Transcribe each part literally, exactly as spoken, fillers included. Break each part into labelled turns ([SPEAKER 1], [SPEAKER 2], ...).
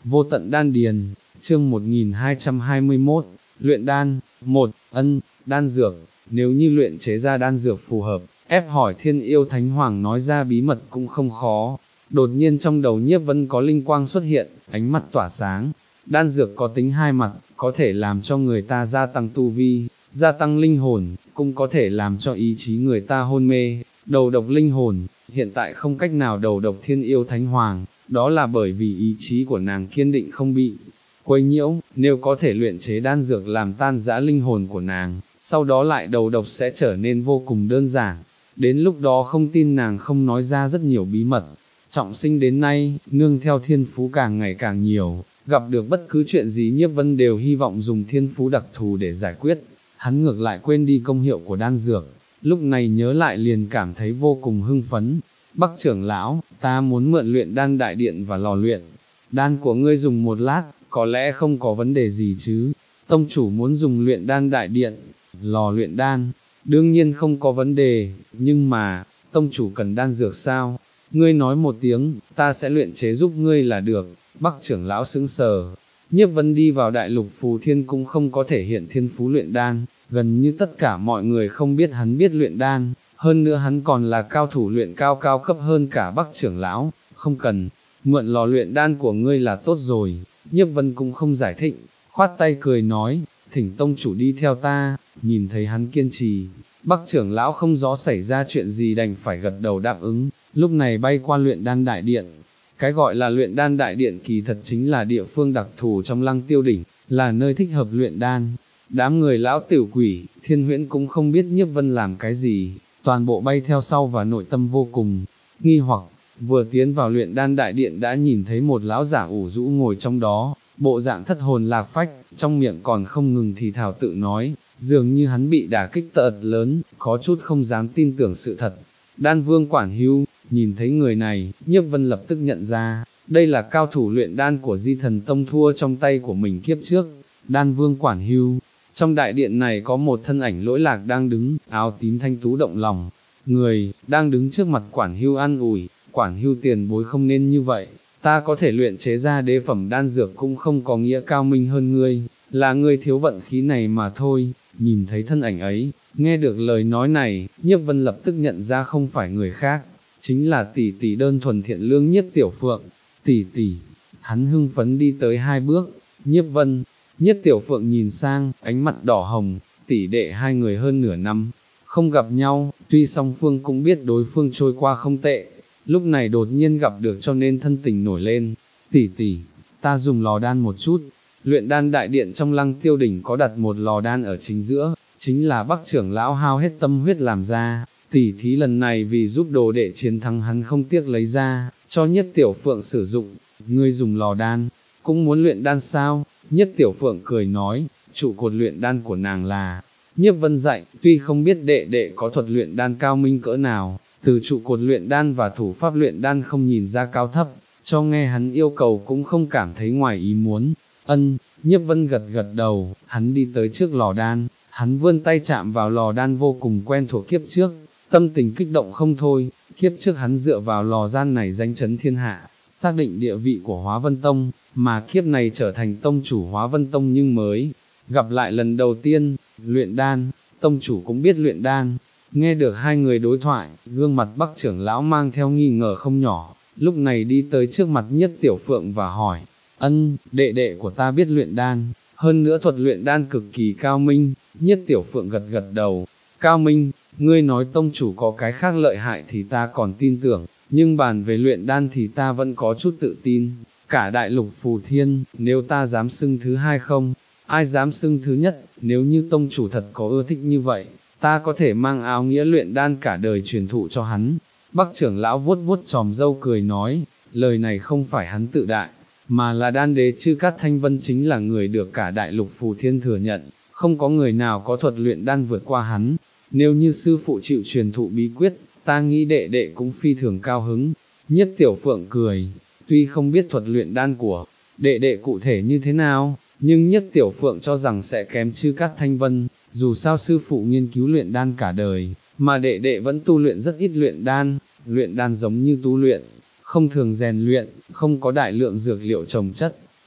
[SPEAKER 1] Vô tận đan điền, chương một nghìn hai trăm hai mươi mốt, luyện đan, một, ân, đan dược, nếu như luyện chế ra đan dược phù hợp, ép hỏi thiên yêu thánh hoàng nói ra bí mật cũng không khó. Đột nhiên trong đầu Nhiếp Vân có linh quang xuất hiện, ánh mắt tỏa sáng, đan dược có tính hai mặt, có thể làm cho người ta gia tăng tu vi, gia tăng linh hồn, cũng có thể làm cho ý chí người ta hôn mê, đầu độc linh hồn, hiện tại không cách nào đầu độc thiên yêu thánh hoàng, đó là bởi vì ý chí của nàng kiên định không bị quấy nhiễu, nếu có thể luyện chế đan dược làm tan rã linh hồn của nàng, sau đó lại đầu độc sẽ trở nên vô cùng đơn giản, đến lúc đó không tin nàng không nói ra rất nhiều bí mật. Trọng sinh đến nay, nương theo thiên phú càng ngày càng nhiều, gặp được bất cứ chuyện gì Nhiếp Vân đều hy vọng dùng thiên phú đặc thù để giải quyết, hắn ngược lại quên đi công hiệu của đan dược, lúc này nhớ lại liền cảm thấy vô cùng hưng phấn. Bắc trưởng lão, ta muốn mượn luyện đan đại điện và lò luyện đan của ngươi dùng một lát, có lẽ không có vấn đề gì chứ? Tông chủ muốn dùng luyện đan đại điện, lò luyện đan, đương nhiên không có vấn đề, nhưng mà, tông chủ cần đan dược sao? Ngươi nói một tiếng, ta sẽ luyện chế giúp ngươi là được. Bắc trưởng lão sững sờ. Nhiếp Vân đi vào đại lục Phù Thiên cũng không có thể hiện thiên phú luyện đan, gần như tất cả mọi người không biết hắn biết luyện đan, hơn nữa hắn còn là cao thủ luyện cao cao cấp hơn cả Bắc trưởng lão, không cần, mượn lò luyện đan của ngươi là tốt rồi. Nhiếp Vân cũng không giải thích, khoát tay cười nói, thỉnh tông chủ đi theo ta. Nhìn thấy hắn kiên trì, Bắc trưởng lão không rõ xảy ra chuyện gì đành phải gật đầu đáp ứng, lúc này bay qua luyện đan đại điện. Cái gọi là luyện đan đại điện kỳ thật chính là địa phương đặc thù trong Lăng Tiêu đỉnh, là nơi thích hợp luyện đan. Đám người lão tiểu quỷ, Thiên Huyễn cũng không biết Nhiếp Vân làm cái gì, toàn bộ bay theo sau và nội tâm vô cùng nghi hoặc. Vừa tiến vào luyện đan đại điện đã nhìn thấy một lão giả ủ rũ ngồi trong đó, bộ dạng thất hồn lạc phách, trong miệng còn không ngừng thì thào tự nói, dường như hắn bị đả kích tợt lớn, có chút không dám tin tưởng sự thật. Đan Vương Quản Hưu, nhìn thấy người này, Nhiếp Vân lập tức nhận ra, đây là cao thủ luyện đan của Di Thần Tông thua trong tay của mình kiếp trước. Đan Vương Quản Hưu, trong đại điện này có một thân ảnh lỗi lạc đang đứng, áo tím thanh tú động lòng, người, đang đứng trước mặt Quản Hưu an ủi, Quản Hưu tiền bối không nên như vậy, ta có thể luyện chế ra đế phẩm đan dược cũng không có nghĩa cao minh hơn ngươi, là ngươi thiếu vận khí này mà thôi. Nhìn thấy thân ảnh ấy, nghe được lời nói này, Nhiếp Vân lập tức nhận ra không phải người khác, chính là tỷ tỷ đơn thuần thiện lương Nhiếp Tiểu Phượng. Tỷ tỷ, hắn hưng phấn đi tới hai bước, Nhiếp Vân, Nhiếp Tiểu Phượng nhìn sang, ánh mặt đỏ hồng, tỷ đệ hai người hơn nửa năm, không gặp nhau, tuy song phương cũng biết đối phương trôi qua không tệ, lúc này đột nhiên gặp được cho nên thân tình nổi lên. Tỷ tỷ, ta dùng lò đan một chút. Luyện đan đại điện trong Lăng Tiêu đỉnh có đặt một lò đan ở chính giữa, chính là Bắc trưởng lão hao hết tâm huyết làm ra, tỷ thí lần này vì giúp đồ đệ chiến thắng hắn không tiếc lấy ra, cho Nhất Tiểu Phượng sử dụng. Ngươi dùng lò đan, cũng muốn luyện đan sao? Nhất Tiểu Phượng cười nói, trụ cột luyện đan của nàng là Nhiếp Vân dạy, tuy không biết đệ đệ có thuật luyện đan cao minh cỡ nào, từ trụ cột luyện đan và thủ pháp luyện đan không nhìn ra cao thấp, cho nghe hắn yêu cầu cũng không cảm thấy ngoài ý muốn. Ân, Nhiếp Vân gật gật đầu, hắn đi tới trước lò đan, hắn vươn tay chạm vào lò đan vô cùng quen thuộc kiếp trước, tâm tình kích động không thôi. Kiếp trước hắn dựa vào lò đan này danh chấn thiên hạ, xác định địa vị của Hóa Vân Tông, mà kiếp này trở thành tông chủ Hóa Vân Tông nhưng mới gặp lại lần đầu tiên. Luyện đan, tông chủ cũng biết luyện đan. Nghe được hai người đối thoại, gương mặt Bắc trưởng lão mang theo nghi ngờ không nhỏ, lúc này đi tới trước mặt Nhất Tiểu Phượng và hỏi, ân, đệ đệ của ta biết luyện đan, hơn nữa thuật luyện đan cực kỳ cao minh. Nhất Tiểu Phượng gật gật đầu, cao minh, ngươi nói tông chủ có cái khác lợi hại thì ta còn tin tưởng, nhưng bàn về luyện đan thì ta vẫn có chút tự tin. Cả đại lục Phù Thiên, nếu ta dám xưng thứ hai không, ai dám xưng thứ nhất? Nếu như tông chủ thật có ưa thích như vậy, ta có thể mang áo nghĩa luyện đan cả đời truyền thụ cho hắn. Bắc trưởng lão vuốt vuốt chòm râu cười nói, lời này không phải hắn tự đại, mà là đan đế Chư Cát Thanh Vân chính là người được cả đại lục Phù Thiên thừa nhận, không có người nào có thuật luyện đan vượt qua hắn. Nếu như sư phụ chịu truyền thụ bí quyết, ta nghĩ đệ đệ cũng phi thường cao hứng. Nhất Tiểu Phượng cười, tuy không biết thuật luyện đan của đệ đệ cụ thể như thế nào, nhưng Nhất Tiểu Phượng cho rằng sẽ kém Chư Cát Thanh Vân, dù sao sư phụ nghiên cứu luyện đan cả đời, mà đệ đệ vẫn tu luyện rất ít luyện đan. Luyện đan giống như tu luyện, không thường rèn luyện, không có đại lượng dược liệu trồng chất,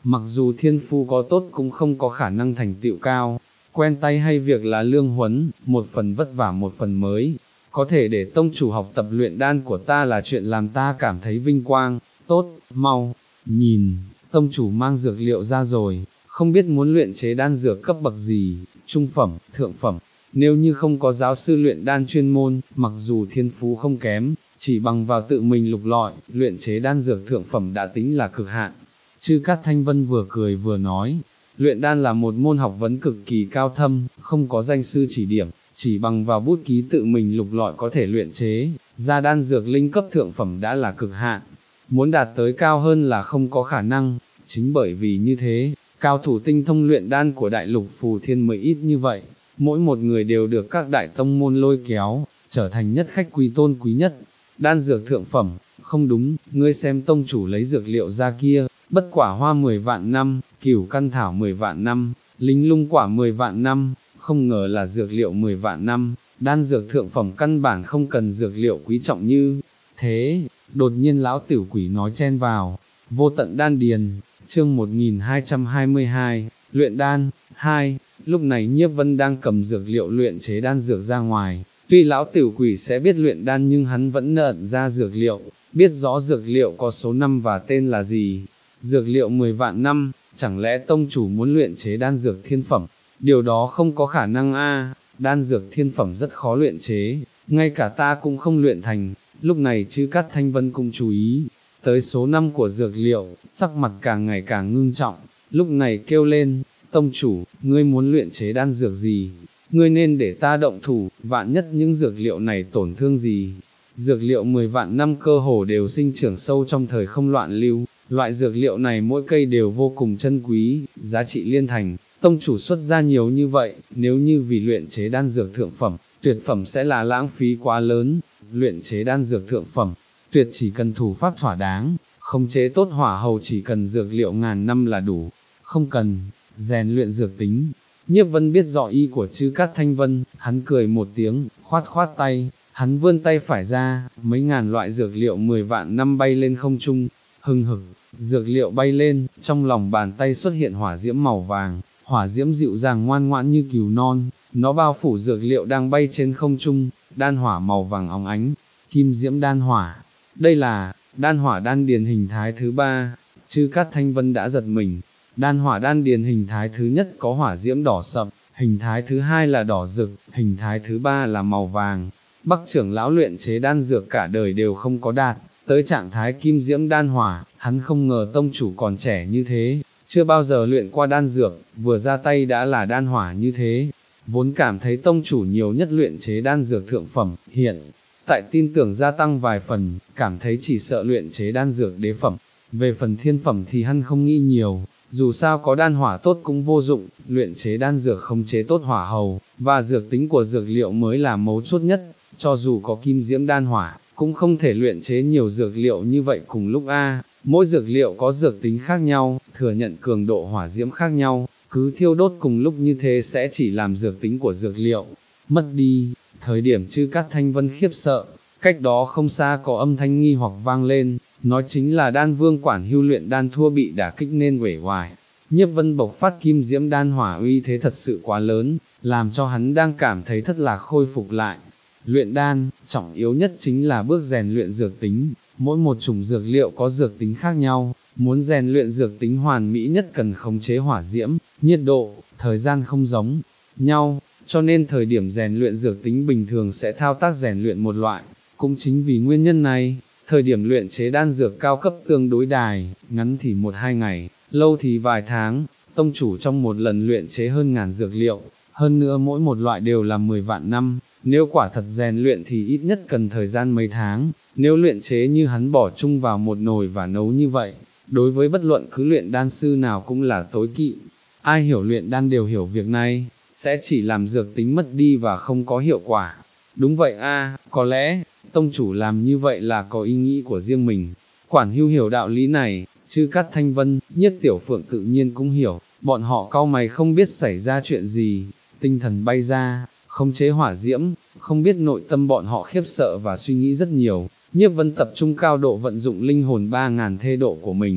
[SPEAKER 1] mặc dù thiên phú có tốt cũng không có khả năng thành tựu cao, quen tay hay việc là lương huấn, một phần vất vả một phần mới, có thể để tông chủ học tập luyện đan của ta là chuyện làm ta cảm thấy vinh quang, tốt, mau, nhìn, tông chủ mang dược liệu ra rồi, không biết muốn luyện chế đan dược cấp bậc gì, trung phẩm, thượng phẩm, nếu như không có giáo sư luyện đan chuyên môn, mặc dù thiên phú không kém, chỉ bằng vào tự mình lục lọi, luyện chế đan dược thượng phẩm đã tính là cực hạn. Chư Cát Thanh Vân vừa cười vừa nói, luyện đan là một môn học vấn cực kỳ cao thâm, không có danh sư chỉ điểm, chỉ bằng vào bút ký tự mình lục lọi có thể luyện chế, ra đan dược linh cấp thượng phẩm đã là cực hạn, muốn đạt tới cao hơn là không có khả năng, chính bởi vì như thế, cao thủ tinh thông luyện đan của đại lục Phù Thiên mới ít như vậy, mỗi một người đều được các đại tông môn lôi kéo, trở thành nhất khách quý tôn quý nhất, đan dược thượng phẩm, không đúng, ngươi xem tông chủ lấy dược liệu ra kia, bất quả hoa mười vạn năm, cửu căn thảo mười vạn năm, linh lung quả mười vạn năm, không ngờ là dược liệu mười vạn năm, đan dược thượng phẩm căn bản không cần dược liệu quý trọng như thế, đột nhiên lão tiểu quỷ nói chen vào, vô tận đan điền, chương một nghìn hai trăm hai mươi hai, luyện đan, hai, lúc này Nhiếp Vân đang cầm dược liệu luyện chế đan dược ra ngoài, tuy lão tiểu quỷ sẽ biết luyện đan nhưng hắn vẫn nợn ra dược liệu, biết rõ dược liệu có số năm và tên là gì, dược liệu mười vạn năm, chẳng lẽ tông chủ muốn luyện chế đan dược thiên phẩm, điều đó không có khả năng a, đan dược thiên phẩm rất khó luyện chế, ngay cả ta cũng không luyện thành, lúc này Chư Cát Thanh Vân cũng chú ý, tới số năm của dược liệu, sắc mặt càng ngày càng ngưng trọng, lúc này kêu lên, tông chủ, ngươi muốn luyện chế đan dược gì, ngươi nên để ta động thủ, vạn nhất những dược liệu này tổn thương gì, dược liệu mười vạn năm cơ hồ đều sinh trưởng sâu trong thời không loạn lưu, loại dược liệu này mỗi cây đều vô cùng chân quý, giá trị liên thành, tông chủ xuất ra nhiều như vậy, nếu như vì luyện chế đan dược thượng phẩm, tuyệt phẩm sẽ là lãng phí quá lớn, luyện chế đan dược thượng phẩm, tuyệt chỉ cần thủ pháp thỏa đáng, không chế tốt hỏa hầu chỉ cần dược liệu ngàn năm là đủ, không cần, rèn luyện dược tính. Nhiếp Vân biết rõ ý của Chư Cát Thanh Vân, hắn cười một tiếng, khoát khoát tay, hắn vươn tay phải ra, mấy ngàn loại dược liệu mười vạn năm bay lên không trung, hừng hực, dược liệu bay lên, trong lòng bàn tay xuất hiện hỏa diễm màu vàng, hỏa diễm dịu dàng ngoan ngoãn như cừu non, nó bao phủ dược liệu đang bay trên không trung, đan hỏa màu vàng óng ánh, kim diễm đan hỏa, đây là, đan hỏa đan điền hình thái thứ ba, Chư Cát Thanh Vân đã giật mình, đan hỏa đan điền hình thái thứ nhất có hỏa diễm đỏ sậm, hình thái thứ hai là đỏ rực, hình thái thứ ba là màu vàng, Bắc trưởng lão luyện chế đan dược cả đời đều không có đạt, tới trạng thái kim diễm đan hỏa, hắn không ngờ tông chủ còn trẻ như thế, chưa bao giờ luyện qua đan dược, vừa ra tay đã là đan hỏa như thế, vốn cảm thấy tông chủ nhiều nhất luyện chế đan dược thượng phẩm, hiện tại tin tưởng gia tăng vài phần, cảm thấy chỉ sợ luyện chế đan dược đế phẩm, về phần thiên phẩm thì hắn không nghĩ nhiều, dù sao có đan hỏa tốt cũng vô dụng, luyện chế đan dược không chế tốt hỏa hầu, và dược tính của dược liệu mới là mấu chốt nhất, cho dù có kim diễm đan hỏa, cũng không thể luyện chế nhiều dược liệu như vậy cùng lúc a. Mỗi dược liệu có dược tính khác nhau, thừa nhận cường độ hỏa diễm khác nhau, cứ thiêu đốt cùng lúc như thế sẽ chỉ làm dược tính của dược liệu mất đi. Thời điểm Chư Cát Thanh Vân khiếp sợ, cách đó không xa có âm thanh nghi hoặc vang lên, nói chính là đan vương quản hưu luyện đan thua bị đả kích nên uể oải. Nhiếp Vân bộc phát kim diễm đan hỏa uy thế thật sự quá lớn, làm cho hắn đang cảm thấy thất lạc khôi phục lại. Luyện đan, trọng yếu nhất chính là bước rèn luyện dược tính, mỗi một chủng dược liệu có dược tính khác nhau, muốn rèn luyện dược tính hoàn mỹ nhất cần khống chế hỏa diễm, nhiệt độ, thời gian không giống nhau, cho nên thời điểm rèn luyện dược tính bình thường sẽ thao tác rèn luyện một loại, cũng chính vì nguyên nhân này, thời điểm luyện chế đan dược cao cấp tương đối đài, ngắn thì một hai ngày, lâu thì vài tháng, tông chủ trong một lần luyện chế hơn ngàn dược liệu, hơn nữa mỗi một loại đều là mười vạn năm, nếu quả thật rèn luyện thì ít nhất cần thời gian mấy tháng, nếu luyện chế như hắn bỏ chung vào một nồi và nấu như vậy, đối với bất luận cứ luyện đan sư nào cũng là tối kỵ, ai hiểu luyện đan đều hiểu việc này, sẽ chỉ làm dược tính mất đi và không có hiệu quả. Đúng vậy a, có lẽ, tông chủ làm như vậy là có ý nghĩ của riêng mình. Quản hưu hiểu đạo lý này, Chư Cát Thanh Vân, Nhiếp Tiểu Phượng tự nhiên cũng hiểu, bọn họ cau mày không biết xảy ra chuyện gì, tinh thần bay ra, khống chế hỏa diễm, không biết nội tâm bọn họ khiếp sợ và suy nghĩ rất nhiều. Nhiếp Vân tập trung cao độ vận dụng linh hồn ba ngàn thê độ của mình,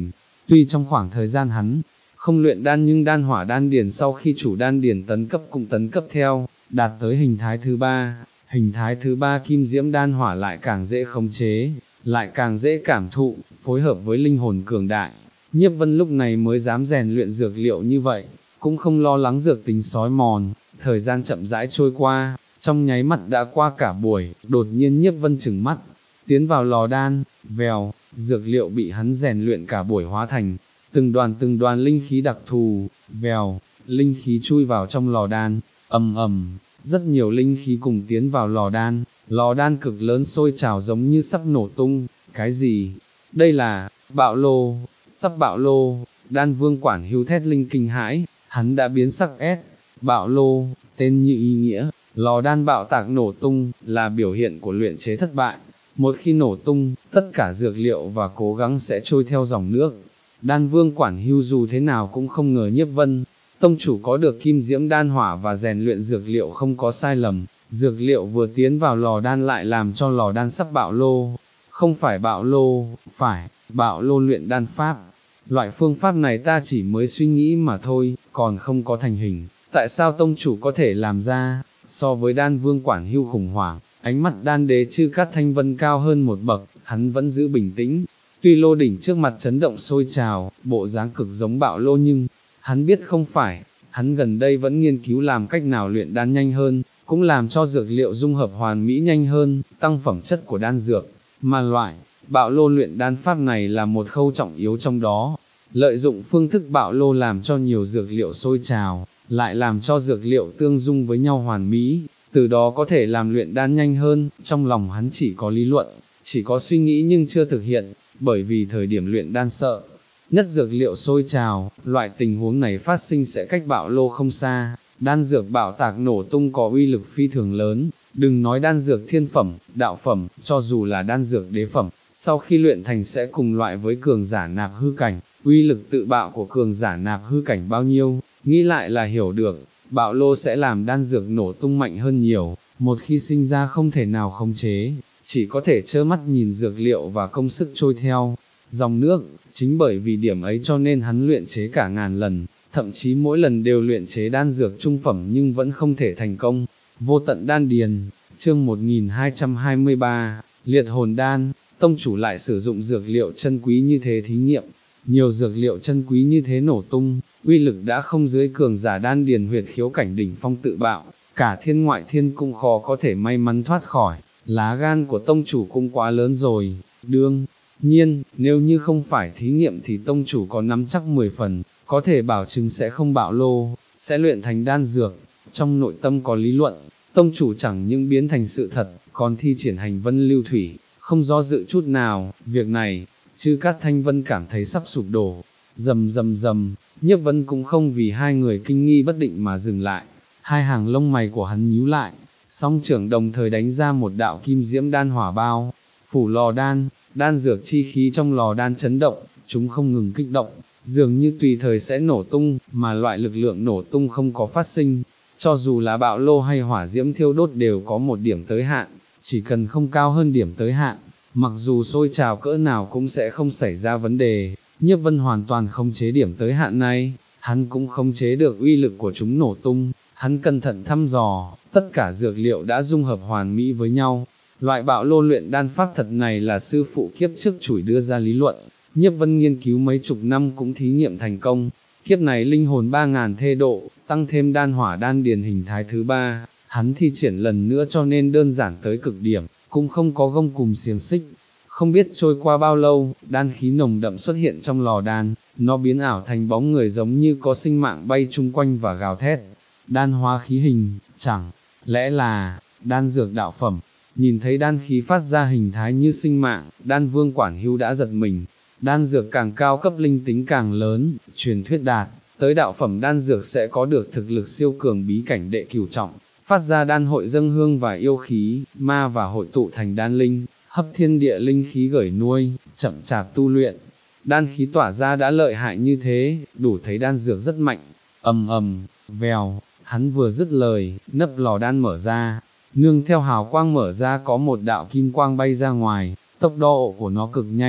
[SPEAKER 1] Tuy trong khoảng thời gian hắn không luyện đan nhưng đan hỏa đan điền sau khi chủ đan điền tấn cấp cũng tấn cấp theo, đạt tới hình thái thứ ba, hình thái thứ ba kim diễm đan hỏa lại càng dễ khống chế, lại càng dễ cảm thụ, phối hợp với linh hồn cường đại. Nhiếp Vân lúc này mới dám rèn luyện dược liệu như vậy, cũng không lo lắng dược tính sói mòn. Thời gian chậm rãi trôi qua, trong nháy mắt đã qua cả buổi, đột nhiên Nhiếp Vân chừng mắt, tiến vào lò đan, vèo, dược liệu bị hắn rèn luyện cả buổi hóa thành từng đoàn từng đoàn linh khí đặc thù, vèo, linh khí chui vào trong lò đan, ầm ầm, rất nhiều linh khí cùng tiến vào lò đan, lò đan cực lớn sôi trào giống như sắp nổ tung. Cái gì? Đây là bạo lô, sắp bạo lô. Đan Vương Quản Hưu thét linh kinh hãi, hắn đã biến sắc ép. Bạo lô, tên như ý nghĩa, lò đan bạo tạc nổ tung, là biểu hiện của luyện chế thất bại. Một khi nổ tung, tất cả dược liệu và cố gắng sẽ trôi theo dòng nước. Đan Vương Quản Hưu dù thế nào cũng không ngờ Nhiếp Vân tông chủ có được kim diễm đan hỏa và rèn luyện dược liệu không có sai lầm, dược liệu vừa tiến vào lò đan lại làm cho lò đan sắp bạo lô. Không phải bạo lô, phải, bạo lô luyện đan pháp. Loại phương pháp này ta chỉ mới suy nghĩ mà thôi, còn không có thành hình, tại sao tông chủ có thể làm ra? So với Đan Vương Quản Hưu khủng hoảng, ánh mắt đan đế Chư Cát Thanh Vân cao hơn một bậc, hắn vẫn giữ bình tĩnh. Tuy lô đỉnh trước mặt chấn động sôi trào, bộ dáng cực giống bạo lô nhưng, hắn biết không phải, hắn gần đây vẫn nghiên cứu làm cách nào luyện đan nhanh hơn, cũng làm cho dược liệu dung hợp hoàn mỹ nhanh hơn, tăng phẩm chất của đan dược, mà loại bạo lô luyện đan pháp này là một khâu trọng yếu trong đó. Lợi dụng phương thức bạo lô làm cho nhiều dược liệu sôi trào, lại làm cho dược liệu tương dung với nhau hoàn mỹ, từ đó có thể làm luyện đan nhanh hơn. Trong lòng hắn chỉ có lý luận, chỉ có suy nghĩ nhưng chưa thực hiện, bởi vì thời điểm luyện đan sợ nhất dược liệu sôi trào, loại tình huống này phát sinh sẽ cách bạo lô không xa, đan dược bạo tạc nổ tung có uy lực phi thường lớn, đừng nói đan dược thiên phẩm, đạo phẩm, cho dù là đan dược đế phẩm, sau khi luyện thành sẽ cùng loại với cường giả nạp hư cảnh, uy lực tự bạo của cường giả nạp hư cảnh bao nhiêu, nghĩ lại là hiểu được, bạo lô sẽ làm đan dược nổ tung mạnh hơn nhiều, một khi sinh ra không thể nào khống chế, chỉ có thể trơ mắt nhìn dược liệu và công sức trôi theo dòng nước. Chính bởi vì điểm ấy cho nên hắn luyện chế cả ngàn lần, thậm chí mỗi lần đều luyện chế đan dược trung phẩm nhưng vẫn không thể thành công. Vô tận đan điền, chương một nghìn hai trăm hai mươi ba, liệt hồn đan. Tông chủ lại sử dụng dược liệu chân quý như thế thí nghiệm, nhiều dược liệu chân quý như thế nổ tung, uy lực đã không dưới cường giả đan điền huyệt khiếu cảnh đỉnh phong tự bạo, cả thiên ngoại thiên cũng khó có thể may mắn thoát khỏi. Lá gan của tông chủ cũng quá lớn rồi. Đương nhiên, nếu như không phải thí nghiệm thì tông chủ có nắm chắc mười phần, có thể bảo chứng sẽ không bạo lô, sẽ luyện thành đan dược. Trong nội tâm có lý luận, tông chủ chẳng những biến thành sự thật, còn thi triển hành vân lưu thủy, không do dự chút nào. Việc này, Chư Cát Thanh Vân cảm thấy sắp sụp đổ. Rầm rầm rầm, Nhiếp Vân cũng không vì hai người kinh nghi bất định mà dừng lại, hai hàng lông mày của hắn nhíu lại, song trưởng đồng thời đánh ra một đạo kim diễm đan hỏa bao, phủ lò đan. Đan dược chi khí trong lò đan chấn động, chúng không ngừng kích động, dường như tùy thời sẽ nổ tung, mà loại lực lượng nổ tung không có phát sinh, cho dù là bạo lô hay hỏa diễm thiêu đốt đều có một điểm tới hạn, chỉ cần không cao hơn điểm tới hạn, mặc dù sôi trào cỡ nào cũng sẽ không xảy ra vấn đề. Nhiếp Vân hoàn toàn không chế điểm tới hạn này, hắn cũng không chế được uy lực của chúng nổ tung, hắn cẩn thận thăm dò, tất cả dược liệu đã dung hợp hoàn mỹ với nhau. Loại bạo lô luyện đan pháp thật này là sư phụ kiếp trước chủi đưa ra lý luận, Nhiếp Vân nghiên cứu mấy chục năm cũng thí nghiệm thành công. Kiếp này linh hồn ba ngàn thê độ, tăng thêm đan hỏa đan điền hình thái thứ ba, hắn thi triển lần nữa cho nên đơn giản tới cực điểm, cũng không có gông cùm xiềng xích. Không biết trôi qua bao lâu, đan khí nồng đậm xuất hiện trong lò đan, nó biến ảo thành bóng người giống như có sinh mạng bay chung quanh và gào thét. Đan hóa khí hình, chẳng lẽ là đan dược đạo phẩm? Nhìn thấy đan khí phát ra hình thái như sinh mạng, Đan Vương Quản Hưu đã giật mình. Đan dược càng cao cấp linh tính càng lớn, truyền thuyết đạt tới đạo phẩm đan dược sẽ có được thực lực siêu cường bí cảnh đệ cửu trọng, phát ra đan hội dâng hương và yêu khí, ma và hội tụ thành đan linh, hấp thiên địa linh khí gửi nuôi, chậm chạp tu luyện. Đan khí tỏa ra đã lợi hại như thế, đủ thấy đan dược rất mạnh. Ầm ầm, vèo, hắn vừa dứt lời, nắp lò đan mở ra, nương theo hào quang mở ra có một đạo kim quang bay ra ngoài, tốc độ của nó cực nhanh,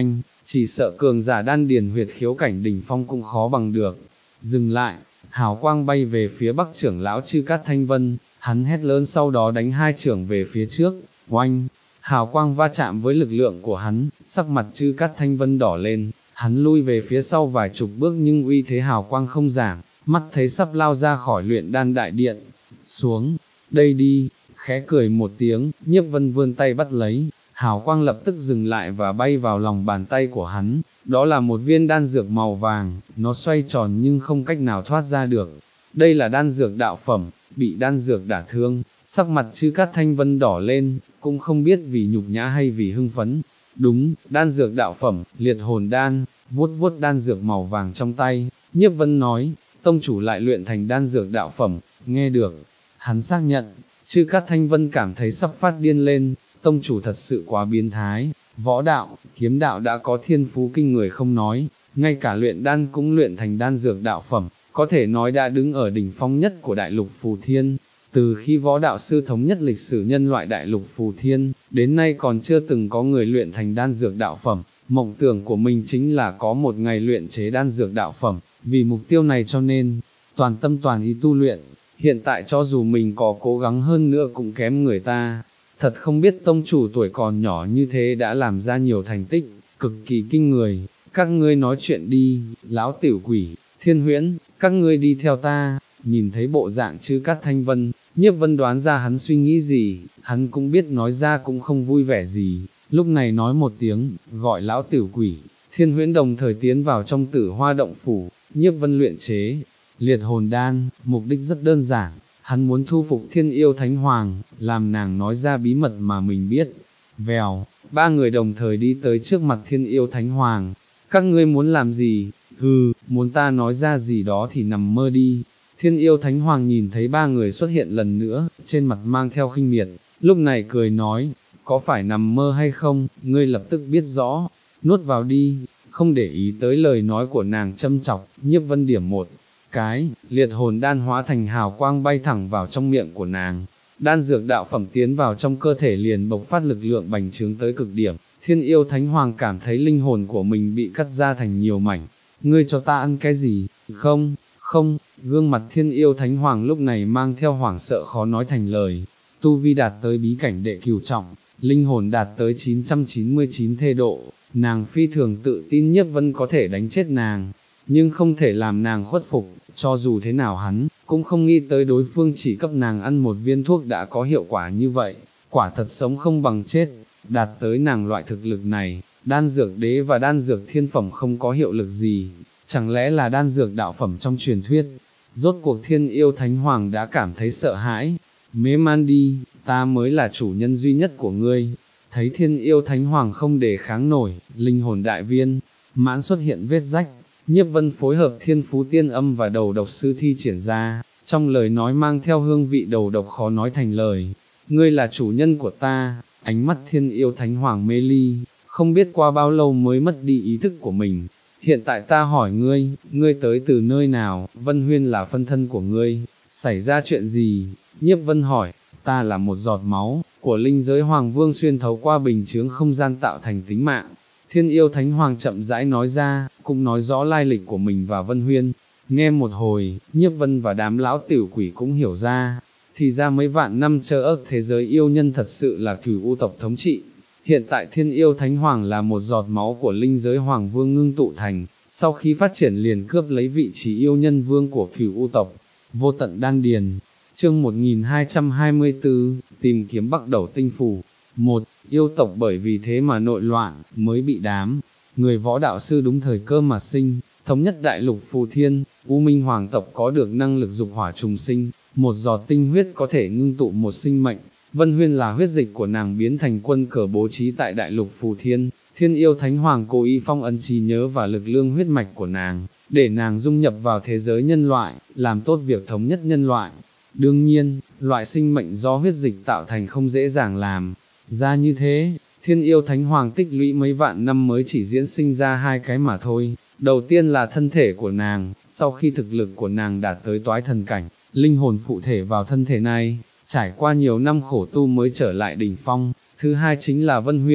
[SPEAKER 1] chỉ sợ cường giả đan điền huyệt khiếu cảnh đỉnh phong cũng khó bằng được. Dừng lại, hào quang bay về phía Bắc trưởng lão Chư Cát Thanh Vân, hắn hét lớn sau đó đánh hai trưởng về phía trước, oanh, hào quang va chạm với lực lượng của hắn, sắc mặt Chư Cát Thanh Vân đỏ lên, hắn lui về phía sau vài chục bước nhưng uy thế hào quang không giảm, mắt thấy sắp lao ra khỏi luyện đan đại điện, xuống, đây đi, khẽ cười một tiếng, Nhiếp Vân vươn tay bắt lấy, hào quang lập tức dừng lại và bay vào lòng bàn tay của hắn, đó là một viên đan dược màu vàng, nó xoay tròn nhưng không cách nào thoát ra được. Đây là đan dược đạo phẩm, bị đan dược đả thương, sắc mặt Chư Cát Thanh Vân đỏ lên, cũng không biết vì nhục nhã hay vì hưng phấn. Đúng, đan dược đạo phẩm, liệt hồn đan, vuốt vuốt đan dược màu vàng trong tay, Nhiếp Vân nói, tông chủ lại luyện thành đan dược đạo phẩm, nghe được, hắn xác nhận, Chư Cát Thanh Vân cảm thấy sắp phát điên lên, tông chủ thật sự quá biến thái, võ đạo, kiếm đạo đã có thiên phú kinh người không nói, ngay cả luyện đan cũng luyện thành đan dược đạo phẩm, có thể nói đã đứng ở đỉnh phong nhất của đại lục Phù Thiên. Từ khi võ đạo sư thống nhất lịch sử nhân loại đại lục Phù Thiên, đến nay còn chưa từng có người luyện thành đan dược đạo phẩm, mộng tưởng của mình chính là có một ngày luyện chế đan dược đạo phẩm, vì mục tiêu này cho nên, toàn tâm toàn ý tu luyện, hiện tại cho dù mình có cố gắng hơn nữa cũng kém người ta, thật không biết tông chủ tuổi còn nhỏ như thế đã làm ra nhiều thành tích, cực kỳ kinh người, các ngươi nói chuyện đi, lão tiểu quỷ, Thiên Huyễn, các ngươi đi theo ta. Nhìn thấy bộ dạng Chư Cát Thanh Vân, Nhiếp Vân đoán ra hắn suy nghĩ gì, hắn cũng biết nói ra cũng không vui vẻ gì, lúc này nói một tiếng, gọi lão tiểu quỷ, Thiên Huyễn đồng thời tiến vào trong Tử Hoa động phủ, Nhiếp Vân luyện chế, liệt hồn đan, mục đích rất đơn giản, hắn muốn thu phục Thiên Yêu Thánh Hoàng, làm nàng nói ra bí mật mà mình biết. Vèo, ba người đồng thời đi tới trước mặt Thiên Yêu Thánh Hoàng, các ngươi muốn làm gì, hừ, muốn ta nói ra gì đó thì nằm mơ đi. Thiên Yêu Thánh Hoàng nhìn thấy ba người xuất hiện lần nữa, trên mặt mang theo khinh miệt, lúc này cười nói, có phải nằm mơ hay không, ngươi lập tức biết rõ, nuốt vào đi, không để ý tới lời nói của nàng châm chọc, Nhiếp Vân điểm một cái, liệt hồn đan hóa thành hào quang bay thẳng vào trong miệng của nàng, đan dược đạo phẩm tiến vào trong cơ thể liền bộc phát lực lượng bành trướng tới cực điểm, Thiên Yêu Thánh Hoàng cảm thấy linh hồn của mình bị cắt ra thành nhiều mảnh, ngươi cho ta ăn cái gì, không, không, gương mặt Thiên Yêu Thánh Hoàng lúc này mang theo hoảng sợ khó nói thành lời, tu vi đạt tới bí cảnh đệ cửu trọng, linh hồn đạt tới chín trăm chín mươi chín thê độ, nàng phi thường tự tin Nhiếp Vân có thể đánh chết nàng, nhưng không thể làm nàng khuất phục, cho dù thế nào hắn, cũng không nghĩ tới đối phương chỉ cấp nàng ăn một viên thuốc đã có hiệu quả như vậy, quả thật sống không bằng chết, đạt tới nàng loại thực lực này, đan dược đế và đan dược thiên phẩm không có hiệu lực gì, chẳng lẽ là đan dược đạo phẩm trong truyền thuyết. Rốt cuộc Thiên Yêu Thánh Hoàng đã cảm thấy sợ hãi, mê man đi, ta mới là chủ nhân duy nhất của ngươi. Thấy Thiên Yêu Thánh Hoàng không đề kháng nổi, linh hồn đại viên, mãn xuất hiện vết rách, Nhiếp Vân phối hợp Thiên Phú Tiên Âm và đầu độc sư thi triển ra, trong lời nói mang theo hương vị đầu độc khó nói thành lời, ngươi là chủ nhân của ta, ánh mắt Thiên Yêu Thánh Hoàng mê ly, không biết qua bao lâu mới mất đi ý thức của mình. Hiện tại ta hỏi ngươi, ngươi tới từ nơi nào, Vân Huyên là phân thân của ngươi, xảy ra chuyện gì? Nhiếp Vân hỏi, ta là một giọt máu, của linh giới Hoàng Vương xuyên thấu qua bình chướng không gian tạo thành tính mạng. Thiên Yêu Thánh Hoàng chậm rãi nói ra, cũng nói rõ lai lịch của mình và Vân Huyên. Nghe một hồi, Nhiếp Vân và đám lão tiểu quỷ cũng hiểu ra, thì ra mấy vạn năm chờ ức thế giới yêu nhân thật sự là Cửu U tộc thống trị. Hiện tại Thiên Yêu Thánh Hoàng là một giọt máu của linh giới Hoàng Vương ngưng tụ thành, sau khi phát triển liền cướp lấy vị trí yêu nhân vương của Cửu U tộc. Vô tận đan điền. Chương một nghìn hai trăm hai mươi tư, tìm kiếm Bắc Đẩu tinh phủ. Một, yêu tộc bởi vì thế mà nội loạn, mới bị đám người võ đạo sư đúng thời cơ mà sinh, thống nhất đại lục Phù Thiên. U Minh Hoàng tộc có được năng lực dục hỏa trùng sinh, một giọt tinh huyết có thể ngưng tụ một sinh mệnh. Vân Huyên là huyết dịch của nàng biến thành quân cờ bố trí tại đại lục Phù Thiên. Thiên Yêu Thánh Hoàng cố ý phong ấn trí nhớ và lực lượng huyết mạch của nàng, để nàng dung nhập vào thế giới nhân loại, làm tốt việc thống nhất nhân loại. Đương nhiên, loại sinh mệnh do huyết dịch tạo thành không dễ dàng làm ra như thế. Thiên Yêu Thánh Hoàng tích lũy mấy vạn năm mới chỉ diễn sinh ra hai cái mà thôi. Đầu tiên là thân thể của nàng, sau khi thực lực của nàng đạt tới toái thần cảnh, linh hồn phụ thể vào thân thể này, trải qua nhiều năm khổ tu mới trở lại đỉnh phong. Thứ hai chính là Vân Huyên,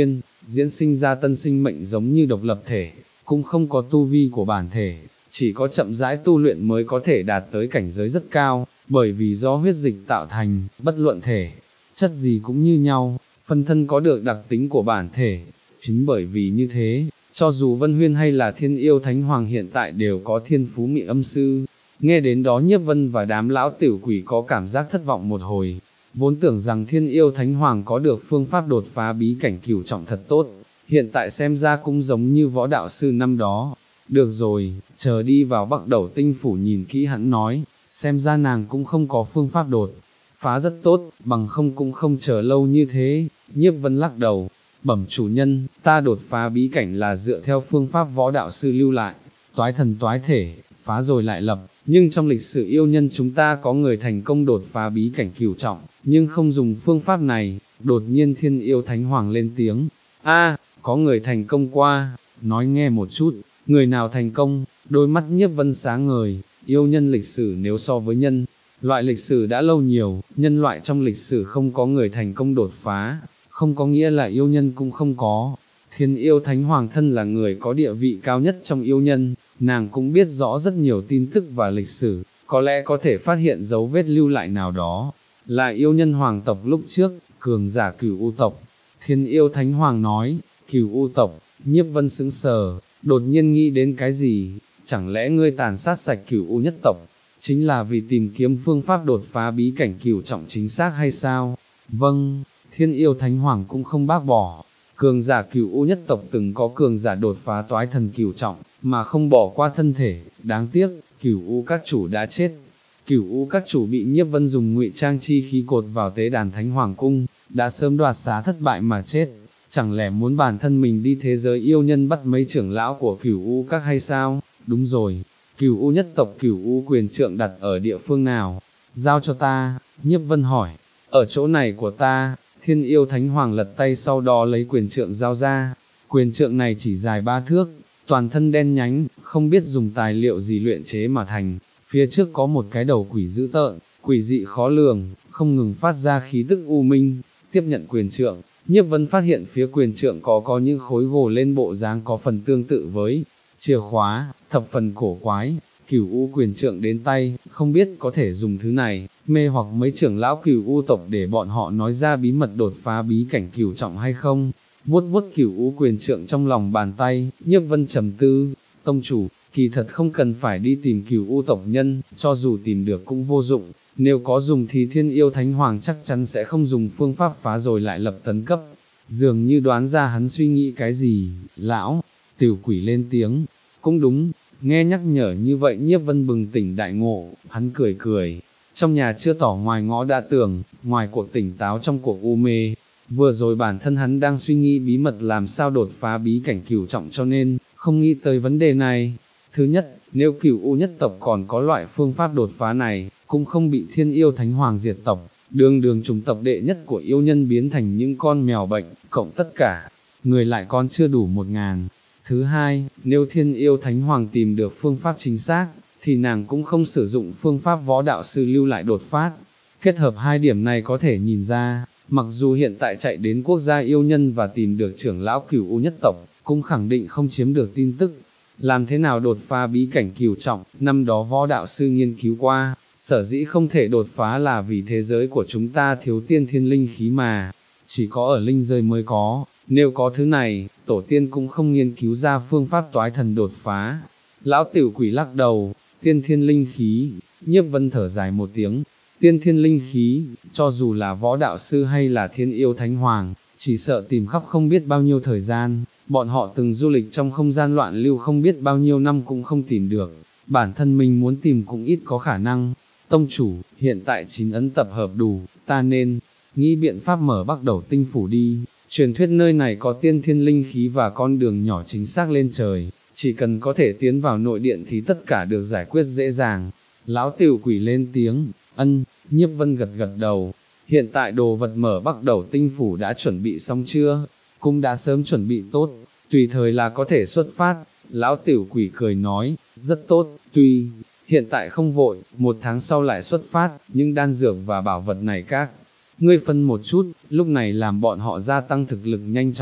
[SPEAKER 1] diễn sinh ra tân sinh mệnh giống như độc lập thể, cũng không có tu vi của bản thể, chỉ có chậm rãi tu luyện mới có thể đạt tới cảnh giới rất cao, bởi vì do huyết dịch tạo thành, bất luận thể, chất gì cũng như nhau, phân thân có được đặc tính của bản thể, chính bởi vì như thế, cho dù Vân Huyên hay là Thiên Yêu Thánh Hoàng hiện tại đều có thiên phú mị âm sư. Nghe đến đó Nhiếp Vân và đám lão tiểu quỷ có cảm giác thất vọng một hồi, vốn tưởng rằng Thiên Yêu Thánh Hoàng có được phương pháp đột phá bí cảnh cửu trọng thật tốt, hiện tại xem ra cũng giống như võ đạo sư năm đó. Được rồi, chờ đi vào Bắc Đầu Tinh Phủ nhìn kỹ hắn nói, xem ra nàng cũng không có phương pháp đột phá rất tốt, bằng không cũng không chờ lâu như thế. Nhiếp Vân lắc đầu, bẩm chủ nhân, ta đột phá bí cảnh là dựa theo phương pháp võ đạo sư lưu lại, toái thần toái thể, phá rồi lại lập, nhưng trong lịch sử yêu nhân chúng ta có người thành công đột phá bí cảnh cửu trọng, nhưng không dùng phương pháp này. Đột nhiên Thiên Yêu Thánh Hoàng lên tiếng, a, có người thành công qua, nói nghe một chút, người nào thành công? Đôi mắt Nhiếp Vân sáng ngời, yêu nhân lịch sử nếu so với nhân loại lịch sử đã lâu nhiều, nhân loại trong lịch sử không có người thành công đột phá, không có nghĩa là yêu nhân cũng không có. Thiên Yêu Thánh Hoàng thân là người có địa vị cao nhất trong yêu nhân, nàng cũng biết rõ rất nhiều tin tức và lịch sử, có lẽ có thể phát hiện dấu vết lưu lại nào đó, là yêu nhân hoàng tộc lúc trước, cường giả Cửu U tộc. Thiên Yêu Thánh Hoàng nói, Cửu U tộc. Nhiếp Vân sững sờ, đột nhiên nghĩ đến cái gì, chẳng lẽ ngươi tàn sát sạch Cửu U nhất tộc, chính là vì tìm kiếm phương pháp đột phá bí cảnh cửu trọng chính xác hay sao? Vâng, Thiên Yêu Thánh Hoàng cũng không bác bỏ, cường giả Cửu U nhất tộc từng có cường giả đột phá toái thần cửu trọng, mà không bỏ qua thân thể, đáng tiếc, Cửu U các chủ đã chết. Cửu U các chủ bị Nhiếp Vân dùng ngụy trang chi khí cột vào tế đàn Thánh Hoàng cung, đã sớm đoạt xá thất bại mà chết. Chẳng lẽ muốn bản thân mình đi thế giới yêu nhân bắt mấy trưởng lão của Cửu U các hay sao? Đúng rồi, Cửu U nhất tộc Cửu U quyền trượng đặt ở địa phương nào? Giao cho ta. Nhiếp Vân hỏi. Ở chỗ này của ta. Thiên Yêu Thánh Hoàng lật tay sau đó lấy quyền trượng giao ra. Quyền trượng này chỉ dài ba thước, toàn thân đen nhánh, không biết dùng tài liệu gì luyện chế mà thành. Phía trước có một cái đầu quỷ dữ tợn, quỷ dị khó lường, không ngừng phát ra khí tức u minh. Tiếp nhận quyền trượng, Nhiếp Vân phát hiện phía quyền trượng có có những khối gồ lên bộ dáng có phần tương tự với chìa khóa, thập phần cổ quái. Cửu U quyền trượng đến tay, không biết có thể dùng thứ này, mê hoặc mấy trưởng lão Cửu U tộc để bọn họ nói ra bí mật đột phá bí cảnh cửu trọng hay không. Vuốt vuốt Cửu U quyền trượng trong lòng bàn tay, Nhiếp Vân trầm tư, tông chủ, kỳ thật không cần phải đi tìm Cửu U tộc nhân, cho dù tìm được cũng vô dụng, nếu có dùng thì Thiên Yêu Thánh Hoàng chắc chắn sẽ không dùng phương pháp phá rồi lại lập tấn cấp. Dường như đoán ra hắn suy nghĩ cái gì, lão, tiểu quỷ lên tiếng, cũng đúng. Nghe nhắc nhở như vậy Nhiếp Vân bừng tỉnh đại ngộ, hắn cười cười, trong nhà chưa tỏ ngoài ngõ đã tưởng, ngoài cuộc tỉnh táo trong cuộc u mê, vừa rồi bản thân hắn đang suy nghĩ bí mật làm sao đột phá bí cảnh cửu trọng cho nên, không nghĩ tới vấn đề này. Thứ nhất, nếu Cửu U nhất tộc còn có loại phương pháp đột phá này, cũng không bị Thiên Yêu Thánh Hoàng diệt tộc, đường đường chủng tộc đệ nhất của yêu nhân biến thành những con mèo bệnh, cộng tất cả, người lại còn chưa đủ một ngàn. Thứ hai, nếu Thiên Yêu Thánh Hoàng tìm được phương pháp chính xác, thì nàng cũng không sử dụng phương pháp võ đạo sư lưu lại đột phát. Kết hợp hai điểm này có thể nhìn ra, mặc dù hiện tại chạy đến quốc gia yêu nhân và tìm được trưởng lão Cửu U nhất tộc, cũng khẳng định không chiếm được tin tức. Làm thế nào đột phá bí cảnh cửu trọng, năm đó võ đạo sư nghiên cứu qua, sở dĩ không thể đột phá là vì thế giới của chúng ta thiếu tiên thiên linh khí mà, chỉ có ở linh giới mới có. Nếu có thứ này, tổ tiên cũng không nghiên cứu ra phương pháp toái thần đột phá. Lão tiểu quỷ lắc đầu, tiên thiên linh khí. Nhiếp Vân thở dài một tiếng, tiên thiên linh khí, cho dù là võ đạo sư hay là Thiên Yêu Thánh Hoàng, chỉ sợ tìm khắp không biết bao nhiêu thời gian, bọn họ từng du lịch trong không gian loạn lưu không biết bao nhiêu năm cũng không tìm được, bản thân mình muốn tìm cũng ít có khả năng. Tông chủ, hiện tại chín ấn tập hợp đủ, ta nên nghĩ biện pháp mở Bắc Đầu Tinh Phủ đi. Truyền thuyết nơi này có tiên thiên linh khí và con đường nhỏ chính xác lên trời, chỉ cần có thể tiến vào nội điện thì tất cả được giải quyết dễ dàng. Lão tiểu quỷ lên tiếng, ân. Nhiếp Vân gật gật đầu, hiện tại đồ vật mở Bắc Đầu Tinh Phủ đã chuẩn bị xong chưa? Cũng đã sớm chuẩn bị tốt, tùy thời là có thể xuất phát. Lão tiểu quỷ cười nói, rất tốt, tuy hiện tại không vội, một tháng sau lại xuất phát, nhưng đan dược và bảo vật này các ngươi phân một chút, lúc này làm bọn họ gia tăng thực lực nhanh chóng,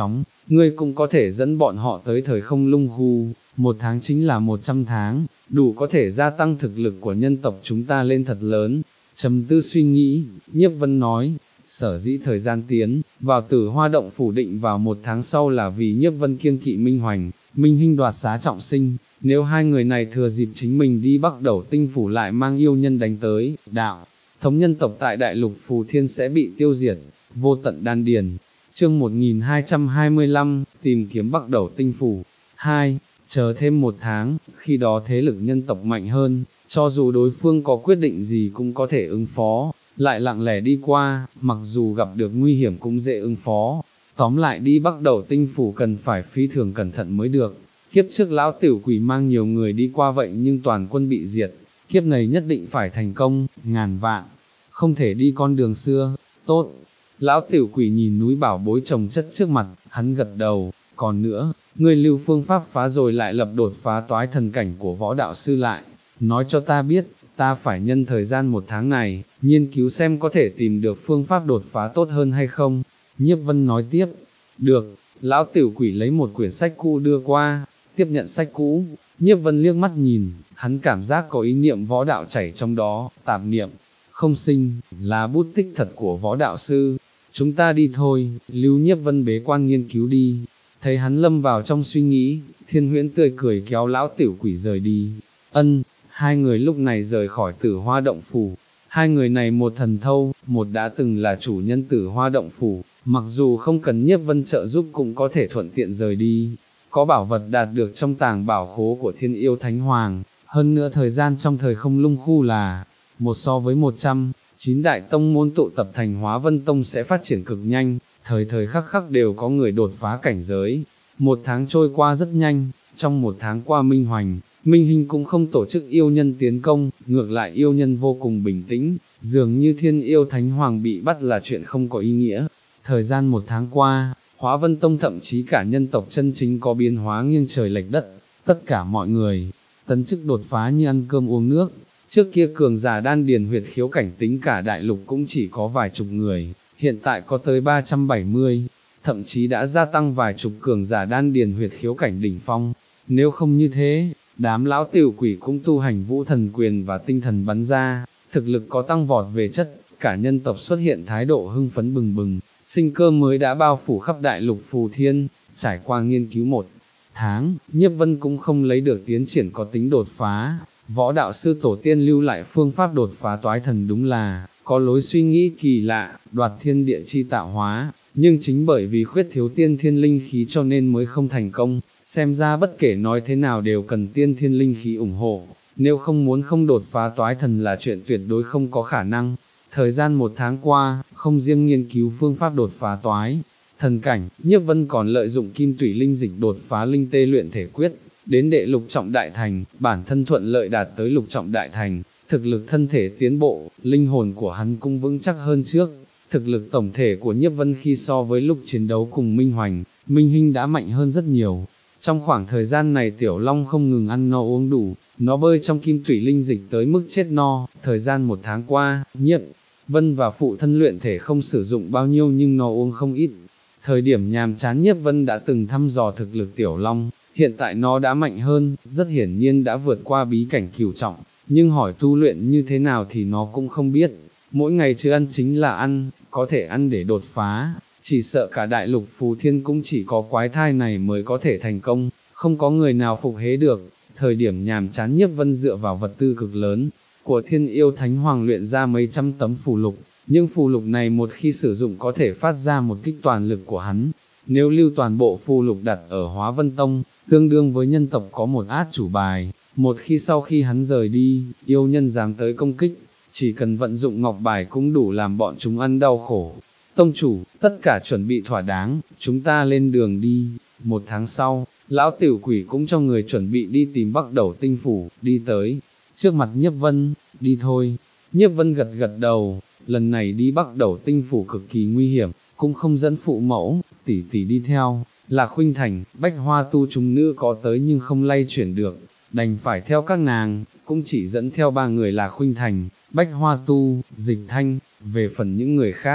[SPEAKER 1] ngươi cũng có thể dẫn bọn họ tới thời không lung khu, một tháng chính là một trăm tháng, đủ có thể gia tăng thực lực của nhân tộc chúng ta lên thật lớn. Trầm tư suy nghĩ, Nhiếp Vân nói, sở dĩ thời gian tiến, vào Tử Hoa động phủ định vào một tháng sau là vì Nhiếp Vân kiêng kỵ Minh Hoành, Minh Hinh đoạt xá trọng sinh, nếu hai người này thừa dịp chính mình đi Bắc Đẩu Tinh phủ lại mang yêu nhân đánh tới, đạo, thống nhân tộc tại đại lục Phù Thiên sẽ bị tiêu diệt, vô tận đan điền. Chương một nghìn hai trăm hai mươi lăm, tìm kiếm Bắc Đẩu Tinh phủ. hai. Chờ thêm một tháng, khi đó thế lực nhân tộc mạnh hơn, cho dù đối phương có quyết định gì cũng có thể ứng phó, lại lặng lẽ đi qua, mặc dù gặp được nguy hiểm cũng dễ ứng phó. Tóm lại đi Bắc Đẩu Tinh phủ cần phải phi thường cẩn thận mới được. Kiếp trước lão tiểu quỷ mang nhiều người đi qua vậy nhưng toàn quân bị diệt, kiếp này nhất định phải thành công, ngàn vạn, không thể đi con đường xưa. Tốt. Lão tiểu quỷ nhìn núi bảo bối chồng chất trước mặt, hắn gật đầu, còn nữa, ngươi lưu phương pháp phá rồi lại lập đột phá toái thần cảnh của võ đạo sư lại, nói cho ta biết, ta phải nhân thời gian một tháng này, nghiên cứu xem có thể tìm được phương pháp đột phá tốt hơn hay không. Nhiếp Vân nói tiếp, được, lão tiểu quỷ lấy một quyển sách cũ đưa qua, tiếp nhận sách cũ, Nhiếp Vân liếc mắt nhìn, hắn cảm giác có ý niệm võ đạo chảy trong đó, tạp niệm, không sinh, là bút tích thật của võ đạo sư. Chúng ta đi thôi, Lưu Nhiếp Vân bế quan nghiên cứu đi. Thấy hắn lâm vào trong suy nghĩ, Thiên Huyễn tươi cười kéo lão tiểu quỷ rời đi. Ân, hai người lúc này rời khỏi Tử Hoa động phủ. Hai người này một thần thâu, một đã từng là chủ nhân Tử Hoa động phủ, mặc dù không cần Nhiếp Vân trợ giúp cũng có thể thuận tiện rời đi. Có bảo vật đạt được trong tàng bảo khố của Thiên Yêu Thánh Hoàng, hơn nữa thời gian trong thời không lung khu là một so với một trăm. Chín đại tông môn tụ tập thành Hóa Vân Tông sẽ phát triển cực nhanh, thời thời khắc khắc đều có người đột phá cảnh giới. Một tháng trôi qua rất nhanh, trong một tháng qua Minh Hoành, Minh Hinh cũng không tổ chức yêu nhân tiến công, ngược lại yêu nhân vô cùng bình tĩnh, dường như Thiên Yêu Thánh Hoàng bị bắt là chuyện không có ý nghĩa. Thời gian một tháng qua, Hóa Vân Tông thậm chí cả nhân tộc chân chính có biến hóa nghiêng trời lệch đất, tất cả mọi người, tấn chức đột phá như ăn cơm uống nước. Trước kia cường giả đan điền huyệt khiếu cảnh tính cả đại lục cũng chỉ có vài chục người, hiện tại có tới ba trăm bảy mươi, thậm chí đã gia tăng vài chục cường giả đan điền huyệt khiếu cảnh đỉnh phong. Nếu không như thế, đám lão tiểu quỷ cũng tu hành vũ thần quyền và tinh thần bắn ra, thực lực có tăng vọt về chất, cả nhân tộc xuất hiện thái độ hưng phấn bừng bừng, sinh cơ mới đã bao phủ khắp đại lục Phù Thiên. Trải qua nghiên cứu một tháng, Nhiếp Vân cũng không lấy được tiến triển có tính đột phá. Võ đạo sư tổ tiên lưu lại phương pháp đột phá toái thần đúng là có lối suy nghĩ kỳ lạ, đoạt thiên địa chi tạo hóa, nhưng chính bởi vì khuyết thiếu tiên thiên linh khí cho nên mới không thành công. Xem ra bất kể nói thế nào đều cần tiên thiên linh khí ủng hộ, nếu không muốn không đột phá toái thần là chuyện tuyệt đối không có khả năng. Thời gian một tháng qua, không riêng nghiên cứu phương pháp đột phá toái thần cảnh, Nhiếp Vân còn lợi dụng kim tủy linh dịch đột phá linh tê luyện thể quyết, đến đệ lục trọng đại thành, bản thân thuận lợi đạt tới lục trọng đại thành, thực lực thân thể tiến bộ, linh hồn của hắn cũng vững chắc hơn trước. Thực lực tổng thể của Nhiếp Vân khi so với lúc chiến đấu cùng Minh Hoành, Minh Hinh đã mạnh hơn rất nhiều. Trong khoảng thời gian này Tiểu Long không ngừng ăn no uống đủ, nó bơi trong kim tủy linh dịch tới mức chết no. Thời gian một tháng qua, Nhiếp Vân và phụ thân luyện thể không sử dụng bao nhiêu nhưng nó uống không ít. Thời điểm nhàm chán Nhiếp Vân đã từng thăm dò thực lực Tiểu Long, hiện tại nó đã mạnh hơn, rất hiển nhiên đã vượt qua bí cảnh cửu trọng, nhưng hỏi tu luyện như thế nào thì nó cũng không biết. Mỗi ngày chứ ăn chính là ăn, có thể ăn để đột phá, chỉ sợ cả đại lục Phù Thiên cũng chỉ có quái thai này mới có thể thành công, không có người nào phục hế được. Thời điểm nhàm chán Nhiếp Vân dựa vào vật tư cực lớn của Thiên Yêu Thánh Hoàng luyện ra mấy trăm tấm phù lục, nhưng phù lục này một khi sử dụng có thể phát ra một kích toàn lực của hắn. Nếu lưu toàn bộ phù lục đặt ở Hóa Vân Tông, tương đương với nhân tộc có một át chủ bài, một khi sau khi hắn rời đi, yêu nhân dám tới công kích, chỉ cần vận dụng ngọc bài cũng đủ làm bọn chúng ăn đau khổ. Tông chủ, tất cả chuẩn bị thỏa đáng, chúng ta lên đường đi. Một tháng sau, lão tiểu quỷ cũng cho người chuẩn bị đi tìm Bắc Đẩu Tinh phủ, đi tới trước mặt Nhiếp Vân. Đi thôi. Nhiếp Vân gật gật đầu, lần này đi Bắc Đẩu Tinh phủ cực kỳ nguy hiểm, cũng không dẫn phụ mẫu, tỷ tỷ đi theo. Là Khuynh Thành, Bách Hoa tu chúng nữ có tới nhưng không lay chuyển được, đành phải theo các nàng, cũng chỉ dẫn theo ba người là Khuynh Thành, Bách Hoa tu, Dịch Thanh. Về phần những người khác,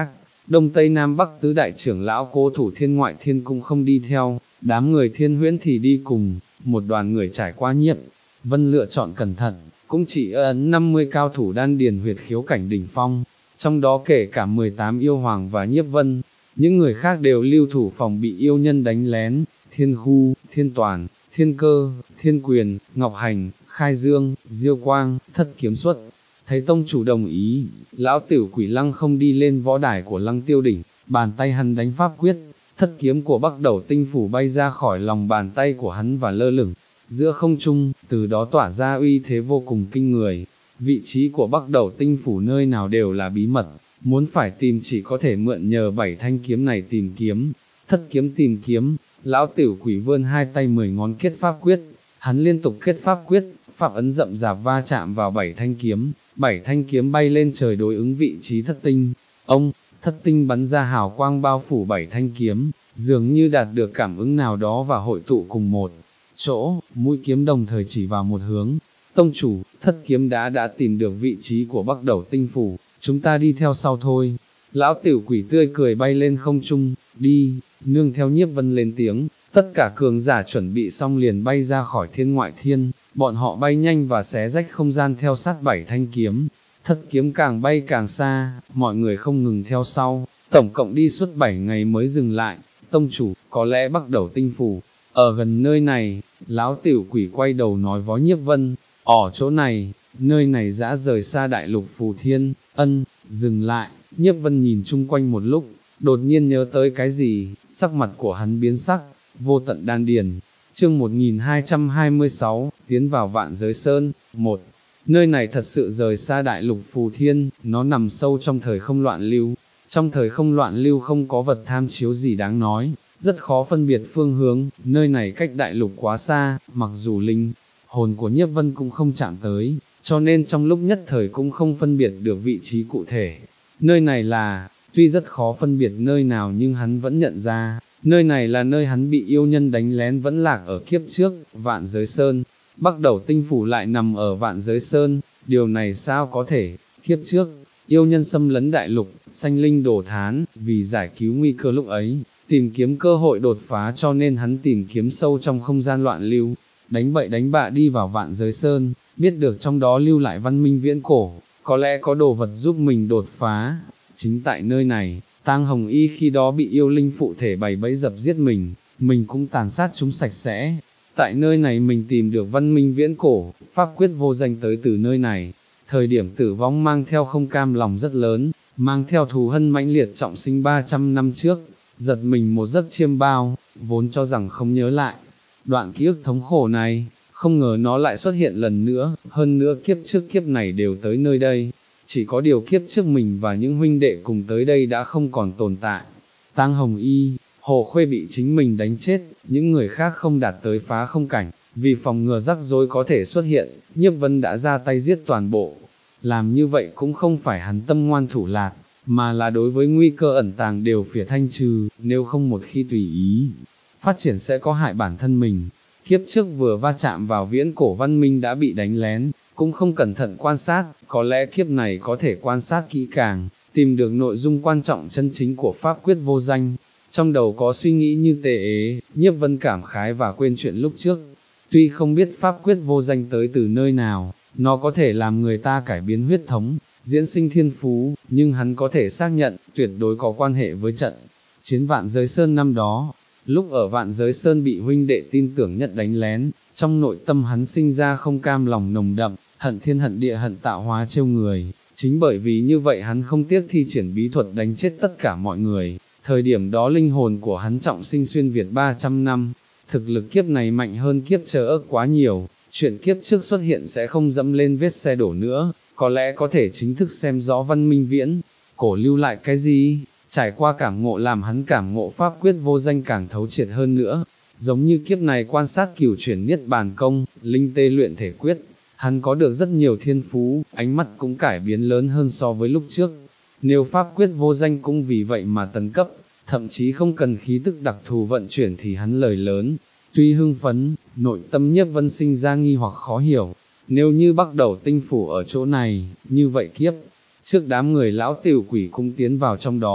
[SPEAKER 1] Đông Tây Nam Bắc tứ đại trưởng lão cố thủ thiên ngoại thiên cũng không đi theo, đám người thiên huyễn thì đi cùng, một đoàn người trải qua Nhiếp Vân lựa chọn cẩn thận, cũng chỉ ấn năm mươi cao thủ đan điền huyệt khiếu cảnh đỉnh phong, trong đó kể cả mười tám yêu hoàng và Nhiếp Vân, những người khác đều lưu thủ phòng bị yêu nhân đánh lén, Thiên Khu, Thiên Toàn, Thiên Cơ, Thiên Quyền, Ngọc Hành, Khai Dương, Diêu Quang, Thất Kiếm Xuất. Thấy tông chủ đồng ý, lão tiểu quỷ Lăng không đi lên võ đài của Lăng Tiêu đỉnh, bàn tay hắn đánh pháp quyết, thất kiếm của Bắc Đầu Tinh Phủ bay ra khỏi lòng bàn tay của hắn và lơ lửng giữa không trung, từ đó tỏa ra uy thế vô cùng kinh người. Vị trí của Bắc Đầu Tinh Phủ nơi nào đều là bí mật, muốn phải tìm chỉ có thể mượn nhờ bảy thanh kiếm này tìm kiếm. Thất kiếm tìm kiếm, lão tiểu quỷ vươn hai tay mười ngón kết pháp quyết, hắn liên tục kết pháp quyết, pháp ấn rậm rạp va chạm vào bảy thanh kiếm, bảy thanh kiếm bay lên trời đối ứng vị trí thất tinh. Ông, thất tinh bắn ra hào quang bao phủ bảy thanh kiếm, dường như đạt được cảm ứng nào đó và hội tụ cùng một chỗ, mũi kiếm đồng thời chỉ vào một hướng. Tông chủ, thất kiếm đã đã tìm được vị trí của Bắc Đầu Tinh Phủ, chúng ta đi theo sau thôi. Lão tiểu quỷ tươi cười bay lên không trung, đi, nương theo Nhiếp Vân lên tiếng, tất cả cường giả chuẩn bị xong liền bay ra khỏi thiên ngoại thiên, bọn họ bay nhanh và xé rách không gian theo sát bảy thanh kiếm, thất kiếm càng bay càng xa, mọi người không ngừng theo sau, tổng cộng đi suốt bảy ngày mới dừng lại. Tông chủ, có lẽ Bắc Đầu Tinh Phủ ở gần nơi này. Lão tiểu quỷ quay đầu nói với Nhiếp Vân, ở chỗ này, nơi này đã rời xa đại lục Phù Thiên. Ân, dừng lại. Nhiếp Vân nhìn chung quanh một lúc, đột nhiên nhớ tới cái gì, sắc mặt của hắn biến sắc. Vô tận đan điền. Chương một nghìn hai trăm hai mươi sáu, tiến vào Vạn Giới Sơn. Một, nơi này thật sự rời xa đại lục Phù Thiên, nó nằm sâu trong thời không loạn lưu. Trong thời không loạn lưu không có vật tham chiếu gì đáng nói, rất khó phân biệt phương hướng, nơi này cách đại lục quá xa, mặc dù linh hồn của Nhiếp Vân cũng không chạm tới, cho nên trong lúc nhất thời cũng không phân biệt được vị trí cụ thể. Nơi này là, tuy rất khó phân biệt nơi nào nhưng hắn vẫn nhận ra, nơi này là nơi hắn bị yêu nhân đánh lén vẫn lạc ở kiếp trước, Vạn Giới Sơn. Bắc Đầu Tinh Phủ lại nằm ở Vạn Giới Sơn, điều này sao có thể, kiếp trước, yêu nhân xâm lấn đại lục, sanh linh đổ thán, vì giải cứu nguy cơ lúc ấy, tìm kiếm cơ hội đột phá cho nên hắn tìm kiếm sâu trong không gian loạn lưu, đánh bậy đánh bạ đi vào Vạn Giới Sơn, biết được trong đó lưu lại văn minh viễn cổ, có lẽ có đồ vật giúp mình đột phá. Chính tại nơi này, Tang Hồng Y khi đó bị yêu linh phụ thể bày bẫy dập giết mình, mình cũng tàn sát chúng sạch sẽ. Tại nơi này mình tìm được văn minh viễn cổ, pháp quyết vô danh tới từ nơi này. Thời điểm tử vong mang theo không cam lòng rất lớn, mang theo thù hân mãnh liệt trọng sinh ba trăm năm trước, giật mình một giấc chiêm bao, vốn cho rằng không nhớ lại. Đoạn ký ức thống khổ này, không ngờ nó lại xuất hiện lần nữa, hơn nữa kiếp trước kiếp này đều tới nơi đây. Chỉ có điều kiếp trước mình và những huynh đệ cùng tới đây đã không còn tồn tại. Tang Hồng Y, Hồ Khuê bị chính mình đánh chết, những người khác không đạt tới phá không cảnh, vì phòng ngừa rắc rối có thể xuất hiện, Nhiếp Vân đã ra tay giết toàn bộ. Làm như vậy cũng không phải hắn tâm ngoan thủ lạt, mà là đối với nguy cơ ẩn tàng đều phải thanh trừ, nếu không một khi tùy ý phát triển sẽ có hại bản thân mình. Kiếp trước vừa va chạm vào viễn cổ văn minh đã bị đánh lén, cũng không cẩn thận quan sát, có lẽ kiếp này có thể quan sát kỹ càng, tìm được nội dung quan trọng chân chính của pháp quyết vô danh. Trong đầu có suy nghĩ như tề ế, Nhiếp Vân cảm khái và quên chuyện lúc trước. Tuy không biết pháp quyết vô danh tới từ nơi nào, nó có thể làm người ta cải biến huyết thống, diễn sinh thiên phú, nhưng hắn có thể xác nhận, tuyệt đối có quan hệ với trận chiến Vạn Giới Sơn năm đó. Lúc ở Vạn Giới Sơn bị huynh đệ tin tưởng nhận đánh lén, trong nội tâm hắn sinh ra không cam lòng nồng đậm, hận thiên hận địa hận tạo hóa trêu người. Chính bởi vì như vậy hắn không tiếc thi triển bí thuật đánh chết tất cả mọi người. Thời điểm đó linh hồn của hắn trọng sinh xuyên Việt ba trăm năm, thực lực kiếp này mạnh hơn kiếp chờ ước quá nhiều, chuyện kiếp trước xuất hiện sẽ không dẫm lên vết xe đổ nữa, có lẽ có thể chính thức xem rõ văn minh viễn cổ lưu lại cái gì. Trải qua cảm ngộ làm hắn cảm ngộ pháp quyết vô danh càng thấu triệt hơn nữa, giống như kiếp này quan sát cửu chuyển niết bàn công, linh tê luyện thể quyết, hắn có được rất nhiều thiên phú, ánh mắt cũng cải biến lớn hơn so với lúc trước. Nếu pháp quyết vô danh cũng vì vậy mà tấn cấp, thậm chí không cần khí tức đặc thù vận chuyển thì hắn lời lớn. Tuy hưng phấn, nội tâm Nhiếp Vân sinh ra nghi hoặc khó hiểu, nếu như Bắc Đầu Tinh Phủ ở chỗ này, như vậy kiếp trước đám người lão tiểu quỷ cũng tiến vào trong đó,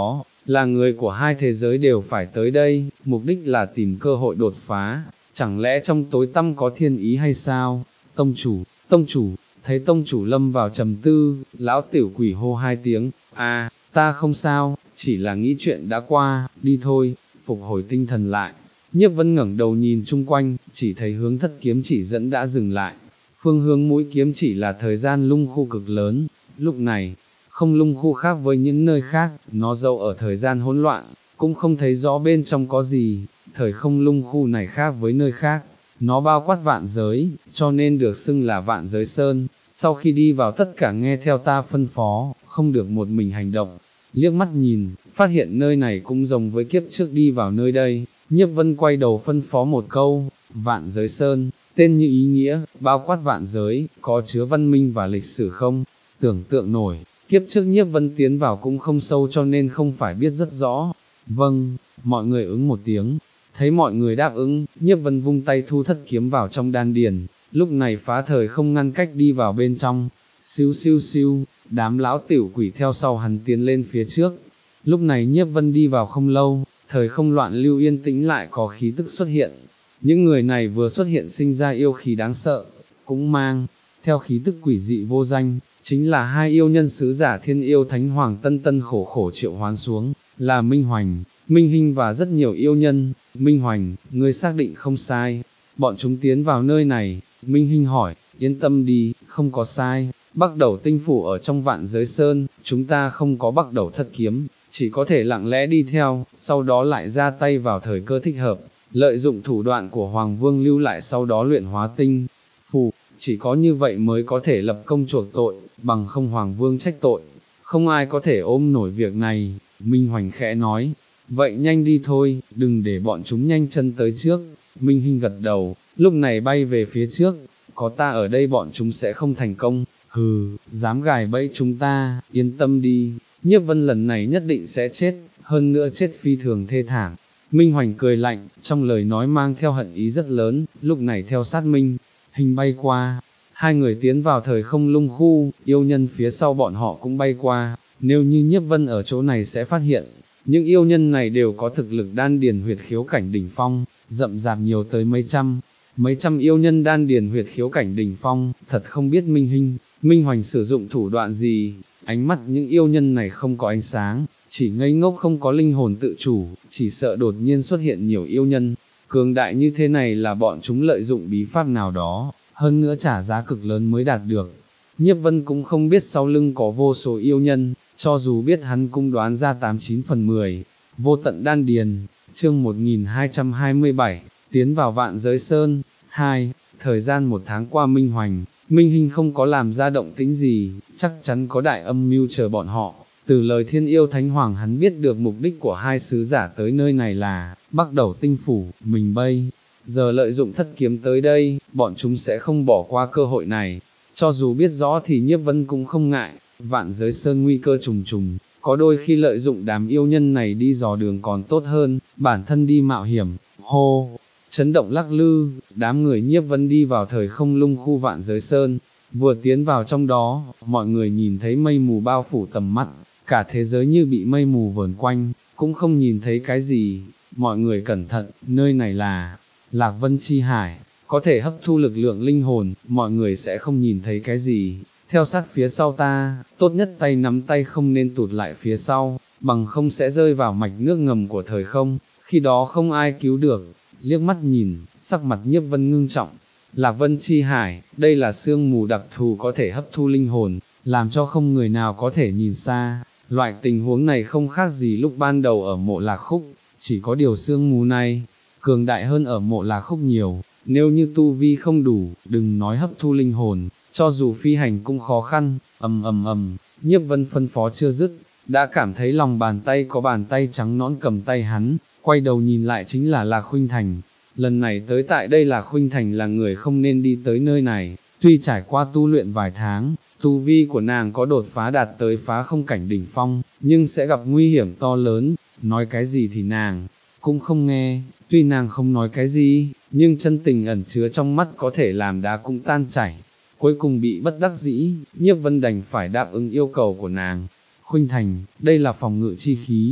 [SPEAKER 1] là người của hai thế giới đều phải tới đây, mục đích là tìm cơ hội đột phá, chẳng lẽ trong tối tăm có thiên ý hay sao? Tông chủ, tông chủ, thấy tông chủ lâm vào trầm tư, lão tiểu quỷ hô hai tiếng, à, ta không sao, chỉ là nghĩ chuyện đã qua, đi thôi, phục hồi tinh thần lại. Nhiếp Vân ngẩng đầu nhìn chung quanh, chỉ thấy hướng thất kiếm chỉ dẫn đã dừng lại, phương hướng mũi kiếm chỉ là thời gian lung khu cực lớn, lúc này, không lung khu khác với những nơi khác, nó dâu ở thời gian hỗn loạn, cũng không thấy rõ bên trong có gì, thời không lung khu này khác với nơi khác, nó bao quát vạn giới, cho nên được xưng là vạn giới sơn. Sau khi đi vào tất cả nghe theo ta phân phó, không được một mình hành động. Liếc mắt nhìn, phát hiện nơi này cũng giống với kiếp trước đi vào nơi đây, Nhiếp Vân quay đầu phân phó một câu, vạn giới sơn, tên như ý nghĩa, bao quát vạn giới, có chứa văn minh và lịch sử không, tưởng tượng nổi, kiếp trước Nhiếp Vân tiến vào cũng không sâu cho nên không phải biết rất rõ. Vâng, mọi người ứng một tiếng, thấy mọi người đáp ứng, Nhiếp Vân vung tay thu thất kiếm vào trong đan điền, lúc này phá thời không ngăn cách đi vào bên trong, siêu siêu siêu, đám lão tiểu quỷ theo sau hắn tiến lên phía trước. Lúc này Nhiếp Vân đi vào không lâu, thời không loạn lưu yên tĩnh lại có khí tức xuất hiện. Những người này vừa xuất hiện sinh ra yêu khí đáng sợ, cũng mang theo khí tức quỷ dị vô danh, chính là hai yêu nhân sứ giả thiên yêu thánh hoàng tân tân khổ khổ triệu hoán xuống, là Minh Hoành, Minh Hinh và rất nhiều yêu nhân. Minh Hoành, ngươi xác định không sai, bọn chúng tiến vào nơi này. Minh Hinh hỏi, yên tâm đi, không có sai, Bắc Đầu tinh phủ ở trong vạn giới sơn, chúng ta không có Bắc Đầu thất kiếm, chỉ có thể lặng lẽ đi theo, sau đó lại ra tay vào thời cơ thích hợp, lợi dụng thủ đoạn của Hoàng Vương lưu lại sau đó luyện hóa tinh phủ, chỉ có như vậy mới có thể lập công chuộc tội, bằng không Hoàng Vương trách tội, không ai có thể ôm nổi việc này. Minh Hoành khẽ nói, vậy nhanh đi thôi, đừng để bọn chúng nhanh chân tới trước. Minh Hinh gật đầu, lúc này bay về phía trước, có ta ở đây bọn chúng sẽ không thành công, hừ, dám gài bẫy chúng ta, yên tâm đi, Nhiếp Vân lần này nhất định sẽ chết, hơn nữa chết phi thường thê thảm. Minh Hoành cười lạnh, trong lời nói mang theo hận ý rất lớn, lúc này theo sát Minh Hinh bay qua, hai người tiến vào thời không lung khu, yêu nhân phía sau bọn họ cũng bay qua, nếu như Nhiếp Vân ở chỗ này sẽ phát hiện, những yêu nhân này đều có thực lực đan điền huyệt khiếu cảnh đỉnh phong, rậm rạp nhiều tới mấy trăm, mấy trăm yêu nhân đan điền huyệt khiếu cảnh đỉnh phong, thật không biết Minh Hinh, Minh Hoành sử dụng thủ đoạn gì, ánh mắt những yêu nhân này không có ánh sáng, chỉ ngây ngốc không có linh hồn tự chủ, chỉ sợ đột nhiên xuất hiện nhiều yêu nhân, cường đại như thế này là bọn chúng lợi dụng bí pháp nào đó, hơn nữa trả giá cực lớn mới đạt được. Nhiếp Vân cũng không biết sau lưng có vô số yêu nhân, cho dù biết hắn cũng đoán ra tám chín phần mười, vô tận đan điền, chương một nghìn hai trăm hai mươi bảy, tiến vào vạn giới sơn. Hai, thời gian một tháng qua Minh Hoành, Minh Hinh không có làm ra động tĩnh gì, chắc chắn có đại âm mưu chờ bọn họ. Từ lời thiên yêu thánh hoàng hắn biết được mục đích của hai sứ giả tới nơi này là, Bắc Đầu tinh phủ, mình bây giờ lợi dụng thất kiếm tới đây, bọn chúng sẽ không bỏ qua cơ hội này. Cho dù biết rõ thì Nhiếp Vân cũng không ngại, vạn giới sơn nguy cơ trùng trùng, có đôi khi lợi dụng đám yêu nhân này đi dò đường còn tốt hơn, bản thân đi mạo hiểm. Hô, chấn động lắc lư, đám người Nhiếp Vân đi vào thời không lung khu vạn giới sơn, vừa tiến vào trong đó, mọi người nhìn thấy mây mù bao phủ tầm mắt, cả thế giới như bị mây mù vờn quanh, cũng không nhìn thấy cái gì. Mọi người cẩn thận, nơi này là Lạc Vân Chi Hải, có thể hấp thu lực lượng linh hồn, mọi người sẽ không nhìn thấy cái gì. Theo sát phía sau ta, tốt nhất tay nắm tay không nên tụt lại phía sau, bằng không sẽ rơi vào mạch nước ngầm của thời không, khi đó không ai cứu được. Liếc mắt nhìn, sắc mặt Nhiếp Vân ngưng trọng. Lạc Vân Chi Hải, đây là sương mù đặc thù có thể hấp thu linh hồn, làm cho không người nào có thể nhìn xa. Loại tình huống này không khác gì lúc ban đầu ở mộ Lạc Khúc, chỉ có điều sương mù này, cường đại hơn ở mộ Lạc Khúc nhiều, nếu như tu vi không đủ, đừng nói hấp thu linh hồn, cho dù phi hành cũng khó khăn. Ầm ầm ầm, Nhiếp Vân phân phó chưa dứt, đã cảm thấy lòng bàn tay có bàn tay trắng nõn cầm tay hắn, quay đầu nhìn lại chính là Lạc Khuynh Thành. Lần này tới tại đây Lạc Khuynh Thành là người không nên đi tới nơi này, tuy trải qua tu luyện vài tháng, tu vi của nàng có đột phá đạt tới phá không cảnh đỉnh phong, nhưng sẽ gặp nguy hiểm to lớn, nói cái gì thì nàng cũng không nghe, tuy nàng không nói cái gì, nhưng chân tình ẩn chứa trong mắt có thể làm đá cũng tan chảy. Cuối cùng bị bất đắc dĩ, Nhiếp Vân đành phải đáp ứng yêu cầu của nàng. Khuynh Thành, đây là phòng ngự chi khí,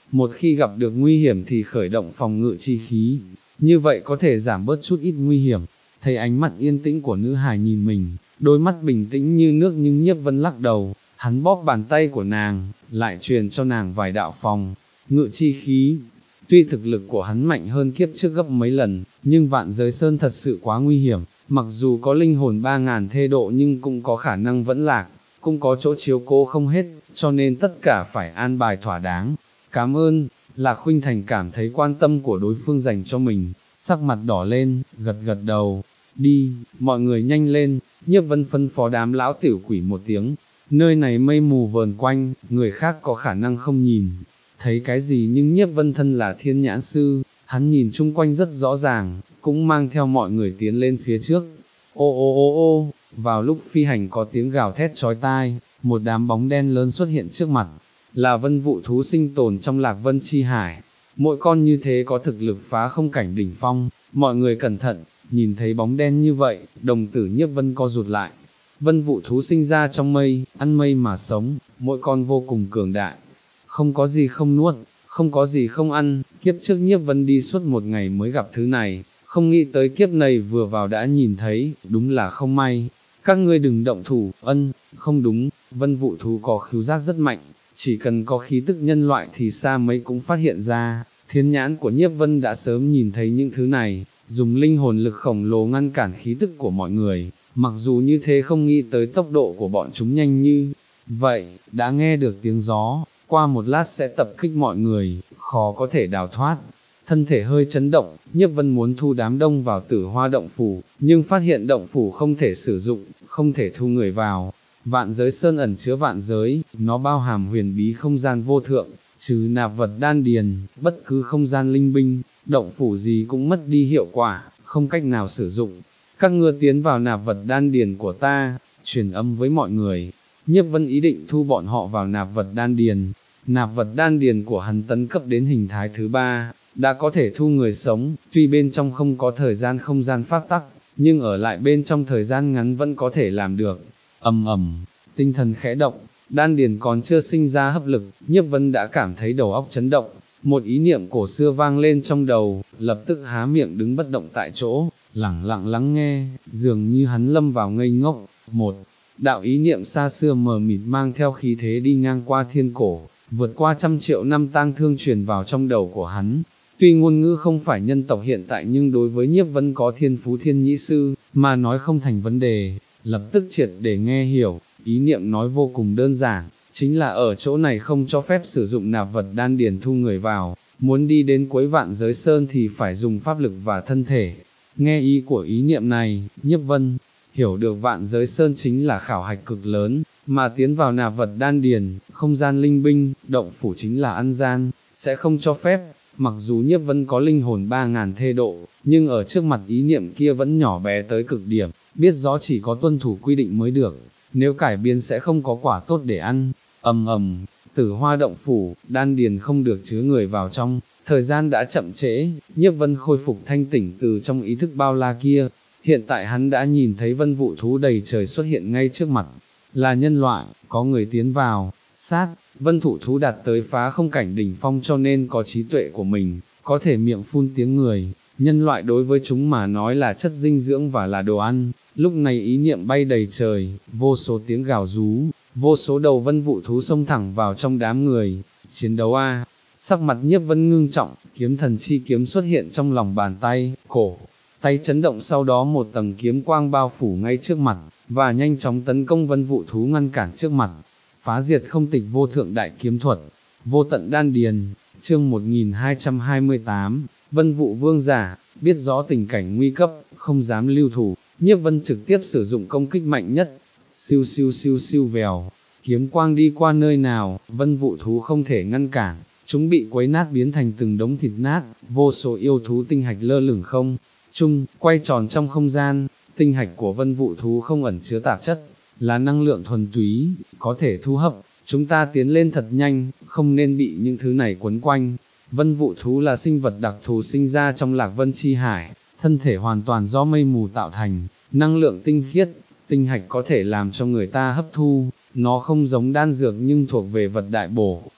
[SPEAKER 1] một khi gặp được nguy hiểm thì khởi động phòng ngự chi khí, như vậy có thể giảm bớt chút ít nguy hiểm. Thấy ánh mắt yên tĩnh của nữ hài nhìn mình, đôi mắt bình tĩnh như nước nhưng Nhiếp Vân lắc đầu, hắn bóp bàn tay của nàng, lại truyền cho nàng vài đạo phòng ngự chi khí. Tuy thực lực của hắn mạnh hơn kiếp trước gấp mấy lần, nhưng Vạn Giới Sơn thật sự quá nguy hiểm, mặc dù có linh hồn ba ngàn thê độ nhưng cũng có khả năng vẫn lạc, cũng có chỗ chiếu cố không hết, cho nên tất cả phải an bài thỏa đáng. Cảm ơn. Lạc Khuynh Thành cảm thấy quan tâm của đối phương dành cho mình, sắc mặt đỏ lên, gật gật đầu. Đi, mọi người nhanh lên. Nhiếp Vân phân phó đám lão tiểu quỷ một tiếng, nơi này mây mù vờn quanh, người khác có khả năng không nhìn thấy cái gì nhưng Nhiếp Vân thân là thiên nhãn sư, hắn nhìn chung quanh rất rõ ràng, cũng mang theo mọi người tiến lên phía trước. Ô ô ô ô, vào lúc phi hành có tiếng gào thét chói tai, một đám bóng đen lớn xuất hiện trước mặt, là vân vụ thú sinh tồn trong Lạc Vân Chi Hải. Mỗi con như thế có thực lực phá không cảnh đỉnh phong, mọi người cẩn thận, nhìn thấy bóng đen như vậy, đồng tử Nhiếp Vân co rụt lại. Vân vụ thú sinh ra trong mây, ăn mây mà sống, mỗi con vô cùng cường đại, không có gì không nuốt, không có gì không ăn. Kiếp trước Nhiếp Vân đi suốt một ngày mới gặp thứ này, không nghĩ tới kiếp này vừa vào đã nhìn thấy, đúng là không may. Các ngươi đừng động thủ. Ân, không đúng, vân vụ thú có khứu giác rất mạnh, chỉ cần có khí tức nhân loại thì xa mấy cũng phát hiện ra. Thiên nhãn của Nhiếp Vân đã sớm nhìn thấy những thứ này, dùng linh hồn lực khổng lồ ngăn cản khí tức của mọi người, mặc dù như thế không nghĩ tới tốc độ của bọn chúng nhanh như vậy, đã nghe được tiếng gió, qua một lát sẽ tập kích mọi người, khó có thể đào thoát. Thân thể hơi chấn động, Nhiếp Vân muốn thu đám đông vào Tử Hoa động phủ, nhưng phát hiện động phủ không thể sử dụng, không thể thu người vào. Vạn Giới Sơn ẩn chứa vạn giới, nó bao hàm huyền bí không gian vô thượng, trừ nạp vật đan điền, bất cứ không gian linh binh, động phủ gì cũng mất đi hiệu quả, không cách nào sử dụng. Các ngươi tiến vào nạp vật đan điền của ta, truyền âm với mọi người. Nhiếp Vân ý định thu bọn họ vào nạp vật đan điền. Nạp vật đan điền của hắn tấn cấp đến hình thái thứ ba, đã có thể thu người sống, tuy bên trong không có thời gian không gian pháp tắc, nhưng ở lại bên trong thời gian ngắn vẫn có thể làm được. Ầm ầm, tinh thần khẽ động, đan điền còn chưa sinh ra hấp lực, Nhiếp Vân đã cảm thấy đầu óc chấn động, một ý niệm cổ xưa vang lên trong đầu, lập tức há miệng đứng bất động tại chỗ, lẳng lặng lắng nghe, dường như hắn lâm vào ngây ngốc. Một đạo ý niệm xa xưa mờ mịt mang theo khí thế đi ngang qua thiên cổ, vượt qua trăm triệu năm tang thương truyền vào trong đầu của hắn. Tuy ngôn ngữ không phải nhân tộc hiện tại nhưng đối với Nhiếp Vân có thiên phú thiên nhĩ sư, mà nói không thành vấn đề, lập tức triệt để nghe hiểu. Ý niệm nói vô cùng đơn giản, chính là ở chỗ này không cho phép sử dụng nạp vật đan điền thu người vào, muốn đi đến cuối Vạn Giới Sơn thì phải dùng pháp lực và thân thể. Nghe ý của ý niệm này, Nhiếp Vân hiểu được Vạn Giới Sơn chính là khảo hạch cực lớn, mà tiến vào nạp vật đan điền, không gian linh binh, động phủ chính là ăn gian, sẽ không cho phép. Mặc dù Nhiếp Vân có linh hồn ba ngàn thê độ, nhưng ở trước mặt ý niệm kia vẫn nhỏ bé tới cực điểm, biết rõ chỉ có tuân thủ quy định mới được, nếu cải biến sẽ không có quả tốt để ăn. Ầm ầm, Tử Hoa động phủ, đan điền không được chứa người vào trong, thời gian đã chậm trễ, Nhiếp Vân khôi phục thanh tỉnh từ trong ý thức bao la kia. Hiện tại hắn đã nhìn thấy vân vụ thú đầy trời xuất hiện ngay trước mặt, là nhân loại, có người tiến vào, sát. Vân thụ thú đạt tới phá không cảnh đỉnh phong cho nên có trí tuệ của mình, có thể miệng phun tiếng người, nhân loại đối với chúng mà nói là chất dinh dưỡng và là đồ ăn. Lúc này ý niệm bay đầy trời, vô số tiếng gào rú, vô số đầu vân vụ thú xông thẳng vào trong đám người, chiến đấu a. Sắc mặt Nhiếp Vân ngưng trọng, kiếm thần chi kiếm xuất hiện trong lòng bàn tay, cổ, tay chấn động sau đó một tầng kiếm quang bao phủ ngay trước mặt, và nhanh chóng tấn công vân vụ thú ngăn cản trước mặt. Phá diệt không tịch vô thượng đại kiếm thuật, vô tận đan điền. Chương một nghìn hai trăm hai mươi tám, Vân vụ vương giả, biết rõ tình cảnh nguy cấp, không dám lưu thủ, Nhiếp Vân trực tiếp sử dụng công kích mạnh nhất, siêu siêu siêu siêu vèo, kiếm quang đi qua nơi nào, vân vụ thú không thể ngăn cản, chúng bị quấy nát biến thành từng đống thịt nát, vô số yêu thú tinh hạch lơ lửng không trung, quay tròn trong không gian. Tinh hạch của vân vụ thú không ẩn chứa tạp chất, là năng lượng thuần túy, có thể thu hấp. Chúng ta tiến lên thật nhanh, không nên bị những thứ này quấn quanh. Vân vụ thú là sinh vật đặc thù sinh ra trong Lạc Vân Chi Hải, thân thể hoàn toàn do mây mù tạo thành, năng lượng tinh khiết, tinh hạch có thể làm cho người ta hấp thu, nó không giống đan dược nhưng thuộc về vật đại bổ,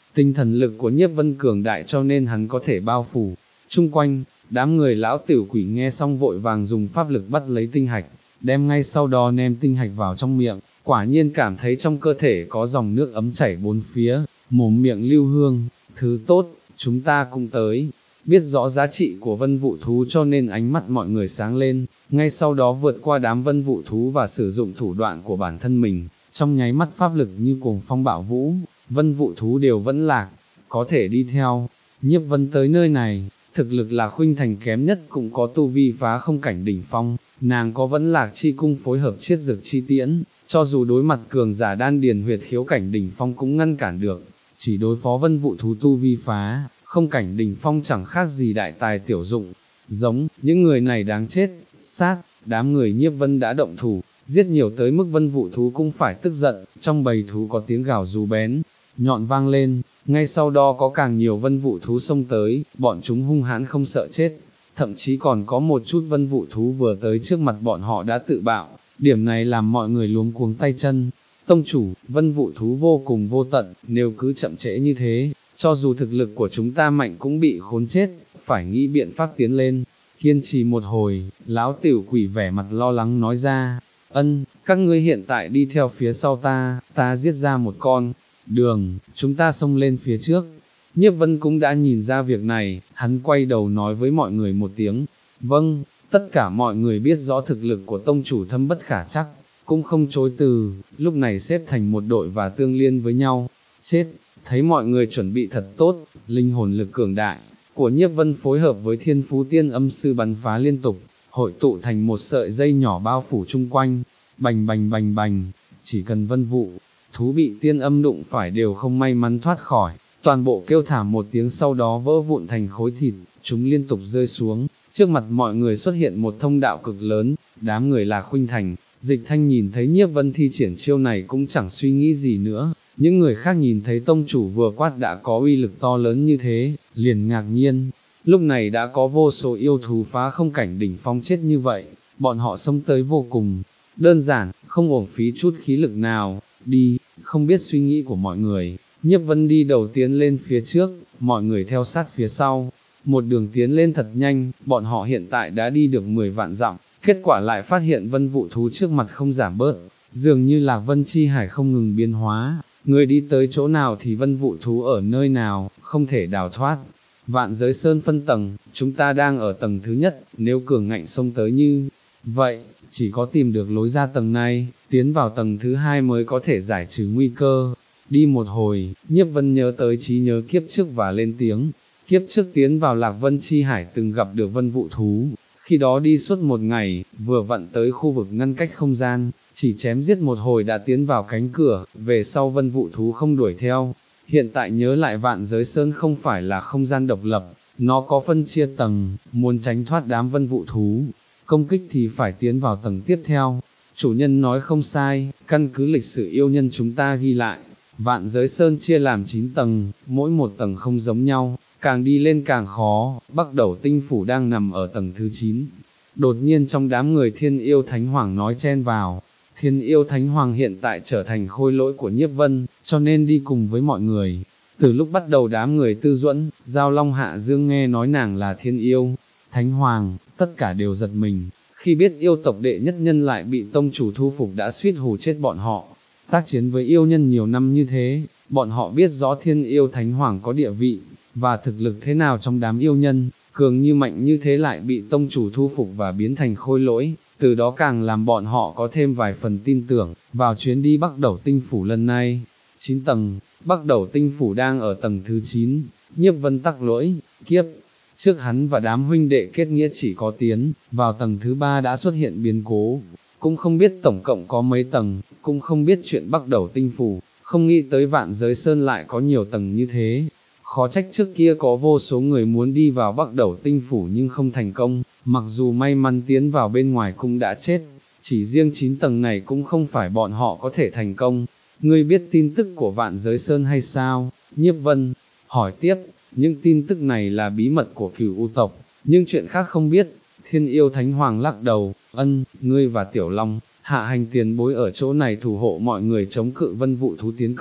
[SPEAKER 1] tinh thần lực của Nhiếp Vân cường đại cho nên hắn có thể bao phủ chung quanh. Đám người lão tiểu quỷ nghe xong vội vàng dùng pháp lực bắt lấy tinh hạch, đem ngay sau đó ném tinh hạch vào trong miệng, quả nhiên cảm thấy trong cơ thể có dòng nước ấm chảy bốn phía, mồm miệng lưu hương, thứ tốt, chúng ta cũng tới. Biết rõ giá trị của vân vụ thú cho nên ánh mắt mọi người sáng lên, ngay sau đó vượt qua đám vân vụ thú và sử dụng thủ đoạn của bản thân mình, trong nháy mắt pháp lực như cuồng phong bạo vũ, vân vụ thú đều vẫn lạc, có thể đi theo. Nhiếp Vân tới nơi này, thực lực là khuynh thành kém nhất cũng có tu vi phá không cảnh đỉnh phong, nàng có vẫn lạc chi cung phối hợp chiết dược chi tiễn, cho dù đối mặt cường giả đan điền huyệt khiếu cảnh đỉnh phong cũng ngăn cản được, chỉ đối phó vân vụ thú tu vi phá không cảnh đỉnh phong chẳng khác gì đại tài tiểu dụng. Giống, những người này đáng chết, sát, đám người Nhiếp Vân đã động thủ, giết nhiều tới mức vân vụ thú cũng phải tức giận, trong bầy thú có tiếng gào rú bén, nhọn vang lên, ngay sau đó có càng nhiều vân vụ thú xông tới, bọn chúng hung hãn không sợ chết, thậm chí còn có một chút vân vụ thú vừa tới trước mặt bọn họ đã tự bạo, điểm này làm mọi người luống cuống tay chân. Tông chủ, vân vụ thú vô cùng vô tận, nếu cứ chậm trễ như thế, cho dù thực lực của chúng ta mạnh cũng bị khốn chết, phải nghĩ biện pháp tiến lên. Kiên trì một hồi, lão tiểu quỷ vẻ mặt lo lắng nói ra, ân, các ngươi hiện tại đi theo phía sau ta, ta giết ra một con đường, chúng ta xông lên phía trước. Nhiếp Vân cũng đã nhìn ra việc này, hắn quay đầu nói với mọi người một tiếng, vâng. Tất cả mọi người biết rõ thực lực của tông chủ thâm bất khả trắc, cũng không chối từ, lúc này xếp thành một đội và tương liên với nhau. Chết, thấy mọi người chuẩn bị thật tốt, linh hồn lực cường đại của Nhiếp Vân phối hợp với thiên phú tiên âm sư bắn phá liên tục, hội tụ thành một sợi dây nhỏ bao phủ chung quanh, bành bành bành bành, chỉ cần vân vụ thú bị tiên âm đụng phải đều không may mắn thoát khỏi, toàn bộ kêu thảm một tiếng sau đó vỡ vụn thành khối thịt, chúng liên tục rơi xuống. Trước mặt mọi người xuất hiện một thông đạo cực lớn, đám người là khuynh thành, Dịch Thanh nhìn thấy Nhiếp Vân thi triển chiêu này cũng chẳng suy nghĩ gì nữa, những người khác nhìn thấy tông chủ vừa quát đã có uy lực to lớn như thế, liền ngạc nhiên, lúc này đã có vô số yêu thú phá không cảnh đỉnh phong chết như vậy, bọn họ xông tới vô cùng đơn giản, không uổng phí chút khí lực nào, đi, không biết suy nghĩ của mọi người, Nhiếp Vân đi đầu tiến lên phía trước, mọi người theo sát phía sau. Một đường tiến lên thật nhanh, bọn họ hiện tại đã đi được mười vạn dặm, kết quả lại phát hiện vân vụ thú trước mặt không giảm bớt, dường như Lạc Vân Chi Hải không ngừng biến hóa, người đi tới chỗ nào thì vân vụ thú ở nơi nào, không thể đào thoát. Vạn giới sơn phân tầng, chúng ta đang ở tầng thứ nhất, nếu cường ngạnh xông tới như vậy, chỉ có tìm được lối ra tầng này, tiến vào tầng thứ hai mới có thể giải trừ nguy cơ. Đi một hồi, Nhiếp Vân nhớ tới trí nhớ kiếp trước và lên tiếng. Kiếp trước tiến vào Lạc Vân Chi Hải từng gặp được vân vụ thú, khi đó đi suốt một ngày, vừa vặn tới khu vực ngăn cách không gian, chỉ chém giết một hồi đã tiến vào cánh cửa, về sau vân vụ thú không đuổi theo. Hiện tại nhớ lại vạn giới sơn không phải là không gian độc lập, nó có phân chia tầng, muốn tránh thoát đám vân vụ thú, công kích thì phải tiến vào tầng tiếp theo. Chủ nhân nói không sai, căn cứ lịch sử yêu nhân chúng ta ghi lại, vạn giới sơn chia làm chín tầng, mỗi một tầng không giống nhau. Càng đi lên càng khó, Bắc Đẩu Tinh Phủ đang nằm ở tầng thứ chín. Đột nhiên trong đám người Thiên Yêu Thánh Hoàng nói chen vào, Thiên Yêu Thánh Hoàng hiện tại trở thành khôi lỗi của Nhiếp Vân, cho nên đi cùng với mọi người. Từ lúc bắt đầu đám người Tư Duẫn, Giao Long Hạ Dương nghe nói nàng là Thiên Yêu Thánh Hoàng, tất cả đều giật mình, khi biết yêu tộc đệ nhất nhân lại bị tông chủ thu phục đã suýt hù chết bọn họ. Tác chiến với yêu nhân nhiều năm như thế, bọn họ biết rõ Thiên Yêu Thánh Hoàng có địa vị và thực lực thế nào trong đám yêu nhân, cường như mạnh như thế lại bị tông chủ thu phục và biến thành khôi lỗi, từ đó càng làm bọn họ có thêm vài phần tin tưởng vào chuyến đi Bắc Đẩu Tinh Phủ lần này. chín tầng, Bắc Đẩu Tinh Phủ đang ở tầng thứ chín, Nhiếp Vân tắc lỗi, kiếp trước hắn và đám huynh đệ kết nghĩa chỉ có tiến vào tầng thứ ba đã xuất hiện biến cố, cũng không biết tổng cộng có mấy tầng, cũng không biết chuyện Bắc Đẩu Tinh Phủ, không nghĩ tới vạn giới sơn lại có nhiều tầng như thế. Khó trách trước kia có vô số người muốn đi vào Bắc Đẩu Tinh Phủ nhưng không thành công, mặc dù may mắn tiến vào bên ngoài cũng đã chết, chỉ riêng chín tầng này cũng không phải bọn họ có thể thành công. Ngươi biết tin tức của vạn giới sơn hay sao? Nhiếp Vân hỏi tiếp, những tin tức này là bí mật của Cửu U tộc, nhưng chuyện khác không biết. Thiên Yêu Thánh Hoàng lắc đầu, ân, ngươi và Tiểu Long, Hạ Hành tiền bối ở chỗ này thủ hộ mọi người chống cự vân vụ thú tiến công,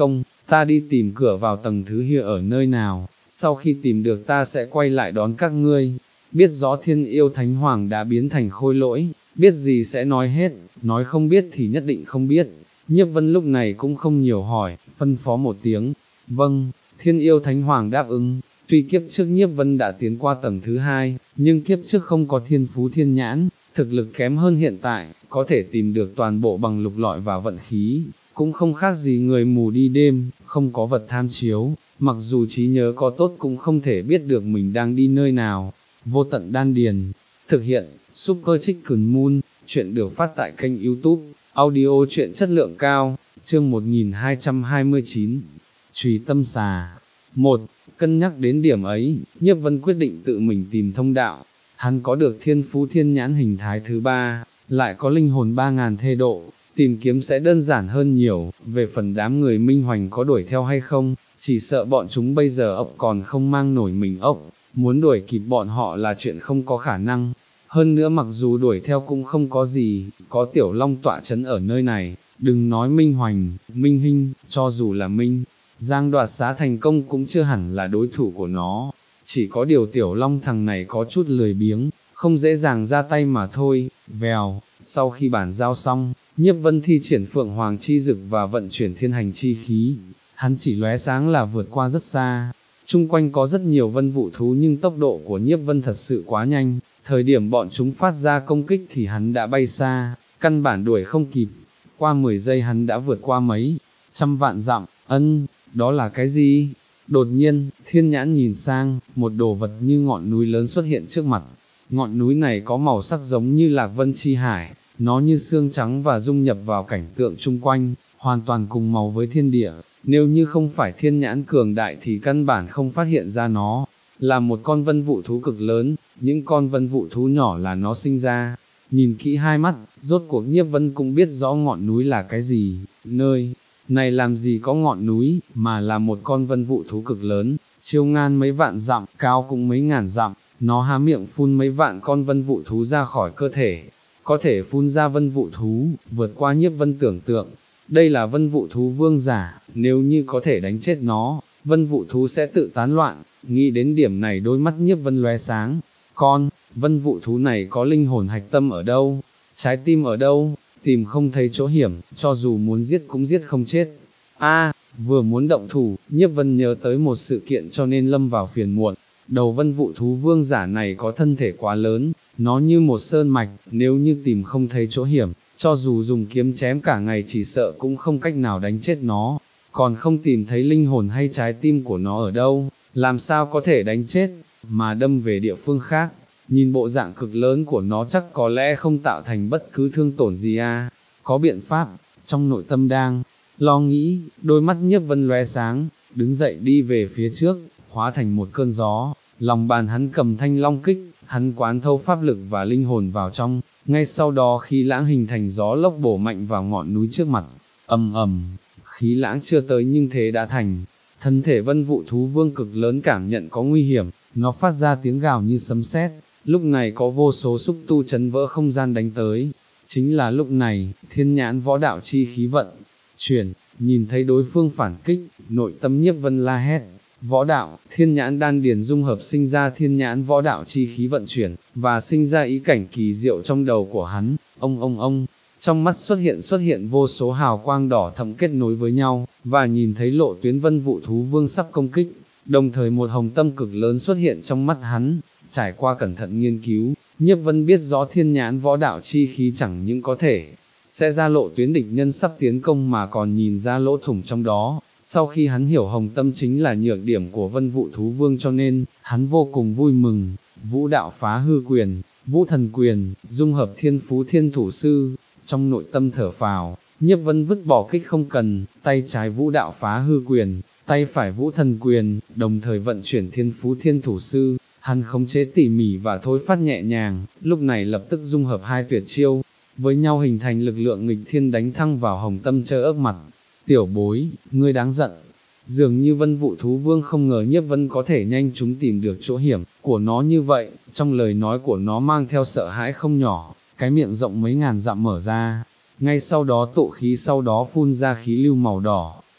[SPEAKER 1] ta đi tìm cửa vào tầng thứ kia ở nơi nào, sau khi tìm được ta sẽ quay lại đón các ngươi. Biết rõ thiên yêu thánh hoàng đã biến thành khôi lỗi, biết gì sẽ nói hết, nói không biết thì nhất định không biết. Nhiếp Vân lúc này cũng không nhiều hỏi, phân phó một tiếng, vâng, thiên yêu thánh hoàng đáp ứng. Tuy kiếp trước Nhiếp Vân đã tiến qua tầng thứ hai, nhưng kiếp trước không có thiên phú thiên nhãn, thực lực kém hơn hiện tại, có thể tìm được toàn bộ bằng lục lọi và vận khí, cũng không khác gì người mù đi đêm, không có vật tham chiếu, mặc dù trí nhớ có tốt cũng không thể biết được mình đang đi nơi nào. Vô tận đan điền, thực hiện, Super Chicken Moon, chuyện được phát tại kênh YouTube, audio chuyện chất lượng cao, chương một nghìn hai trăm hai mươi chín, Trùy tâm xà. Một, cân nhắc đến điểm ấy, Nhiếp Vân quyết định tự mình tìm thông đạo. Hắn có được thiên phú thiên nhãn hình thái thứ ba, lại có linh hồn ba ngàn thê độ, tìm kiếm sẽ đơn giản hơn nhiều. Về phần đám người Minh Hoành có đuổi theo hay không, chỉ sợ bọn chúng bây giờ ốc còn không mang nổi mình ốc, muốn đuổi kịp bọn họ là chuyện không có khả năng. Hơn nữa mặc dù đuổi theo cũng không có gì, có Tiểu Long tọa chấn ở nơi này, đừng nói Minh Hoành, Minh Hinh, cho dù là Minh Giang đoạt xá thành công cũng chưa hẳn là đối thủ của nó. Chỉ có điều Tiểu Long thằng này có chút lười biếng, không dễ dàng ra tay mà thôi. Vèo, sau khi bản giao xong, Nhiếp Vân thi triển Phượng Hoàng chi dực và vận chuyển thiên hành chi khí, hắn chỉ lóe sáng là vượt qua rất xa. Trung quanh có rất nhiều vân vụ thú nhưng tốc độ của Nhiếp Vân thật sự quá nhanh, thời điểm bọn chúng phát ra công kích thì hắn đã bay xa, căn bản đuổi không kịp. Qua mười giây hắn đã vượt qua mấy trăm vạn dặm. Ân, đó là cái gì? Đột nhiên, thiên nhãn nhìn sang, một đồ vật như ngọn núi lớn xuất hiện trước mặt. Ngọn núi này có màu sắc giống như Lạc Vân Chi Hải, nó như xương trắng và dung nhập vào cảnh tượng chung quanh, hoàn toàn cùng màu với thiên địa. Nếu như không phải thiên nhãn cường đại thì căn bản không phát hiện ra nó là một con vân vụ thú cực lớn, những con vân vụ thú nhỏ là nó sinh ra. Nhìn kỹ hai mắt, rốt cuộc Nhiếp Vân cũng biết rõ ngọn núi là cái gì. Nơi này làm gì có ngọn núi, mà là một con vân vụ thú cực lớn, chiều ngang mấy vạn dặm, cao cũng mấy ngàn dặm. Nó há miệng phun mấy vạn con vân vụ thú ra khỏi cơ thể, có thể phun ra vân vụ thú, vượt qua Nhiếp Vân tưởng tượng. Đây là vân vụ thú vương giả, nếu như có thể đánh chết nó, vân vụ thú sẽ tự tán loạn. Nghĩ đến điểm này đôi mắt Nhiếp Vân lóe sáng. Con vân vụ thú này có linh hồn hạch tâm ở đâu? Trái tim ở đâu? Tìm không thấy chỗ hiểm, cho dù muốn giết cũng giết không chết. A, vừa muốn động thủ, Nhiếp Vân nhớ tới một sự kiện cho nên lâm vào phiền muộn. Đầu vân vụ thú vương giả này có thân thể quá lớn, nó như một sơn mạch, nếu như tìm không thấy chỗ hiểm, cho dù dùng kiếm chém cả ngày chỉ sợ cũng không cách nào đánh chết nó. Còn không tìm thấy linh hồn hay trái tim của nó ở đâu, làm sao có thể đánh chết, mà đâm về địa phương khác. Nhìn bộ dạng cực lớn của nó chắc có lẽ không tạo thành bất cứ thương tổn gì à, có biện pháp. Trong nội tâm đang lo nghĩ, đôi mắt Nhiếp Vân lóe sáng, đứng dậy đi về phía trước, hóa thành một cơn gió. Lòng bàn hắn cầm thanh long kích, hắn quán thâu pháp lực và linh hồn vào trong, ngay sau đó khí lãng hình thành gió lốc bổ mạnh vào ngọn núi trước mặt. Ầm ầm, khí lãng chưa tới nhưng thế đã thành. Thân thể vân vụ thú vương cực lớn cảm nhận có nguy hiểm, nó phát ra tiếng gào như sấm sét. Lúc này có vô số xúc tu chấn vỡ không gian đánh tới. Chính là lúc này, thiên nhãn võ đạo chi khí vận chuyển, nhìn thấy đối phương phản kích, nội tâm Nhiếp Vân la hét. Võ đạo, thiên nhãn đan điền dung hợp sinh ra thiên nhãn võ đạo chi khí vận chuyển, và sinh ra ý cảnh kỳ diệu trong đầu của hắn. Ông ông ông, trong mắt xuất hiện xuất hiện vô số hào quang đỏ thẫm kết nối với nhau, và nhìn thấy lộ tuyến vân vụ thú vương sắp công kích, đồng thời một hồng tâm cực lớn xuất hiện trong mắt hắn. Trải qua cẩn thận nghiên cứu, Nhiếp Vân biết rõ thiên nhãn võ đạo chi khí chẳng những có thể sẽ ra lộ tuyến địch nhân sắp tiến công mà còn nhìn ra lỗ thủng trong đó. Sau khi hắn hiểu hồng tâm chính là nhược điểm của vân vụ thú vương cho nên, hắn vô cùng vui mừng. Vũ đạo phá hư quyền, vũ thần quyền, dung hợp thiên phú thiên thủ sư. Trong nội tâm thở phào, Nhiếp Vân vứt bỏ kích không cần, tay trái vũ đạo phá hư quyền, tay phải vũ thần quyền, đồng thời vận chuyển thiên phú thiên thủ sư. Hắn khống chế tỉ mỉ và thôi phát nhẹ nhàng, lúc này lập tức dung hợp hai tuyệt chiêu, với nhau hình thành lực lượng nghịch thiên đánh thăng vào hồng tâm chơ ớt mặt. Tiểu bối, ngươi đáng giận. Dường như vân vụ thú vương không ngờ Nhiếp Vân có thể nhanh chóng tìm được chỗ hiểm của nó như vậy, trong lời nói của nó mang theo sợ hãi không nhỏ, cái miệng rộng mấy ngàn dặm mở ra, ngay sau đó tụ khí sau đó phun ra khí lưu màu đỏ,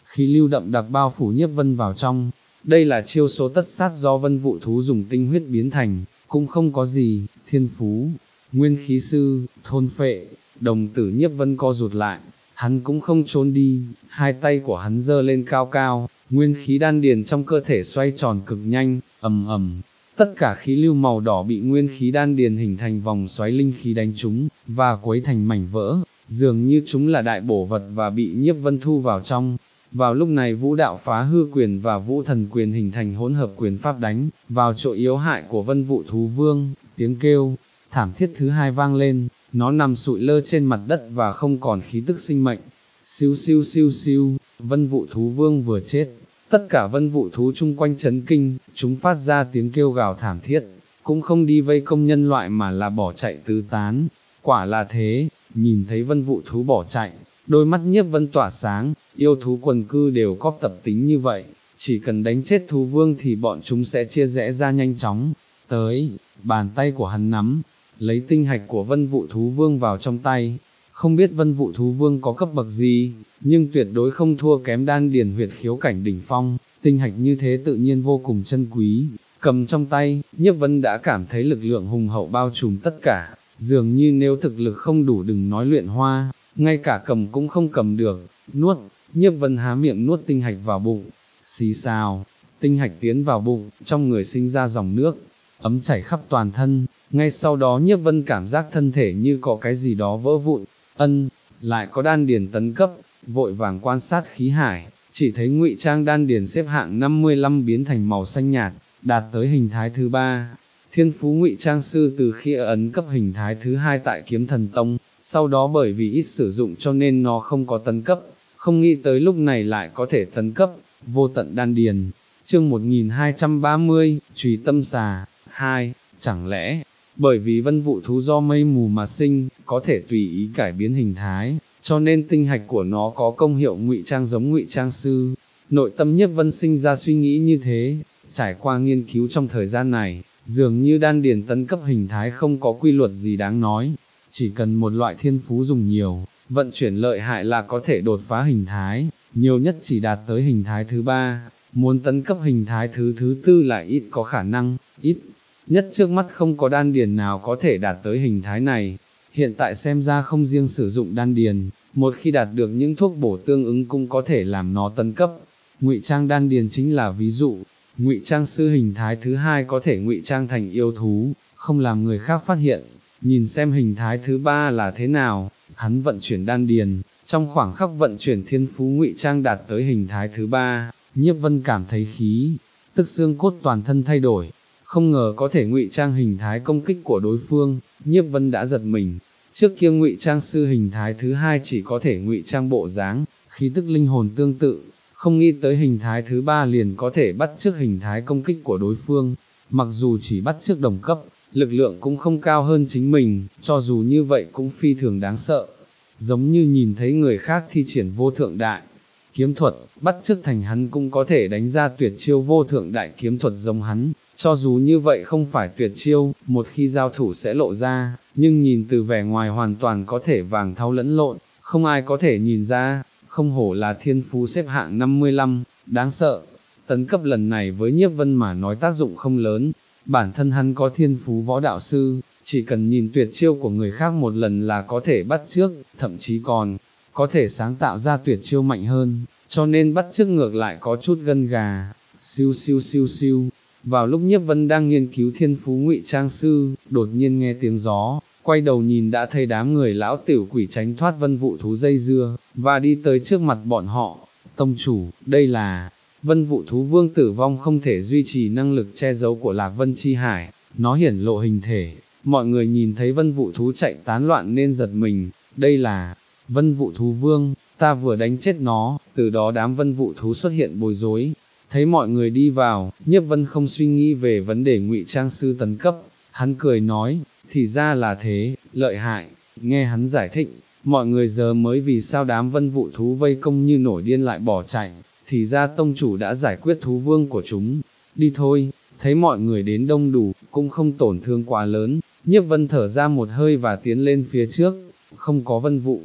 [SPEAKER 1] khí lưu đậm đặc bao phủ Nhiếp Vân vào trong. Đây là chiêu số tất sát do Vân Vũ thú dùng tinh huyết biến thành, cũng không có gì, thiên phú, nguyên khí sư, thôn phệ, đồng tử Nhiếp Vân co rụt lại, hắn cũng không trốn đi, hai tay của hắn giơ lên cao cao, nguyên khí đan điền trong cơ thể xoay tròn cực nhanh, ầm ầm. Tất cả khí lưu màu đỏ bị nguyên khí đan điền hình thành vòng xoáy linh khí đánh trúng, và quấy thành mảnh vỡ, dường như chúng là đại bổ vật và bị Nhiếp Vân thu vào trong. Vào lúc này vũ đạo phá hư quyền và vũ thần quyền hình thành hỗn hợp quyền pháp đánh, vào chỗ yếu hại của Vân Vũ thú vương, tiếng kêu, thảm thiết thứ hai vang lên, nó nằm sụi lơ trên mặt đất và không còn khí tức sinh mệnh. Siêu siêu siêu siêu, Vân Vũ thú vương vừa chết. Tất cả Vân Vũ thú chung quanh chấn kinh, chúng phát ra tiếng kêu gào thảm thiết, cũng không đi vây công nhân loại mà là bỏ chạy tứ tán. Quả là thế, nhìn thấy Vân Vũ thú bỏ chạy, đôi mắt Nhiếp Vân tỏa sáng, yêu thú quần cư đều có tập tính như vậy, chỉ cần đánh chết thú vương thì bọn chúng sẽ chia rẽ ra nhanh chóng. Tới, bàn tay của hắn nắm, lấy tinh hạch của Vân Vũ thú vương vào trong tay. Không biết Vân Vũ thú vương có cấp bậc gì, nhưng tuyệt đối không thua kém đan điền huyệt khiếu cảnh đỉnh phong, tinh hạch như thế tự nhiên vô cùng chân quý. Cầm trong tay, Nhiếp Vân đã cảm thấy lực lượng hùng hậu bao trùm tất cả, dường như nếu thực lực không đủ đừng nói luyện hoa, ngay cả cầm cũng không cầm được. Nuốt, Nhiếp Vân há miệng nuốt tinh hạch vào bụng, xì xào, tinh hạch tiến vào bụng, trong người sinh ra dòng nước, ấm chảy khắp toàn thân. Ngay sau đó Nhiếp Vân cảm giác thân thể như có cái gì đó vỡ vụn, ân, lại có đan điền tấn cấp, vội vàng quan sát khí hải, chỉ thấy ngụy trang đan điền xếp hạng năm mươi lăm biến thành màu xanh nhạt, đạt tới hình thái thứ ba. Thiên phú ngụy trang sư từ khi ấn cấp hình thái thứ hai tại Kiếm Thần Tông, sau đó bởi vì ít sử dụng cho nên nó không có tấn cấp, không nghĩ tới lúc này lại có thể tấn cấp, vô tận đan điền. Chương một nghìn hai trăm ba mươi, Chùy Tâm Xà, hai, chẳng lẽ, bởi vì Vân Vũ thú do mây mù mà sinh, có thể tùy ý cải biến hình thái, cho nên tinh hạch của nó có công hiệu ngụy trang giống ngụy trang sư. Nội tâm Nhiếp Vân sinh ra suy nghĩ như thế, trải qua nghiên cứu trong thời gian này, dường như đan điền tấn cấp hình thái không có quy luật gì đáng nói, chỉ cần một loại thiên phú dùng nhiều, vận chuyển lợi hại là có thể đột phá hình thái, nhiều nhất chỉ đạt tới hình thái thứ ba, muốn tấn cấp hình thái thứ thứ tư lại ít có khả năng, ít nhất trước mắt không có đan điền nào có thể đạt tới hình thái này. Hiện tại xem ra không riêng sử dụng đan điền, một khi đạt được những thuốc bổ tương ứng cũng có thể làm nó tấn cấp. Ngụy trang đan điền chính là ví dụ. Ngụy trang sư hình thái thứ hai có thể ngụy trang thành yêu thú, không làm người khác phát hiện. Nhìn xem hình thái thứ ba là thế nào, hắn vận chuyển đan điền, trong khoảng khắc vận chuyển thiên phú ngụy trang đạt tới hình thái thứ ba, Nhiếp Vân cảm thấy khí, tức xương cốt toàn thân thay đổi, không ngờ có thể ngụy trang hình thái công kích của đối phương. Nhiếp Vân đã giật mình, trước kia ngụy trang sư hình thái thứ hai chỉ có thể ngụy trang bộ dáng, khí tức linh hồn tương tự, không nghĩ tới hình thái thứ ba liền có thể bắt chước hình thái công kích của đối phương, mặc dù chỉ bắt chước đồng cấp, lực lượng cũng không cao hơn chính mình, cho dù như vậy cũng phi thường đáng sợ, giống như nhìn thấy người khác thi triển vô thượng đại kiếm thuật, bắt chước thành hắn cũng có thể đánh ra tuyệt chiêu vô thượng đại kiếm thuật giống hắn, cho dù như vậy không phải tuyệt chiêu, một khi giao thủ sẽ lộ ra, nhưng nhìn từ vẻ ngoài hoàn toàn có thể vàng thau lẫn lộn, không ai có thể nhìn ra, không hổ là thiên phú xếp hạng năm mươi lăm, đáng sợ. Tấn cấp lần này với Nhiếp Vân mà nói tác dụng không lớn, bản thân hắn có thiên phú võ đạo sư, chỉ cần nhìn tuyệt chiêu của người khác một lần là có thể bắt chước, thậm chí còn có thể sáng tạo ra tuyệt chiêu mạnh hơn, cho nên bắt chước ngược lại có chút gân gà. Siêu siêu siêu siêu, vào lúc Nhiếp Vân đang nghiên cứu thiên phú ngụy trang sư, đột nhiên nghe tiếng gió, quay đầu nhìn đã thấy đám người lão tiểu quỷ tránh thoát Vân Vũ thú dây dưa, và đi tới trước mặt bọn họ. Tông chủ, đây là Vân Vũ thú vương tử vong không thể duy trì năng lực che giấu của Lạc Vân Chi Hải, nó hiển lộ hình thể, mọi người nhìn thấy Vân Vũ thú chạy tán loạn nên giật mình, đây là Vân Vũ thú vương, ta vừa đánh chết nó. Từ đó đám Vân Vũ thú xuất hiện bối rối, thấy mọi người đi vào, Nhiếp Vân không suy nghĩ về vấn đề ngụy trang sư tấn cấp, hắn cười nói, thì ra là thế, lợi hại. Nghe hắn giải thích, mọi người giờ mới vì sao đám Vân Vũ thú vây công như nổi điên lại bỏ chạy, thì ra tông chủ đã giải quyết thú vương của chúng. Đi thôi. Thấy mọi người đến đông đủ, cũng không tổn thương quá lớn, Nhiếp Vân thở ra một hơi và tiến lên phía trước. Không có Vân Vũ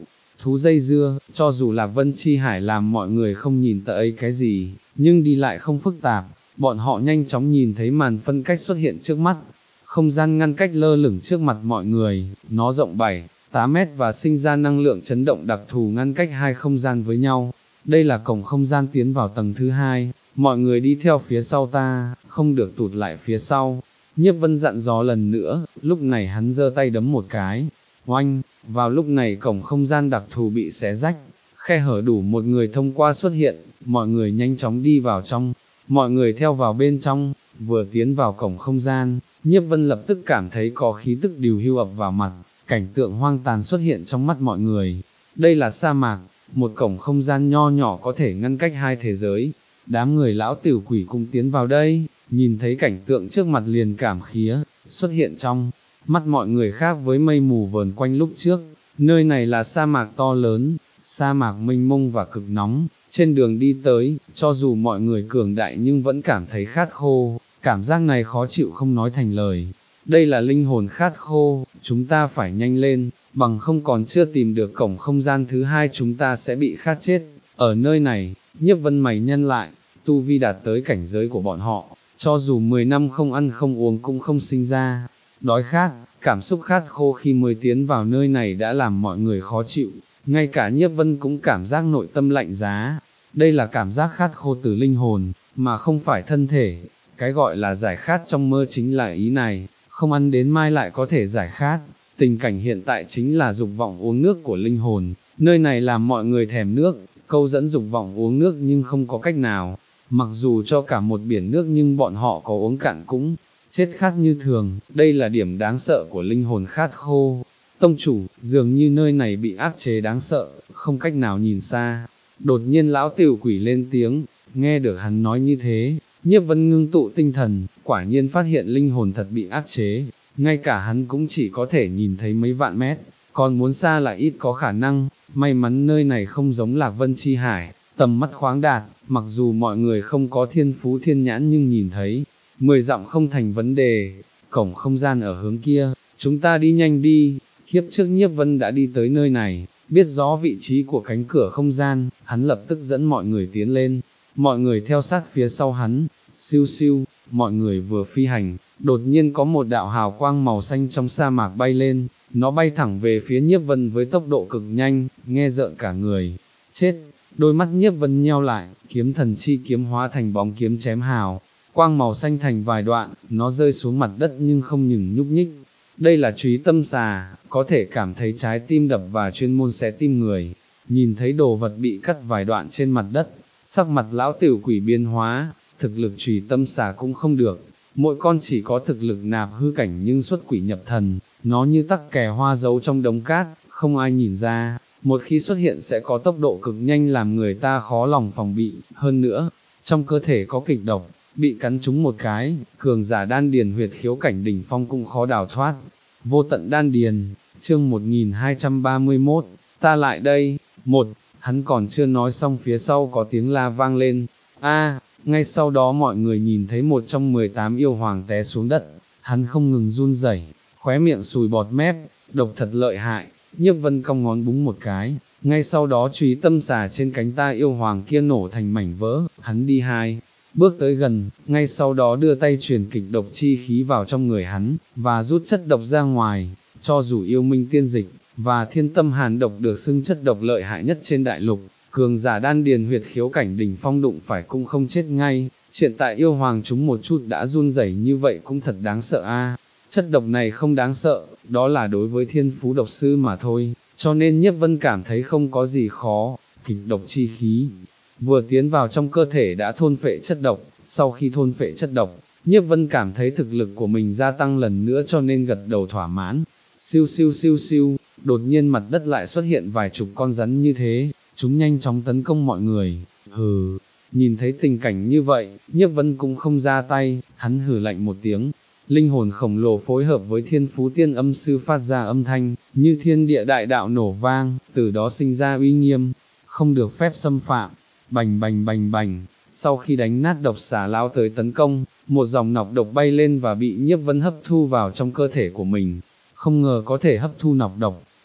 [SPEAKER 1] thú dây dưa, cho dù Lạc Vân Chi Hải làm mọi người không nhìn tới cái gì, nhưng đi lại không phức tạp, bọn họ nhanh chóng nhìn thấy màn phân cách xuất hiện trước mắt, không gian ngăn cách lơ lửng trước mặt mọi người, nó rộng bảy, tám mét và sinh ra năng lượng chấn động đặc thù ngăn cách hai không gian với nhau. Đây là cổng không gian tiến vào tầng thứ hai, mọi người đi theo phía sau ta, không được tụt lại phía sau. Nhiếp Vân dặn dò lần nữa, lúc này hắn giơ tay đấm một cái, oanh, vào lúc này cổng không gian đặc thù bị xé rách, khe hở đủ một người thông qua xuất hiện, mọi người nhanh chóng đi vào trong, mọi người theo vào bên trong, vừa tiến vào cổng không gian, Nhiếp Vân lập tức cảm thấy có khí tức điều hưu ập vào mặt, cảnh tượng hoang tàn xuất hiện trong mắt mọi người. Đây là sa mạc, một cổng không gian nho nhỏ có thể ngăn cách hai thế giới. Đám người lão tiểu quỷ cũng tiến vào đây, nhìn thấy cảnh tượng trước mặt liền cảm khía, xuất hiện trong mắt mọi người khác với mây mù vờn quanh lúc trước. Nơi này là sa mạc to lớn, sa mạc mênh mông và cực nóng, trên đường đi tới, cho dù mọi người cường đại nhưng vẫn cảm thấy khát khô, cảm giác này khó chịu không nói thành lời. Đây là linh hồn khát khô, chúng ta phải nhanh lên, bằng không còn chưa tìm được cổng không gian thứ hai chúng ta sẽ bị khát chết. Ở nơi này, Nhiếp Vân mày nhân lại, tu vi đạt tới cảnh giới của bọn họ, cho dù mười năm không ăn không uống cũng không sinh ra đói khát, cảm xúc khát khô khi mới tiến vào nơi này đã làm mọi người khó chịu, ngay cả Nhiếp Vân cũng cảm giác nội tâm lạnh giá. Đây là cảm giác khát khô từ linh hồn, mà không phải thân thể. Cái gọi là giải khát trong mơ chính là ý này, không ăn đến mai lại có thể giải khát. Tình cảnh hiện tại chính là dục vọng uống nước của linh hồn, nơi này làm mọi người thèm nước, câu dẫn dục vọng uống nước nhưng không có cách nào. Mặc dù cho cả một biển nước nhưng bọn họ có uống cạn cũng chết khát như thường, đây là điểm đáng sợ của linh hồn khát khô. Tông chủ, dường như nơi này bị áp chế đáng sợ, không cách nào nhìn xa. Đột nhiên lão tiểu quỷ lên tiếng, nghe được hắn nói như thế, Nhiếp Vân ngưng tụ tinh thần, quả nhiên phát hiện linh hồn thật bị áp chế, ngay cả hắn cũng chỉ có thể nhìn thấy mấy vạn mét, còn muốn xa là ít có khả năng. May mắn nơi này không giống Lạc Vân Chi Hải, tầm mắt khoáng đạt, mặc dù mọi người không có thiên phú thiên nhãn nhưng nhìn thấy, mười dặm không thành vấn đề. Cổng không gian ở hướng kia, chúng ta đi nhanh đi. Kiếp trước Nhiếp Vân đã đi tới nơi này, biết rõ vị trí của cánh cửa không gian, hắn lập tức dẫn mọi người tiến lên, mọi người theo sát phía sau hắn. Siêu siêu, mọi người vừa phi hành, đột nhiên có một đạo hào quang màu xanh trong sa mạc bay lên, nó bay thẳng về phía Nhiếp Vân với tốc độ cực nhanh, nghe rợn cả người. Chết, đôi mắt Nhiếp Vân nheo lại, kiếm thần chi kiếm hóa thành bóng kiếm chém hào, quang màu xanh thành vài đoạn, nó rơi xuống mặt đất nhưng không ngừng nhúc nhích. Đây là Trúy Tâm Xà, có thể cảm thấy trái tim đập và chuyên môn xé tim người. Nhìn thấy đồ vật bị cắt vài đoạn trên mặt đất, sắc mặt lão tiểu quỷ biến hóa, thực lực Trùy Tâm Xà cũng không được, mỗi con chỉ có thực lực nạp hư cảnh nhưng xuất quỷ nhập thần, nó như tắc kè hoa giấu trong đống cát, không ai nhìn ra, một khi xuất hiện sẽ có tốc độ cực nhanh làm người ta khó lòng phòng bị. Hơn nữa, trong cơ thể có kịch độc, bị cắn trúng một cái, cường giả đan điền huyệt khiếu cảnh đỉnh phong cũng khó đào thoát. Vô tận đan điền, chương một nghìn hai trăm ba mươi mốt, ta lại đây. Một, hắn còn chưa nói xong phía sau có tiếng la vang lên, a. Ngay sau đó mọi người nhìn thấy một trong mười tám yêu hoàng té xuống đất, hắn không ngừng run rẩy, khóe miệng sùi bọt mép, độc thật lợi hại. Nhiếp Vân cong ngón búng một cái, ngay sau đó Trúy Tâm Xà trên cánh tay yêu hoàng kia nổ thành mảnh vỡ, hắn đi hai bước tới gần, ngay sau đó đưa tay truyền kịch độc chi khí vào trong người hắn, và rút chất độc ra ngoài. Cho dù yêu minh tiên dịch, và thiên tâm hàn độc được xưng chất độc lợi hại nhất trên đại lục, cường giả đan điền huyệt khiếu cảnh đỉnh phong đụng phải cũng không chết ngay. Hiện tại yêu hoàng chúng một chút đã run rẩy như vậy cũng thật đáng sợ a. Chất độc này không đáng sợ, đó là đối với thiên phú độc sư mà thôi, cho nên Nhiếp Vân cảm thấy không có gì khó. Kịch độc chi khí vừa tiến vào trong cơ thể đã thôn phệ chất độc, sau khi thôn phệ chất độc, Nhiếp Vân cảm thấy thực lực của mình gia tăng lần nữa cho nên gật đầu thỏa mãn. Siêu siêu siêu siêu, đột nhiên mặt đất lại xuất hiện vài chục con rắn như thế, chúng nhanh chóng tấn công mọi người. Hừ, nhìn thấy tình cảnh như vậy, Nhiếp Vân cũng không ra tay, hắn hừ lạnh một tiếng. Linh hồn khổng lồ phối hợp với thiên phú tiên âm sư phát ra âm thanh, như thiên địa đại đạo nổ vang, từ đó sinh ra uy nghiêm, không được phép xâm phạm. Bành bành bành bành, sau khi đánh nát độc xà lao tới tấn công, một dòng nọc độc bay lên và bị Nhiếp Vân hấp thu vào trong cơ thể của mình. Không ngờ có thể hấp thu nọc độc,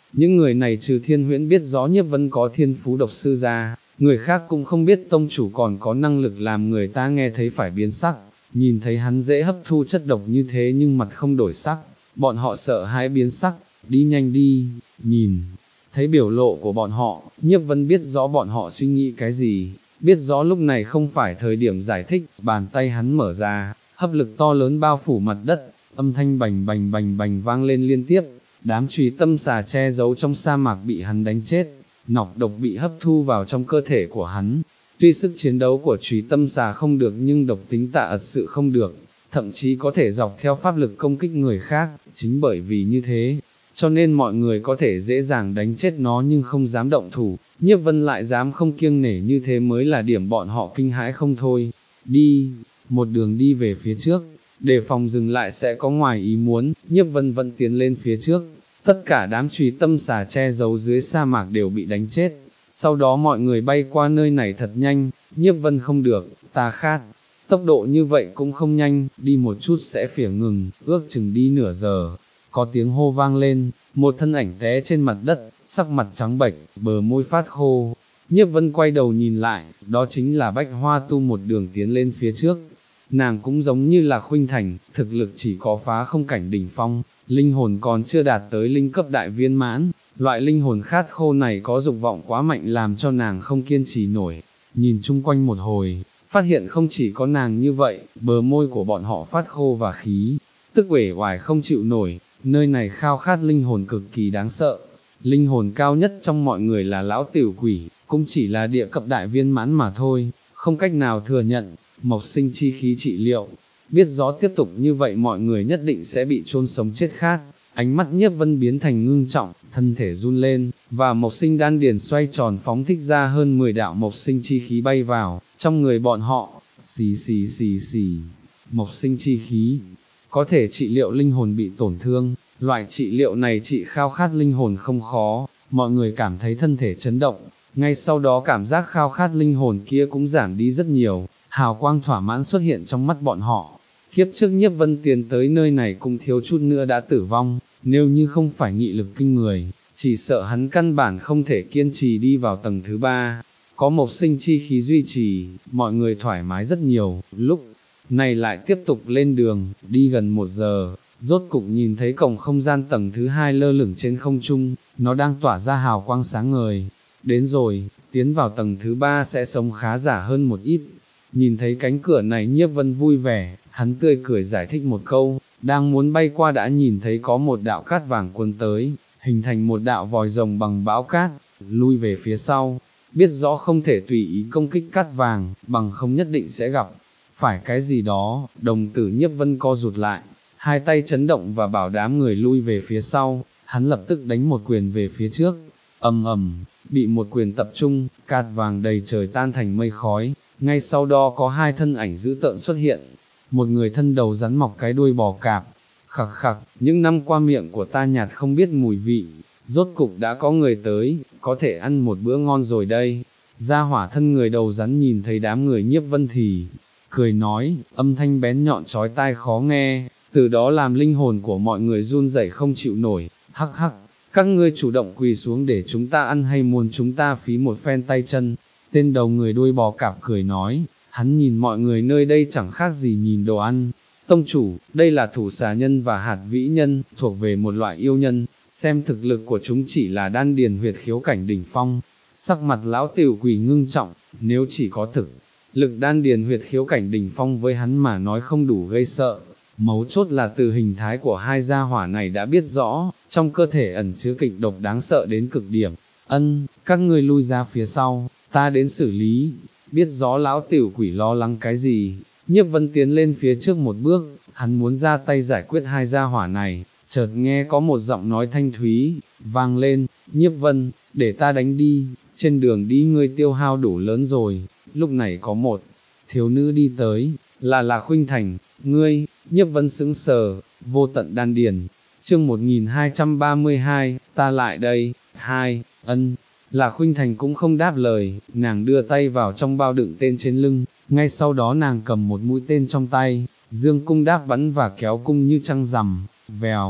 [SPEAKER 1] Những người này trừ Thiên Huyễn biết rõ Nhiếp Vân có thiên phú độc sư ra, người khác cũng không biết tông chủ còn có năng lực làm người ta nghe thấy phải biến sắc, nhìn thấy hắn dễ hấp thu chất độc như thế nhưng mặt không đổi sắc, bọn họ sợ hãi biến sắc, đi nhanh đi, nhìn, thấy biểu lộ của bọn họ, Nhiếp Vân biết rõ bọn họ suy nghĩ cái gì, biết rõ lúc này không phải thời điểm giải thích, bàn tay hắn mở ra, hấp lực to lớn bao phủ mặt đất, âm thanh bành bành bành bành vang lên liên tiếp, đám chùy tâm xà che giấu trong sa mạc bị hắn đánh chết, nọc độc bị hấp thu vào trong cơ thể của hắn. Tuy sức chiến đấu của chùy tâm xà không được nhưng độc tính tạ ật sự không được, thậm chí có thể dọc theo pháp lực công kích người khác, chính bởi vì như thế, cho nên mọi người có thể dễ dàng đánh chết nó nhưng không dám động thủ, Nhiếp Vân lại dám không kiêng nể như thế mới là điểm bọn họ kinh hãi không thôi. Đi, một đường đi về phía trước, để phòng dừng lại sẽ có ngoài ý muốn, Nhiếp Vân vẫn tiến lên phía trước, tất cả đám chùy tâm xà che giấu dưới sa mạc đều bị đánh chết, sau đó mọi người bay qua nơi này thật nhanh, Nhiếp Vân không được, ta khát, tốc độ như vậy cũng không nhanh, đi một chút sẽ phỉa ngừng, ước chừng đi nửa giờ, có tiếng hô vang lên, một thân ảnh té trên mặt đất, sắc mặt trắng bệch, bờ môi phát khô, Nhiếp Vân quay đầu nhìn lại, đó chính là Bách Hoa Tu một đường tiến lên phía trước. Nàng cũng giống như là Khuynh Thành, thực lực chỉ có phá không cảnh đỉnh phong, linh hồn còn chưa đạt tới linh cấp đại viên mãn, loại linh hồn khát khô này có dục vọng quá mạnh làm cho nàng không kiên trì nổi, nhìn chung quanh một hồi, phát hiện không chỉ có nàng như vậy, bờ môi của bọn họ phát khô và khí, tức uể oải không chịu nổi, nơi này khao khát linh hồn cực kỳ đáng sợ, linh hồn cao nhất trong mọi người là lão tiểu quỷ, cũng chỉ là địa cấp đại viên mãn mà thôi, không cách nào thừa nhận. Mộc sinh chi khí trị liệu, biết rõ tiếp tục như vậy mọi người nhất định sẽ bị chôn sống chết khát, ánh mắt Nhiếp Vân biến thành ngưng trọng, thân thể run lên, và mộc sinh đan điền xoay tròn phóng thích ra hơn mười đạo mộc sinh chi khí bay vào, trong người bọn họ, xì xì xì xì, mộc sinh chi khí, có thể trị liệu linh hồn bị tổn thương, loại trị liệu này trị khao khát linh hồn không khó, mọi người cảm thấy thân thể chấn động, ngay sau đó cảm giác khao khát linh hồn kia cũng giảm đi rất nhiều. Hào quang thỏa mãn xuất hiện trong mắt bọn họ, kiếp trước Nhiếp Vân tiến tới nơi này cũng thiếu chút nữa đã tử vong, nếu như không phải nghị lực kinh người, chỉ sợ hắn căn bản không thể kiên trì đi vào tầng thứ ba, có mộc sinh chi khí duy trì, mọi người thoải mái rất nhiều, lúc này lại tiếp tục lên đường, đi gần một giờ, rốt cục nhìn thấy cổng không gian tầng thứ hai lơ lửng trên không trung, nó đang tỏa ra hào quang sáng ngời, đến rồi, tiến vào tầng thứ ba sẽ sống khá giả hơn một ít. Nhìn thấy cánh cửa này Nhiếp Vân vui vẻ, hắn tươi cười giải thích một câu, đang muốn bay qua đã nhìn thấy có một đạo cát vàng cuốn tới, hình thành một đạo vòi rồng bằng bão cát, lui về phía sau, biết rõ không thể tùy ý công kích cát vàng, bằng không nhất định sẽ gặp, phải cái gì đó, đồng tử Nhiếp Vân co rụt lại, hai tay chấn động và bảo đám người lui về phía sau, hắn lập tức đánh một quyền về phía trước, ầm ầm, bị một quyền tập trung, cát vàng đầy trời tan thành mây khói. Ngay sau đó có hai thân ảnh dữ tợn xuất hiện, một người thân đầu rắn mọc cái đuôi bò cạp, khặc khặc, những năm qua miệng của ta nhạt không biết mùi vị, rốt cục đã có người tới, có thể ăn một bữa ngon rồi đây. Gia hỏa thân người đầu rắn nhìn thấy đám người Nhiếp Vân thì, cười nói, âm thanh bén nhọn chói tai khó nghe, từ đó làm linh hồn của mọi người run rẩy không chịu nổi, hắc hắc, các ngươi chủ động quỳ xuống để chúng ta ăn hay muốn chúng ta phí một phen tay chân. Tên đầu người đuôi bò cạp cười nói, hắn nhìn mọi người nơi đây chẳng khác gì nhìn đồ ăn. Tông chủ, đây là thủ xà nhân và hạt vĩ nhân, thuộc về một loại yêu nhân, xem thực lực của chúng chỉ là đan điền huyệt khiếu cảnh đỉnh phong. Sắc mặt lão tiểu quỷ ngưng trọng, nếu chỉ có thực lực đan điền huyệt khiếu cảnh đỉnh phong với hắn mà nói không đủ gây sợ. Mấu chốt là từ hình thái của hai gia hỏa này đã biết rõ, trong cơ thể ẩn chứa kịch độc đáng sợ đến cực điểm. Ân, các ngươi lui ra phía sau, ta đến xử lý, biết rõ lão tiểu quỷ lo lắng cái gì, Nhiếp Vân tiến lên phía trước một bước, hắn muốn ra tay giải quyết hai gia hỏa này, chợt nghe có một giọng nói thanh thúy, vang lên, Nhiếp Vân, để ta đánh đi, trên đường đi ngươi tiêu hao đủ lớn rồi, lúc này có một thiếu nữ đi tới, là là Khuynh Thành, ngươi, Nhiếp Vân sững sờ, vô tận đan điền, chương một nghìn hai trăm ba mươi hai, ta lại đây, hai, ân. Là Khuynh Thành cũng không đáp lời, nàng đưa tay vào trong bao đựng tên trên lưng, ngay sau đó nàng cầm một mũi tên trong tay, dương cung đáp bắn và kéo cung như trăng rằm, vèo,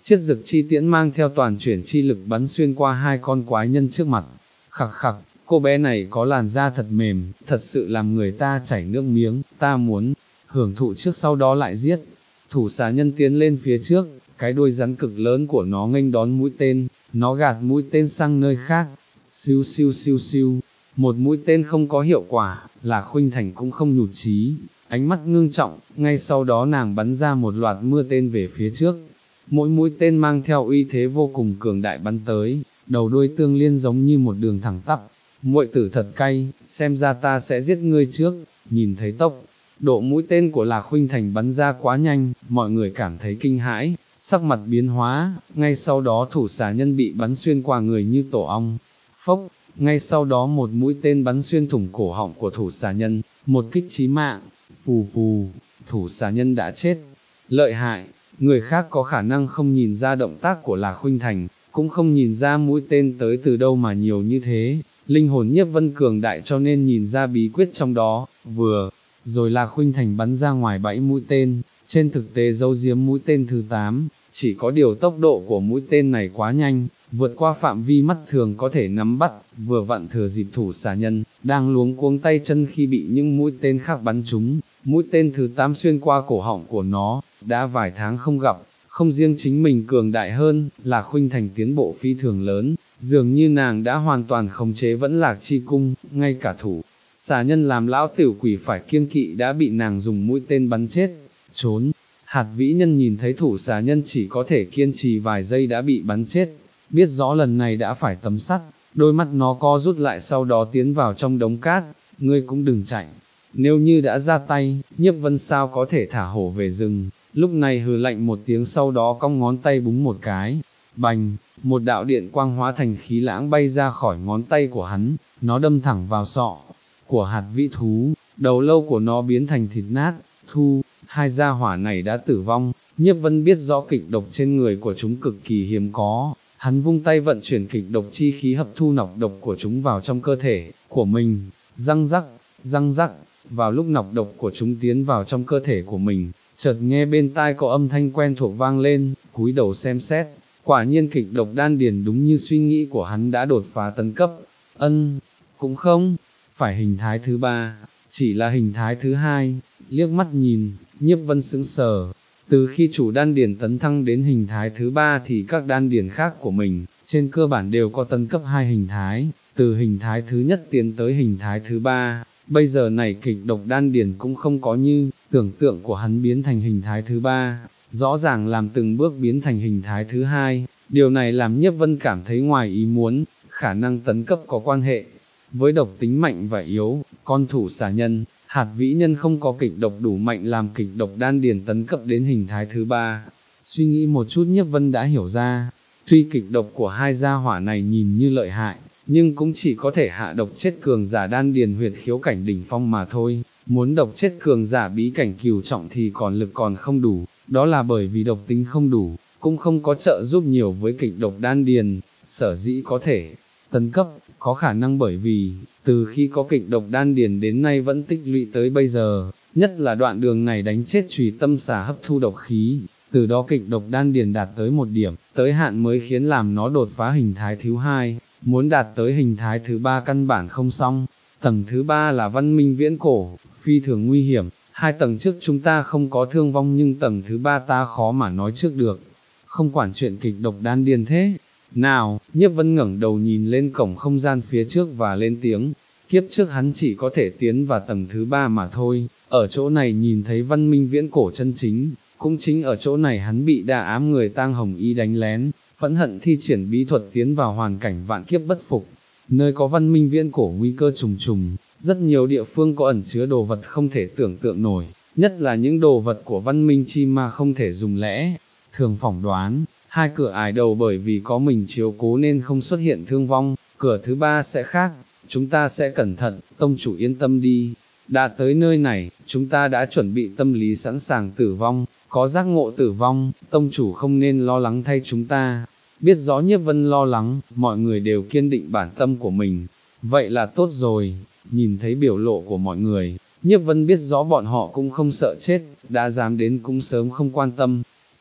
[SPEAKER 1] chiết dực chi tiễn mang theo toàn chuyển chi lực bắn xuyên qua hai con quái nhân trước mặt. Khặc khặc, cô bé này có làn da thật mềm, thật sự làm người ta chảy nước miếng, ta muốn hưởng thụ trước sau đó lại giết. Thủ xà nhân tiến lên phía trước, cái đuôi rắn cực lớn của nó nghênh đón mũi tên, nó gạt mũi tên sang nơi khác. Siêu siêu siêu siêu, một mũi tên không có hiệu quả, là Khuynh Thành cũng không nhụt chí, ánh mắt ngưng trọng, ngay sau đó nàng bắn ra một loạt mưa tên về phía trước. Mỗi mũi tên mang theo uy thế vô cùng cường đại bắn tới, đầu đuôi tương liên giống như một đường thẳng tắp. Muội tử thật cay, xem ra ta sẽ giết ngươi trước. Nhìn thấy tốc độ mũi tên của Lạc Khuynh Thành bắn ra quá nhanh, mọi người cảm thấy kinh hãi, sắc mặt biến hóa, ngay sau đó thủ xà nhân bị bắn xuyên qua người như tổ ong. Phốc, ngay sau đó một mũi tên bắn xuyên thủng cổ họng của thủ xà nhân, một kích chí mạng, phù phù, thủ xà nhân đã chết. Lợi hại, người khác có khả năng không nhìn ra động tác của Lạc Khuynh Thành, cũng không nhìn ra mũi tên tới từ đâu mà nhiều như thế. Linh hồn Nhiếp Vân cường đại cho nên nhìn ra bí quyết trong đó, vừa rồi Lạc Khuynh Thành bắn ra ngoài bảy mũi tên, trên thực tế giấu giếm mũi tên thứ tám, chỉ có điều tốc độ của mũi tên này quá nhanh, vượt qua phạm vi mắt thường có thể nắm bắt, vừa vặn thừa dịp thủ xà nhân, đang luống cuống tay chân khi bị những mũi tên khác bắn trúng, mũi tên thứ tám xuyên qua cổ họng của nó, đã vài tháng không gặp, không riêng chính mình cường đại hơn, là Khuynh Thành tiến bộ phi thường lớn, dường như nàng đã hoàn toàn khống chế Vẫn Lạc chi cung, ngay cả thủ xà nhân làm lão tiểu quỷ phải kiêng kỵ đã bị nàng dùng mũi tên bắn chết, trốn. Hạt vĩ nhân nhìn thấy thủ xà nhân chỉ có thể kiên trì vài giây đã bị bắn chết, biết rõ lần này đã phải tấm sắt, đôi mắt nó co rút lại sau đó tiến vào trong đống cát, ngươi cũng đừng chạy, nếu như đã ra tay, Nhiếp Vân sao có thể thả hổ về rừng, lúc này hừ lạnh một tiếng sau đó cong ngón tay búng một cái, bành, một đạo điện quang hóa thành khí lãng bay ra khỏi ngón tay của hắn, nó đâm thẳng vào sọ của hạt vĩ thú, đầu lâu của nó biến thành thịt nát, thu. Hai gia hỏa này đã tử vong, Nhiếp Vân biết rõ kịch độc trên người của chúng cực kỳ hiếm có, hắn vung tay vận chuyển kịch độc chi khí hấp thu nọc độc của chúng vào trong cơ thể của mình, răng rắc, răng rắc, vào lúc nọc độc của chúng tiến vào trong cơ thể của mình, chợt nghe bên tai có âm thanh quen thuộc vang lên, cúi đầu xem xét, quả nhiên kịch độc đan điền đúng như suy nghĩ của hắn đã đột phá tấn cấp, ân, cũng không, phải hình thái thứ ba, chỉ là hình thái thứ hai, liếc mắt nhìn, Nhiếp Vân sững sờ, từ khi chủ đan điền tấn thăng đến hình thái thứ ba thì các đan điền khác của mình, trên cơ bản đều có tấn cấp hai hình thái, từ hình thái thứ nhất tiến tới hình thái thứ ba, bây giờ này kịch độc đan điền cũng không có như, tưởng tượng của hắn biến thành hình thái thứ ba, rõ ràng làm từng bước biến thành hình thái thứ hai, điều này làm Nhiếp Vân cảm thấy ngoài ý muốn, khả năng tấn cấp có quan hệ với độc tính mạnh và yếu, con thủ xà nhân, hạt vĩ nhân không có kịch độc đủ mạnh làm kịch độc đan điền tấn cấp đến hình thái thứ ba. Suy nghĩ một chút Nhiếp Vân đã hiểu ra, tuy kịch độc của hai gia hỏa này nhìn như lợi hại, nhưng cũng chỉ có thể hạ độc chết cường giả đan điền huyệt khiếu cảnh đỉnh phong mà thôi, muốn độc chết cường giả bí cảnh cửu trọng thì còn lực còn không đủ, đó là bởi vì độc tính không đủ, cũng không có trợ giúp nhiều với kịch độc đan điền, sở dĩ có thể tấn cấp, có khả năng bởi vì, từ khi có kịch độc đan điền đến nay vẫn tích lũy tới bây giờ, nhất là đoạn đường này đánh chết Trùy Tâm Xà hấp thu độc khí, từ đó kịch độc đan điền đạt tới một điểm, tới hạn mới khiến làm nó đột phá hình thái thứ hai, muốn đạt tới hình thái thứ ba căn bản không xong, tầng thứ ba là văn minh viễn cổ, phi thường nguy hiểm, hai tầng trước chúng ta không có thương vong nhưng tầng thứ ba ta khó mà nói trước được, không quản chuyện kịch độc đan điền thế. Nào, Nhiếp Vân ngẩng đầu nhìn lên cổng không gian phía trước và lên tiếng, kiếp trước hắn chỉ có thể tiến vào tầng thứ ba mà thôi, ở chỗ này nhìn thấy văn minh viễn cổ chân chính, cũng chính ở chỗ này hắn bị đa ám người tang hồng y đánh lén, phẫn hận thi triển bí thuật tiến vào hoàn cảnh vạn kiếp bất phục, nơi có văn minh viễn cổ nguy cơ trùng trùng, rất nhiều địa phương có ẩn chứa đồ vật không thể tưởng tượng nổi, nhất là những đồ vật của văn minh chi ma không thể dùng lẽ thường phỏng đoán. Hai cửa ải đầu bởi vì có mình chiếu cố nên không xuất hiện thương vong, cửa thứ ba sẽ khác, chúng ta sẽ cẩn thận, tông chủ yên tâm đi. Đã tới nơi này, chúng ta đã chuẩn bị tâm lý sẵn sàng tử vong, có giác ngộ tử vong, tông chủ không nên lo lắng thay chúng ta. Biết rõ Nhiếp Vân lo lắng, mọi người đều kiên định bản tâm của mình. Vậy là tốt rồi, nhìn thấy biểu lộ của mọi người, Nhiếp Vân biết rõ bọn họ cũng không sợ chết, đã dám đến cũng sớm không quan tâm.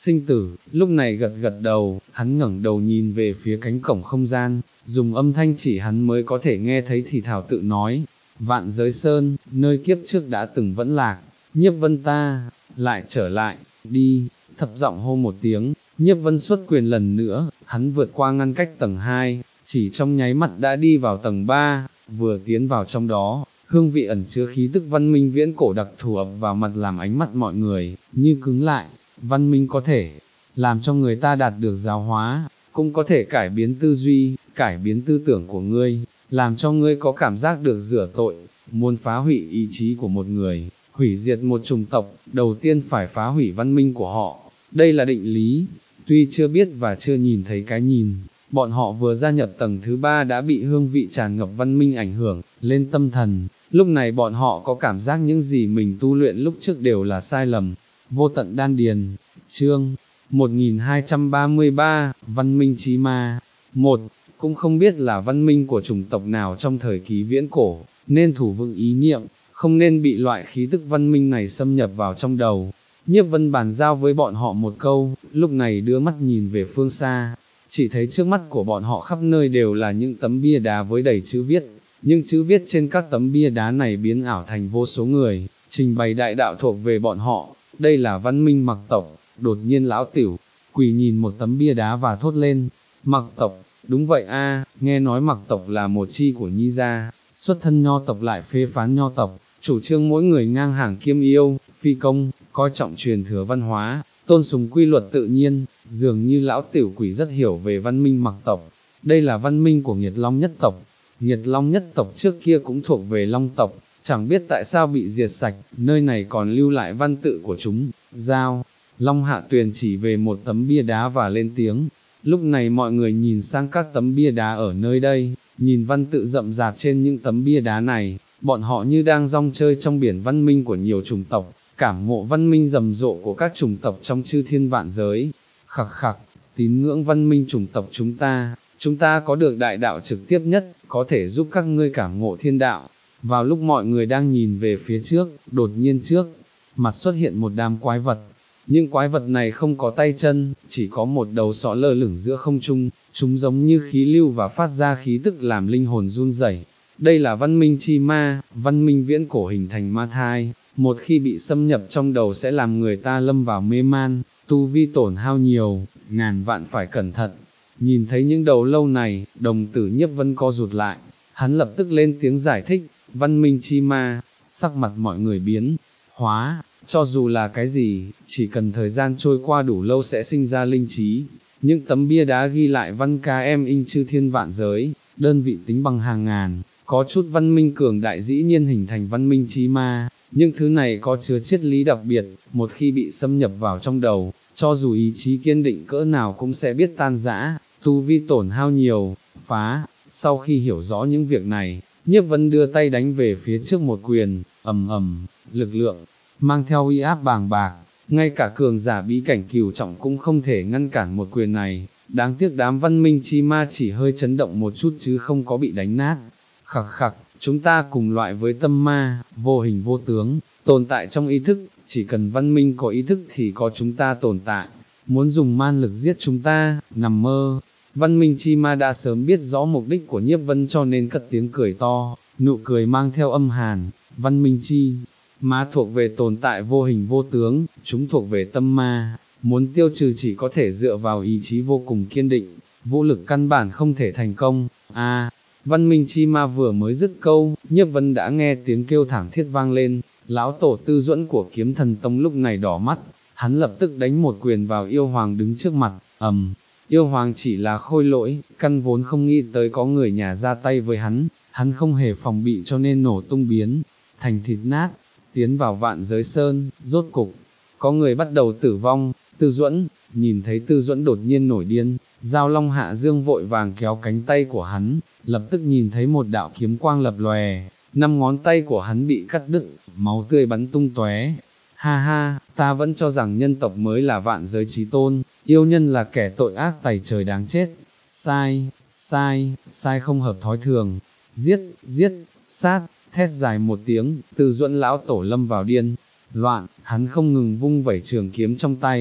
[SPEAKER 1] Sinh tử, lúc này gật gật đầu, hắn ngẩng đầu nhìn về phía cánh cổng không gian, dùng âm thanh chỉ hắn mới có thể nghe thấy thì thảo tự nói, Vạn Giới Sơn, nơi kiếp trước đã từng vẫn lạc, Nhiếp Vân ta, lại trở lại, đi, thập giọng hô một tiếng, Nhiếp Vân xuất quyền lần nữa, hắn vượt qua ngăn cách tầng hai, chỉ trong nháy mắt đã đi vào tầng ba, vừa tiến vào trong đó, hương vị ẩn chứa khí tức văn minh viễn cổ đặc thù ập vào mặt làm ánh mắt mọi người, như cứng lại, văn minh có thể làm cho người ta đạt được giáo hóa, cũng có thể cải biến tư duy, cải biến tư tưởng của ngươi, làm cho ngươi có cảm giác được rửa tội, muốn phá hủy ý chí của một người, hủy diệt một chủng tộc, đầu tiên phải phá hủy văn minh của họ, đây là định lý, tuy chưa biết và chưa nhìn thấy cái nhìn, bọn họ vừa gia nhập tầng thứ ba đã bị hương vị tràn ngập văn minh ảnh hưởng, lên tâm thần, lúc này bọn họ có cảm giác những gì mình tu luyện lúc trước đều là sai lầm, vô tận đan điền, chương một nghìn hai trăm ba mươi ba, Văn minh chí ma, một, cũng không biết là văn minh của chủng tộc nào trong thời kỳ viễn cổ, nên thủ vững ý niệm, không nên bị loại khí tức văn minh này xâm nhập vào trong đầu. Nhiếp Vân bàn giao với bọn họ một câu, lúc này đưa mắt nhìn về phương xa, chỉ thấy trước mắt của bọn họ khắp nơi đều là những tấm bia đá với đầy chữ viết, những chữ viết trên các tấm bia đá này biến ảo thành vô số người, trình bày đại đạo thuộc về bọn họ, đây là văn minh Mặc tộc. Đột nhiên lão tiểu, quỳ nhìn một tấm bia đá và thốt lên, Mặc tộc, đúng vậy a, nghe nói Mặc tộc là một chi của Nhi gia, xuất thân nho tộc lại phê phán nho tộc, chủ trương mỗi người ngang hàng kiêm yêu, phi công, coi trọng truyền thừa văn hóa, tôn sùng quy luật tự nhiên, dường như lão tiểu quỷ rất hiểu về văn minh Mặc tộc, đây là văn minh của Nghiệt Long nhất tộc, Nghiệt Long nhất tộc trước kia cũng thuộc về Long tộc, chẳng biết tại sao bị diệt sạch, nơi này còn lưu lại văn tự của chúng, giao. Long Hạ Tuyền chỉ về một tấm bia đá và lên tiếng, lúc này mọi người nhìn sang các tấm bia đá ở nơi đây, nhìn văn tự rậm rạp trên những tấm bia đá này, bọn họ như đang rong chơi trong biển văn minh của nhiều chủng tộc, cảm ngộ văn minh rầm rộ của các chủng tộc trong chư thiên vạn giới, khặc khặc, tín ngưỡng văn minh chủng tộc chúng ta, chúng ta có được đại đạo trực tiếp nhất, có thể giúp các ngươi cảm ngộ thiên đạo. Vào lúc mọi người đang nhìn về phía trước, đột nhiên trước, mặt xuất hiện một đám quái vật. Những quái vật này không có tay chân, chỉ có một đầu sọ lơ lửng giữa không trung, chúng giống như khí lưu và phát ra khí tức làm linh hồn run rẩy. Đây là văn minh chi ma, văn minh viễn cổ hình thành ma thai, một khi bị xâm nhập trong đầu sẽ làm người ta lâm vào mê man, tu vi tổn hao nhiều, ngàn vạn phải cẩn thận. Nhìn thấy những đầu lâu này, đồng tử Nhiếp Vân co rụt lại, hắn lập tức lên tiếng giải thích, văn minh chi ma, sắc mặt mọi người biến, hóa. Cho dù là cái gì, chỉ cần thời gian trôi qua đủ lâu sẽ sinh ra linh trí. Những tấm bia đá ghi lại văn ca em in chư thiên vạn giới, đơn vị tính bằng hàng ngàn, có chút văn minh cường đại dĩ nhiên hình thành văn minh chí ma. Nhưng thứ này có chứa triết lý đặc biệt, một khi bị xâm nhập vào trong đầu, cho dù ý chí kiên định cỡ nào cũng sẽ biết tan rã, tu vi tổn hao nhiều, phá. Sau khi hiểu rõ những việc này, Nhiếp Vân đưa tay đánh về phía trước một quyền, ầm ầm, lực lượng mang theo uy áp bàng bạc, ngay cả cường giả bí cảnh cửu trọng cũng không thể ngăn cản một quyền này, đáng tiếc đám văn minh chi ma chỉ hơi chấn động một chút chứ không có bị đánh nát. Khặc khặc, chúng ta cùng loại với tâm ma, vô hình vô tướng, tồn tại trong ý thức, chỉ cần văn minh có ý thức thì có chúng ta tồn tại, muốn dùng man lực giết chúng ta, nằm mơ. Văn minh chi ma đã sớm biết rõ mục đích của Nhiếp Vân cho nên cất tiếng cười to, nụ cười mang theo âm hàn, văn minh chi ma thuộc về tồn tại vô hình vô tướng, chúng thuộc về tâm ma, muốn tiêu trừ chỉ có thể dựa vào ý chí vô cùng kiên định, vũ lực căn bản không thể thành công. A, à, văn minh chi ma vừa mới dứt câu, Nhiếp Vân đã nghe tiếng kêu thảm thiết vang lên, lão tổ Tư Duẫn của Kiếm Thần Tông lúc này đỏ mắt, hắn lập tức đánh một quyền vào yêu hoàng đứng trước mặt, ầm. Um, yêu hoàng chỉ là khôi lỗi, căn vốn không nghĩ tới có người nhà ra tay với hắn, hắn không hề phòng bị cho nên nổ tung biến thành thịt nát. Tiến vào Vạn Giới Sơn, rốt cục, có người bắt đầu tử vong. Tư Duẫn, nhìn thấy Tư Duẫn đột nhiên nổi điên, Giao Long Hạ Dương vội vàng kéo cánh tay của hắn, lập tức nhìn thấy một đạo kiếm quang lập lòe, năm ngón tay của hắn bị cắt đứt, máu tươi bắn tung tóe. Ha ha, ta vẫn cho rằng nhân tộc mới là vạn giới chí tôn, yêu nhân là kẻ tội ác tày trời đáng chết. Sai, sai, sai không hợp thói thường. Giết, giết, sát. Thét dài một tiếng, Tư Duẫn lão tổ lâm vào điên loạn, hắn không ngừng vung vẩy trường kiếm trong tay,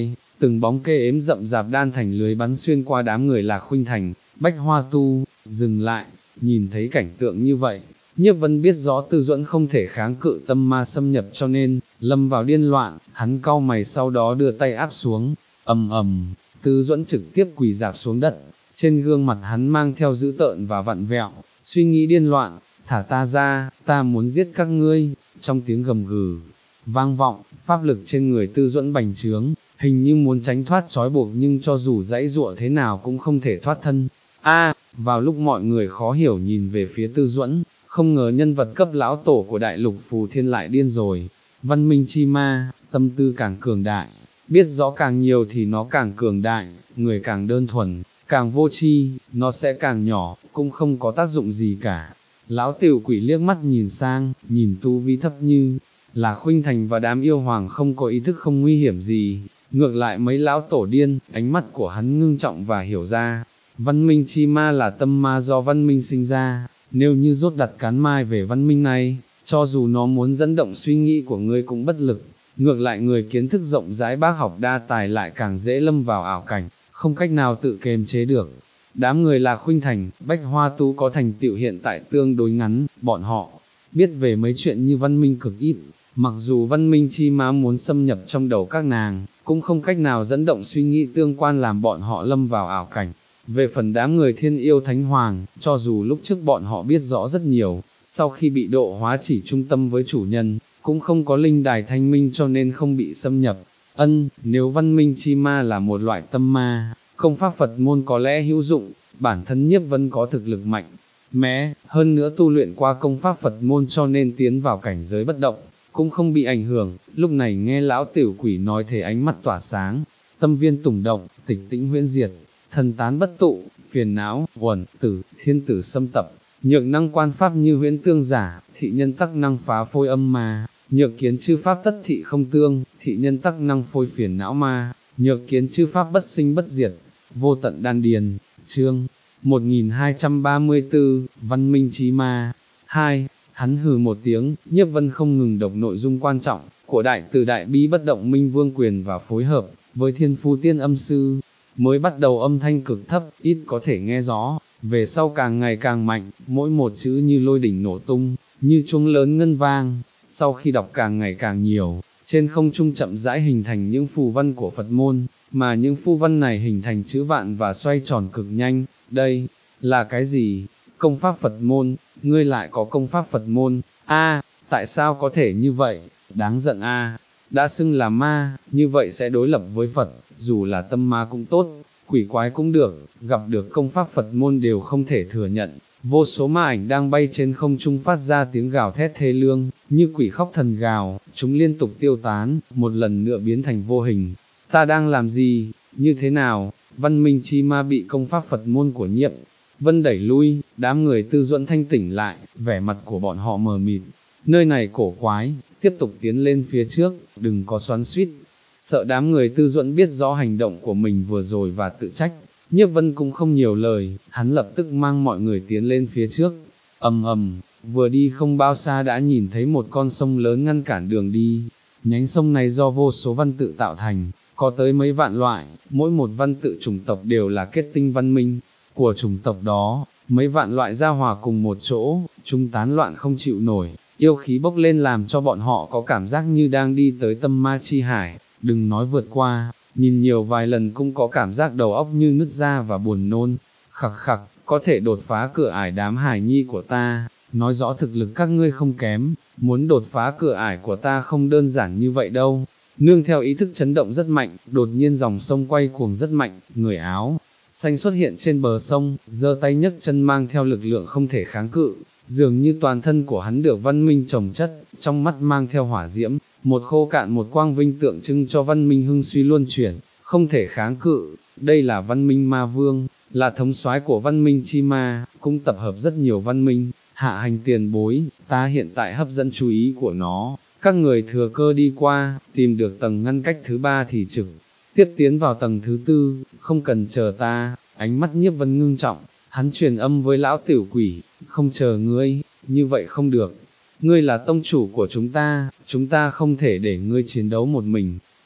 [SPEAKER 1] từng bóng cây ếm rậm rạp đan thành lưới bắn xuyên qua đám người Lạc Khuynh Thành, Bách Hoa Tu, dừng lại, nhìn thấy cảnh tượng như vậy, Nhiếp Vân biết rõ Tư Duẫn không thể kháng cự tâm ma xâm nhập cho nên, lâm vào điên loạn, hắn cau mày sau đó đưa tay áp xuống, ầm ầm, Tư Duẫn trực tiếp quỳ rạp xuống đất, trên gương mặt hắn mang theo dữ tợn và vặn vẹo, suy nghĩ điên loạn, thả ta ra, ta muốn giết các ngươi, trong tiếng gầm gừ, vang vọng, pháp lực trên người Tư Duẫn bành trướng, hình như muốn tránh thoát trói buộc nhưng cho dù dãy dụa thế nào cũng không thể thoát thân. A, vào lúc mọi người khó hiểu nhìn về phía Tư Duẫn, không ngờ nhân vật cấp lão tổ của đại lục Phù Thiên lại điên rồi. Văn minh chi ma, tâm tư càng cường đại, biết rõ càng nhiều thì nó càng cường đại, người càng đơn thuần, càng vô tri, nó sẽ càng nhỏ, cũng không có tác dụng gì cả. Lão tiểu quỷ liếc mắt nhìn sang, nhìn tu vi thấp như là Khuynh Thành và đám yêu hoàng không có ý thức không nguy hiểm gì, ngược lại mấy lão tổ điên, ánh mắt của hắn ngưng trọng và hiểu ra, văn minh chi ma là tâm ma do văn minh sinh ra, nếu như rốt đặt cán mai về văn minh này, cho dù nó muốn dẫn động suy nghĩ của ngươi cũng bất lực, ngược lại người kiến thức rộng rãi bác học đa tài lại càng dễ lâm vào ảo cảnh, không cách nào tự kiềm chế được. Đám người là Khuynh Thành, Bách Hoa Tu có thành tựu hiện tại tương đối ngắn, bọn họ biết về mấy chuyện như văn minh cực ít, mặc dù văn minh chi ma muốn xâm nhập trong đầu các nàng, cũng không cách nào dẫn động suy nghĩ tương quan làm bọn họ lâm vào ảo cảnh. Về phần đám người Thiên Yêu Thánh Hoàng, cho dù lúc trước bọn họ biết rõ rất nhiều, sau khi bị độ hóa chỉ trung tâm với chủ nhân, cũng không có linh đài thanh minh cho nên không bị xâm nhập. Ân, nếu văn minh chi ma là một loại tâm ma, công pháp Phật môn có lẽ hữu dụng, bản thân Nhiếp Vân có thực lực mạnh mẽ, hơn nữa tu luyện qua công pháp Phật môn cho nên tiến vào cảnh giới bất động, cũng không bị ảnh hưởng. Lúc này nghe lão tiểu quỷ nói thế ánh mắt tỏa sáng, tâm viên tùng động, tịch tĩnh huyễn diệt, thần tán bất tụ, phiền não, uẩn, tử, thiên tử xâm tập, nhược năng quan pháp như huyễn tương giả, thị nhân tắc năng phá phôi âm ma, nhược kiến chư pháp tất thị không tương, thị nhân tắc năng phôi phiền não ma, nhược kiến chư pháp bất sinh bất diệt, vô tận đan điền. Chương một nghìn hai trăm ba mươi tư, Văn minh chí ma. Hai, hắn hừ một tiếng, Nhiếp Vân không ngừng đọc nội dung quan trọng của đại từ đại bi bất động minh vương quyền và phối hợp với thiên phu tiên âm sư. Mới bắt đầu âm thanh cực thấp, ít có thể nghe rõ, về sau càng ngày càng mạnh, mỗi một chữ như lôi đỉnh nổ tung, như chuông lớn ngân vang. Sau khi đọc càng ngày càng nhiều, trên không trung chậm rãi hình thành những phù văn của Phật môn, mà những phù văn này hình thành chữ vạn và xoay tròn cực nhanh. Đây là cái gì? Công pháp Phật môn? Ngươi lại có công pháp Phật môn? A, tại sao có thể như vậy? Đáng giận a. Đã xưng là ma, như vậy sẽ đối lập với Phật, dù là tâm ma cũng tốt, quỷ quái cũng được, gặp được công pháp Phật môn đều không thể thừa nhận. Vô số ma ảnh đang bay trên không trung phát ra tiếng gào thét thê lương, như quỷ khóc thần gào, chúng liên tục tiêu tán, một lần nữa biến thành vô hình. Ta đang làm gì? Như thế nào? Văn minh chi ma bị công pháp Phật môn của Nhiếp Vân đẩy lui, đám người Tư Duẫn thanh tỉnh lại, vẻ mặt của bọn họ mờ mịt. Nơi này cổ quái, tiếp tục tiến lên phía trước, đừng có xoắn xuýt. Sợ đám người Tư Duẫn biết rõ hành động của mình vừa rồi và tự trách, Nhiếp Vân cũng không nhiều lời, hắn lập tức mang mọi người tiến lên phía trước. Ầm ầm, vừa đi không bao xa đã nhìn thấy một con sông lớn ngăn cản đường đi. Nhánh sông này do vô số văn tự tạo thành, có tới mấy vạn loại, mỗi một văn tự chủng tộc đều là kết tinh văn minh của chủng tộc đó, mấy vạn loại giao hòa cùng một chỗ, chúng tán loạn không chịu nổi, yêu khí bốc lên làm cho bọn họ có cảm giác như đang đi tới tâm ma chi hải, đừng nói vượt qua, nhìn nhiều vài lần cũng có cảm giác đầu óc như nứt ra và buồn nôn. Khặc khặc, có thể đột phá cửa ải đám hải nhi của ta, nói rõ thực lực các ngươi không kém, muốn đột phá cửa ải của ta không đơn giản như vậy đâu. Nương theo ý thức chấn động rất mạnh, đột nhiên dòng sông quay cuồng rất mạnh, người áo xanh xuất hiện trên bờ sông, giơ tay nhấc chân mang theo lực lượng không thể kháng cự, dường như toàn thân của hắn được văn minh trồng chất, trong mắt mang theo hỏa diễm, một khô cạn một quang vinh tượng trưng cho văn minh hưng suy luân chuyển, không thể kháng cự. Đây là văn minh ma vương, là thống soái của văn minh chi ma, cũng tập hợp rất nhiều văn minh. Hạ hành tiền bối, ta hiện tại hấp dẫn chú ý của nó, các người thừa cơ đi qua, tìm được tầng ngăn cách thứ ba thì trực tiếp tiến vào tầng thứ tư, không cần chờ ta. Ánh mắt Nhiếp Vân ngưng trọng, hắn truyền âm với lão tiểu quỷ, không chờ ngươi, như vậy không được. Ngươi là tông chủ của chúng ta, chúng ta không thể để ngươi chiến đấu một mình.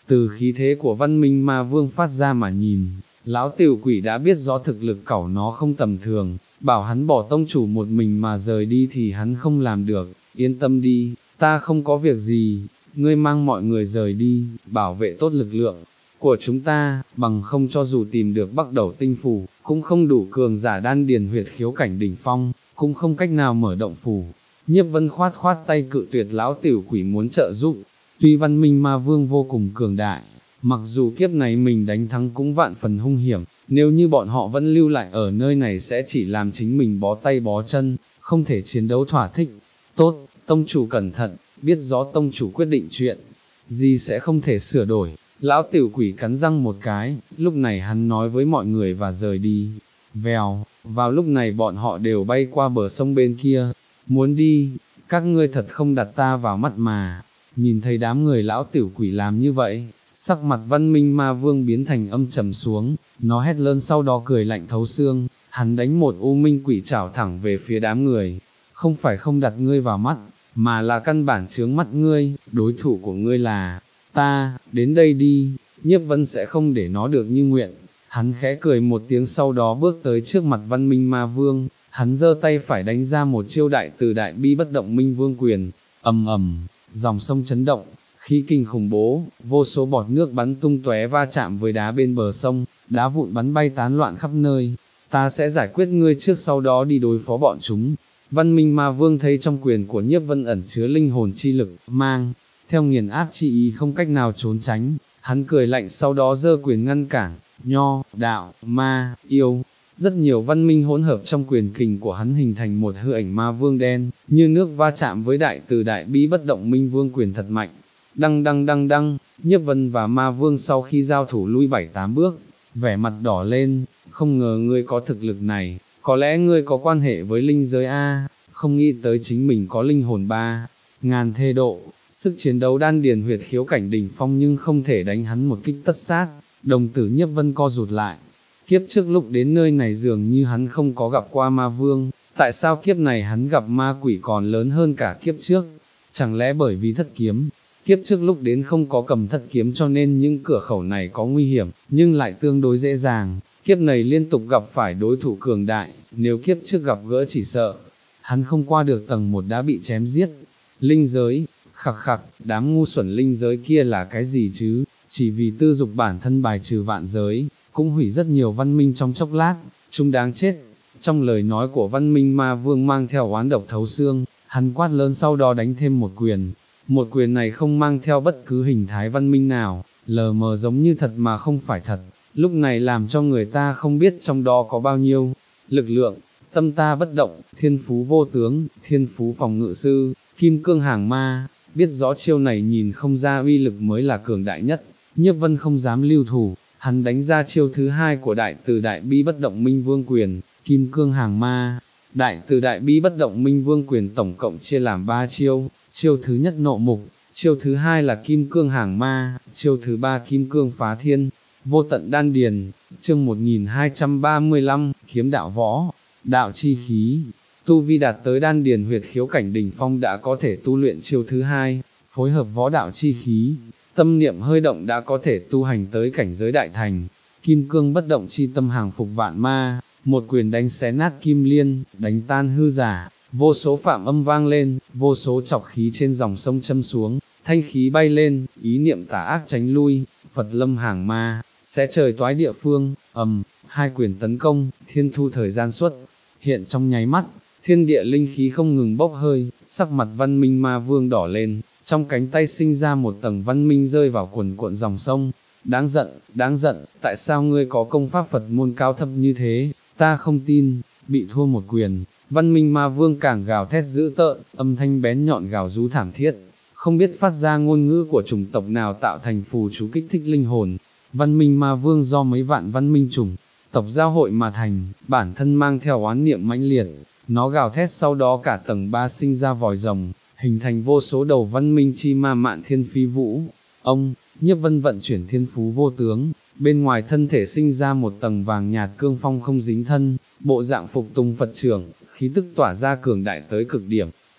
[SPEAKER 1] từ khí thế của văn minh ma vương phát ra mà nhìn, lão tiểu quỷ đã biết rõ thực lực cẩu nó không tầm thường, bảo hắn bỏ tông chủ một mình mà rời đi thì hắn không làm được, yên tâm đi, ta không có việc gì, ngươi mang mọi người rời đi, bảo vệ tốt lực lượng của chúng ta, bằng không cho dù tìm được Bắc Đầu tinh phủ, cũng không đủ cường giả đan điền huyệt khiếu cảnh đỉnh phong, cũng không cách nào mở động phủ. Nhiếp Vân khoát khoát tay cự tuyệt lão tiểu quỷ muốn trợ giúp, tuy văn minh ma vương vô cùng cường đại, mặc dù kiếp này mình đánh thắng cũng vạn phần hung hiểm, nếu như bọn họ vẫn lưu lại ở nơi này sẽ chỉ làm chính mình bó tay bó chân, không thể chiến đấu thỏa thích. Tốt, tông chủ cẩn thận, biết rõ tông chủ quyết định chuyện gì sẽ không thể sửa đổi. Lão tiểu quỷ cắn răng một cái, lúc này hắn nói với mọi người và rời đi. Vèo, vào lúc này bọn họ đều bay qua bờ sông bên kia, muốn đi, các ngươi thật không đặt ta vào mắt mà. Nhìn thấy đám người lão tiểu quỷ làm như vậy, sắc mặt văn minh ma vương biến thành âm trầm xuống, nó hét lớn sau đó cười lạnh thấu xương, hắn đánh một u minh quỷ chảo thẳng về phía đám người, không phải không đặt ngươi vào mắt, mà là căn bản chướng mắt ngươi, đối thủ của ngươi là ta, đến đây đi, Nhiếp Vân sẽ không để nó được như nguyện. Hắn khẽ cười một tiếng sau đó bước tới trước mặt văn minh ma vương, hắn giơ tay phải đánh ra một chiêu đại từ đại bi bất động minh vương quyền, ầm ầm, dòng sông chấn động, khí kinh khủng bố, vô số bọt nước bắn tung tóe va chạm với đá bên bờ sông, đá vụn bắn bay tán loạn khắp nơi, ta sẽ giải quyết ngươi trước sau đó đi đối phó bọn chúng. Văn minh ma vương thấy trong quyền của Nhiếp Vân ẩn chứa linh hồn chi lực, mang theo nghiền áp chi ý không cách nào trốn tránh, hắn cười lạnh sau đó giơ quyền ngăn cản, nho, đạo, ma, yêu, rất nhiều văn minh hỗn hợp trong quyền kình của hắn hình thành một hư ảnh ma vương đen, như nước va chạm với đại từ đại bi bất động minh vương quyền thật mạnh. Đăng đăng đăng đăng, Nhiếp Vân và ma vương sau khi giao thủ lui bảy tám bước, vẻ mặt đỏ lên, không ngờ ngươi có thực lực này, có lẽ ngươi có quan hệ với linh giới A, không nghĩ tới chính mình có linh hồn ba, ngàn thê độ. Sức chiến đấu đan điền huyệt khiếu cảnh đỉnh phong nhưng không thể đánh hắn một kích tất sát, đồng tử Nhiếp Vân co rụt lại. Kiếp trước lúc đến nơi này dường như hắn không có gặp qua ma vương, tại sao kiếp này hắn gặp ma quỷ còn lớn hơn cả kiếp trước? Chẳng lẽ bởi vì thất kiếm, kiếp trước lúc đến không có cầm thất kiếm cho nên những cửa khẩu này có nguy hiểm, nhưng lại tương đối dễ dàng, kiếp này liên tục gặp phải đối thủ cường đại, nếu kiếp trước gặp gỡ chỉ sợ, hắn không qua được tầng một đã bị chém giết. Linh giới, khặc khặc, đám ngu xuẩn linh giới kia là cái gì chứ, chỉ vì tư dục bản thân bài trừ vạn giới, cũng hủy rất nhiều văn minh trong chốc lát, chúng đáng chết. Trong lời nói của văn minh ma vương mang theo oán độc thấu xương, hắn quát lớn sau đó đánh thêm một quyền, một quyền này không mang theo bất cứ hình thái văn minh nào, lờ mờ giống như thật mà không phải thật, lúc này làm cho người ta không biết trong đó có bao nhiêu lực lượng. Tâm ta bất động, thiên phú vô tướng, thiên phú phòng ngự sư, kim cương hàng ma, biết rõ chiêu này nhìn không ra uy lực mới là cường đại nhất. Nhiếp Vân không dám lưu thủ, hắn đánh ra chiêu thứ hai của đại từ đại bi bất động minh vương quyền, kim cương hàng ma. Đại từ đại bi bất động minh vương quyền tổng cộng chia làm ba chiêu, chiêu thứ nhất nộ mục, chiêu thứ hai là kim cương hàng ma, chiêu thứ ba kim cương phá thiên, vô tận đan điền. Chương một nghìn hai trăm ba mươi lăm, kiếm đạo võ, đạo chi khí. Tu vi đạt tới đan điền huyệt khiếu cảnh đỉnh phong đã có thể tu luyện chiêu thứ hai, phối hợp võ đạo chi khí, tâm niệm hơi động đã có thể tu hành tới cảnh giới đại thành. Kim cương bất động chi tâm hàng phục vạn ma, một quyền đánh xé nát kim liên, đánh tan hư giả, vô số phạm âm vang lên, vô số chọc khí trên dòng sông châm xuống, thanh khí bay lên, ý niệm tà ác tránh lui, Phật lâm hàng ma, xé trời toái địa phương, ầm, hai quyền tấn công, thiên thu thời gian xuất, hiện trong nháy mắt, thiên địa linh khí không ngừng bốc hơi, sắc mặt văn minh ma vương đỏ lên, trong cánh tay sinh ra một tầng văn minh rơi vào cuồn cuộn dòng sông. Đáng giận, đáng giận, tại sao ngươi có công pháp Phật môn cao thấp như thế, ta không tin. Bị thua một quyền, văn minh ma vương càng gào thét dữ tợn, âm thanh bén nhọn gào rú thảm thiết, không biết phát ra ngôn ngữ của chủng tộc nào tạo thành phù chú kích thích linh hồn. Văn minh ma vương do mấy vạn văn minh chủng tộc giao hội mà thành, bản thân mang theo oán niệm mãnh liệt, nó gào thét sau đó cả tầng ba sinh ra vòi rồng, hình thành vô số đầu văn minh chi ma mạn thiên phi vũ. Ông, Nhiếp Vân vận chuyển thiên phú vô tướng, bên ngoài thân thể sinh ra một tầng vàng nhạt cương phong không dính thân, bộ dạng phục tùng Phật trưởng, khí tức tỏa ra cường đại tới cực điểm.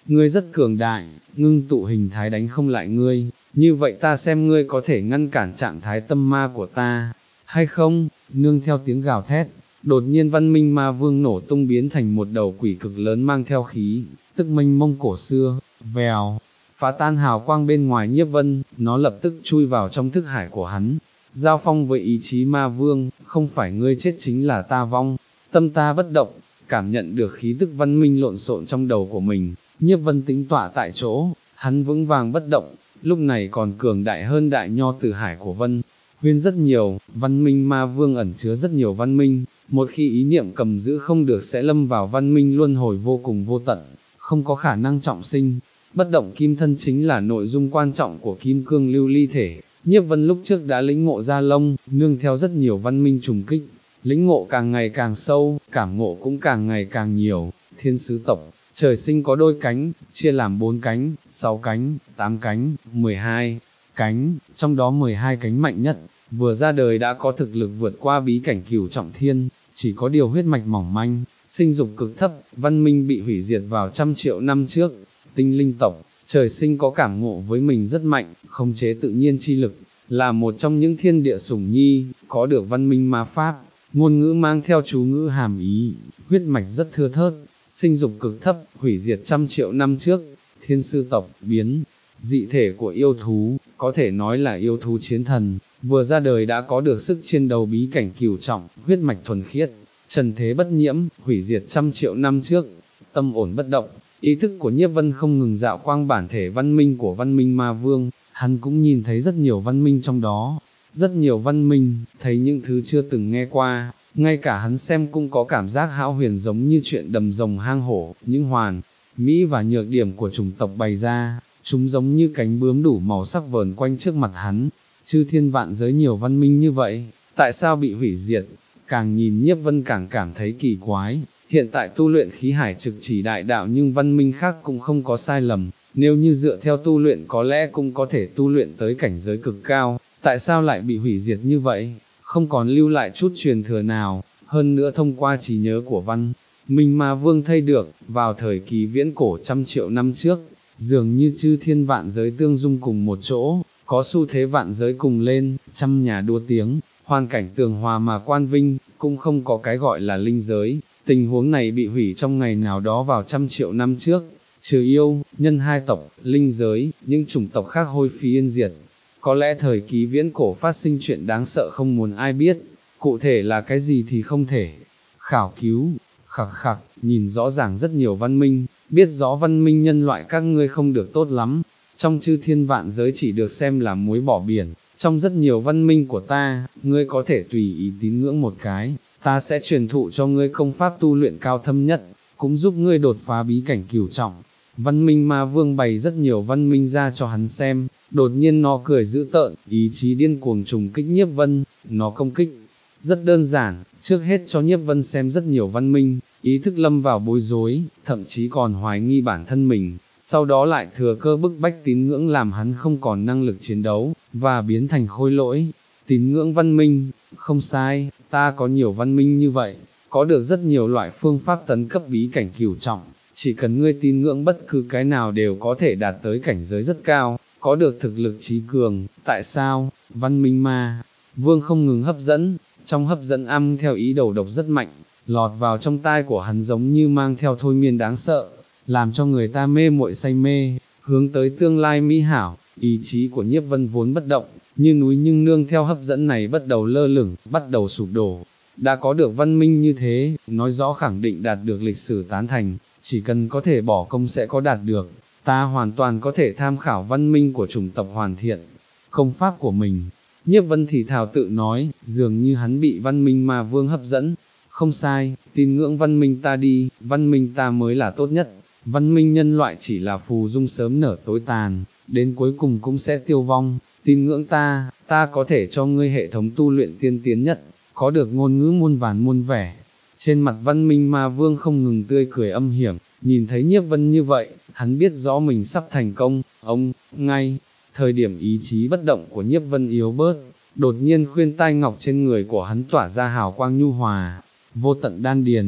[SPEAKER 1] ngươi rất cường đại, ngưng tụ hình thái đánh không lại ngươi, như vậy ta xem ngươi có thể ngăn cản trạng thái tâm ma của ta, hay không, nương theo tiếng gào thét. Đột nhiên văn minh ma vương nổ tung biến thành một đầu quỷ cực lớn mang theo khí, tức mênh mông cổ xưa, vèo, phá tan hào quang bên ngoài Nhiếp Vân, nó lập tức chui vào trong thức hải của hắn, giao phong với ý chí ma vương, không phải ngươi chết chính là ta vong, tâm ta bất động, cảm nhận được khí tức văn minh lộn xộn trong đầu của mình, Nhiếp Vân tĩnh tọa tại chỗ, hắn vững vàng bất động, lúc này còn cường đại hơn đại nho tử hải của Vân Huyên rất nhiều, văn minh ma vương ẩn chứa rất nhiều văn minh, một khi ý niệm cầm giữ không được sẽ lâm vào văn minh luân hồi vô cùng vô tận, không có khả năng trọng sinh. Bất động kim thân chính là nội dung quan trọng của kim cương lưu ly thể, Nhiếp Vân lúc trước đã lĩnh ngộ ra lông, nương theo rất nhiều văn minh trùng kích, lĩnh ngộ càng ngày càng sâu, cảm ngộ cũng càng ngày càng nhiều, thiên sứ tộc, trời sinh có đôi cánh, chia làm bốn cánh, sáu cánh, tám cánh, mười hai cánh, trong đó mười hai cánh mạnh nhất, vừa ra đời đã có thực lực vượt qua bí cảnh cửu trọng thiên, chỉ có điều huyết mạch mỏng manh, sinh dục cực thấp, văn minh bị hủy diệt vào trăm triệu năm trước. Tinh linh tộc, trời sinh có cảm ngộ với mình rất mạnh, khống chế tự nhiên chi lực, là một trong những thiên địa sủng nhi, có được văn minh ma pháp, ngôn ngữ mang theo chú ngữ hàm ý, huyết mạch rất thưa thớt, sinh dục cực thấp, hủy diệt trăm triệu năm trước. Thiên sư tộc, biến, dị thể của yêu thú, có thể nói là yêu thú chiến thần, vừa ra đời đã có được sức chiến đấu bí cảnh cửu trọng, huyết mạch thuần khiết, trần thế bất nhiễm, hủy diệt trăm triệu năm trước, tâm ổn bất động. Ý thức của Nhiếp Vân không ngừng dạo quang bản thể văn minh của văn minh ma vương, hắn cũng nhìn thấy rất nhiều văn minh trong đó, rất nhiều văn minh, thấy những thứ chưa từng nghe qua, ngay cả hắn xem cũng có cảm giác hão huyền giống như chuyện đầm rồng hang hổ, những hoàn, mỹ và nhược điểm của chủng tộc bày ra, chúng giống như cánh bướm đủ màu sắc vờn quanh trước mặt hắn, chư thiên vạn giới nhiều văn minh như vậy, tại sao bị hủy diệt, càng nhìn Nhiếp Vân càng cảm thấy kỳ quái. Hiện tại tu luyện khí hải trực chỉ đại đạo nhưng văn minh khác cũng không có sai lầm, nếu như dựa theo tu luyện có lẽ cũng có thể tu luyện tới cảnh giới cực cao, tại sao lại bị hủy diệt như vậy, không còn lưu lại chút truyền thừa nào, hơn nữa thông qua trí nhớ của văn minh ma vương thay được, vào thời kỳ viễn cổ trăm triệu năm trước, dường như chư thiên vạn giới tương dung cùng một chỗ, có xu thế vạn giới cùng lên, trăm nhà đua tiếng, hoàn cảnh tường hòa mà quan vinh, cũng không có cái gọi là linh giới. Tình huống này bị hủy trong ngày nào đó vào trăm triệu năm trước, trừ yêu, nhân hai tộc, linh giới, những chủng tộc khác hôi phi yên diệt. Có lẽ thời kỳ viễn cổ phát sinh chuyện đáng sợ không muốn ai biết, cụ thể là cái gì thì không thể khảo cứu, khặc khặc, nhìn rõ ràng rất nhiều văn minh, biết rõ văn minh nhân loại các ngươi không được tốt lắm, trong chư thiên vạn giới chỉ được xem là muối bỏ biển, trong rất nhiều văn minh của ta, ngươi có thể tùy ý tín ngưỡng một cái. Ta sẽ truyền thụ cho ngươi công pháp tu luyện cao thâm nhất, cũng giúp ngươi đột phá bí cảnh cửu trọng. Văn minh ma vương bày rất nhiều văn minh ra cho hắn xem, đột nhiên nó cười dữ tợn, ý chí điên cuồng trùng kích Nhiếp Vân, nó công kích. Rất đơn giản, trước hết cho Nhiếp Vân xem rất nhiều văn minh, ý thức lâm vào bối rối, thậm chí còn hoài nghi bản thân mình, sau đó lại thừa cơ bức bách tín ngưỡng làm hắn không còn năng lực chiến đấu, và biến thành khôi lỗi. Tín ngưỡng văn minh, không sai, ta có nhiều văn minh như vậy, có được rất nhiều loại phương pháp tấn cấp bí cảnh cửu trọng, chỉ cần ngươi tín ngưỡng bất cứ cái nào đều có thể đạt tới cảnh giới rất cao, có được thực lực trí cường. Tại sao? Văn minh ma vương không ngừng hấp dẫn, trong hấp dẫn âm theo ý đầu độc rất mạnh, lọt vào trong tai của hắn giống như mang theo thôi miên đáng sợ, làm cho người ta mê muội say mê, hướng tới tương lai mỹ hảo. Ý chí của Nhiếp Vân vốn bất động, như núi nhưng nương theo hấp dẫn này bắt đầu lơ lửng, bắt đầu sụp đổ. Đã có được văn minh như thế, nói rõ khẳng định đạt được lịch sử tán thành, chỉ cần có thể bỏ công sẽ có đạt được. Ta hoàn toàn có thể tham khảo văn minh của chủng tộc hoàn thiện công pháp của mình. Nhiếp Vân thì thào tự nói, dường như hắn bị văn minh ma vương hấp dẫn. Không sai, tín ngưỡng văn minh ta đi, văn minh ta mới là tốt nhất. Văn minh nhân loại chỉ là phù dung sớm nở tối tàn, đến cuối cùng cũng sẽ tiêu vong. Tín ngưỡng ta, ta có thể cho ngươi hệ thống tu luyện tiên tiến nhất, có được ngôn ngữ muôn vàn muôn vẻ. Trên mặt văn minh ma vương không ngừng tươi cười âm hiểm, nhìn thấy Nhiếp Vân như vậy, hắn biết rõ mình sắp thành công. Ông, ngay, thời điểm ý chí bất động của Nhiếp Vân yếu bớt, đột nhiên khuyên tai ngọc trên người của hắn tỏa ra hào quang nhu hòa, vô tận đan điền,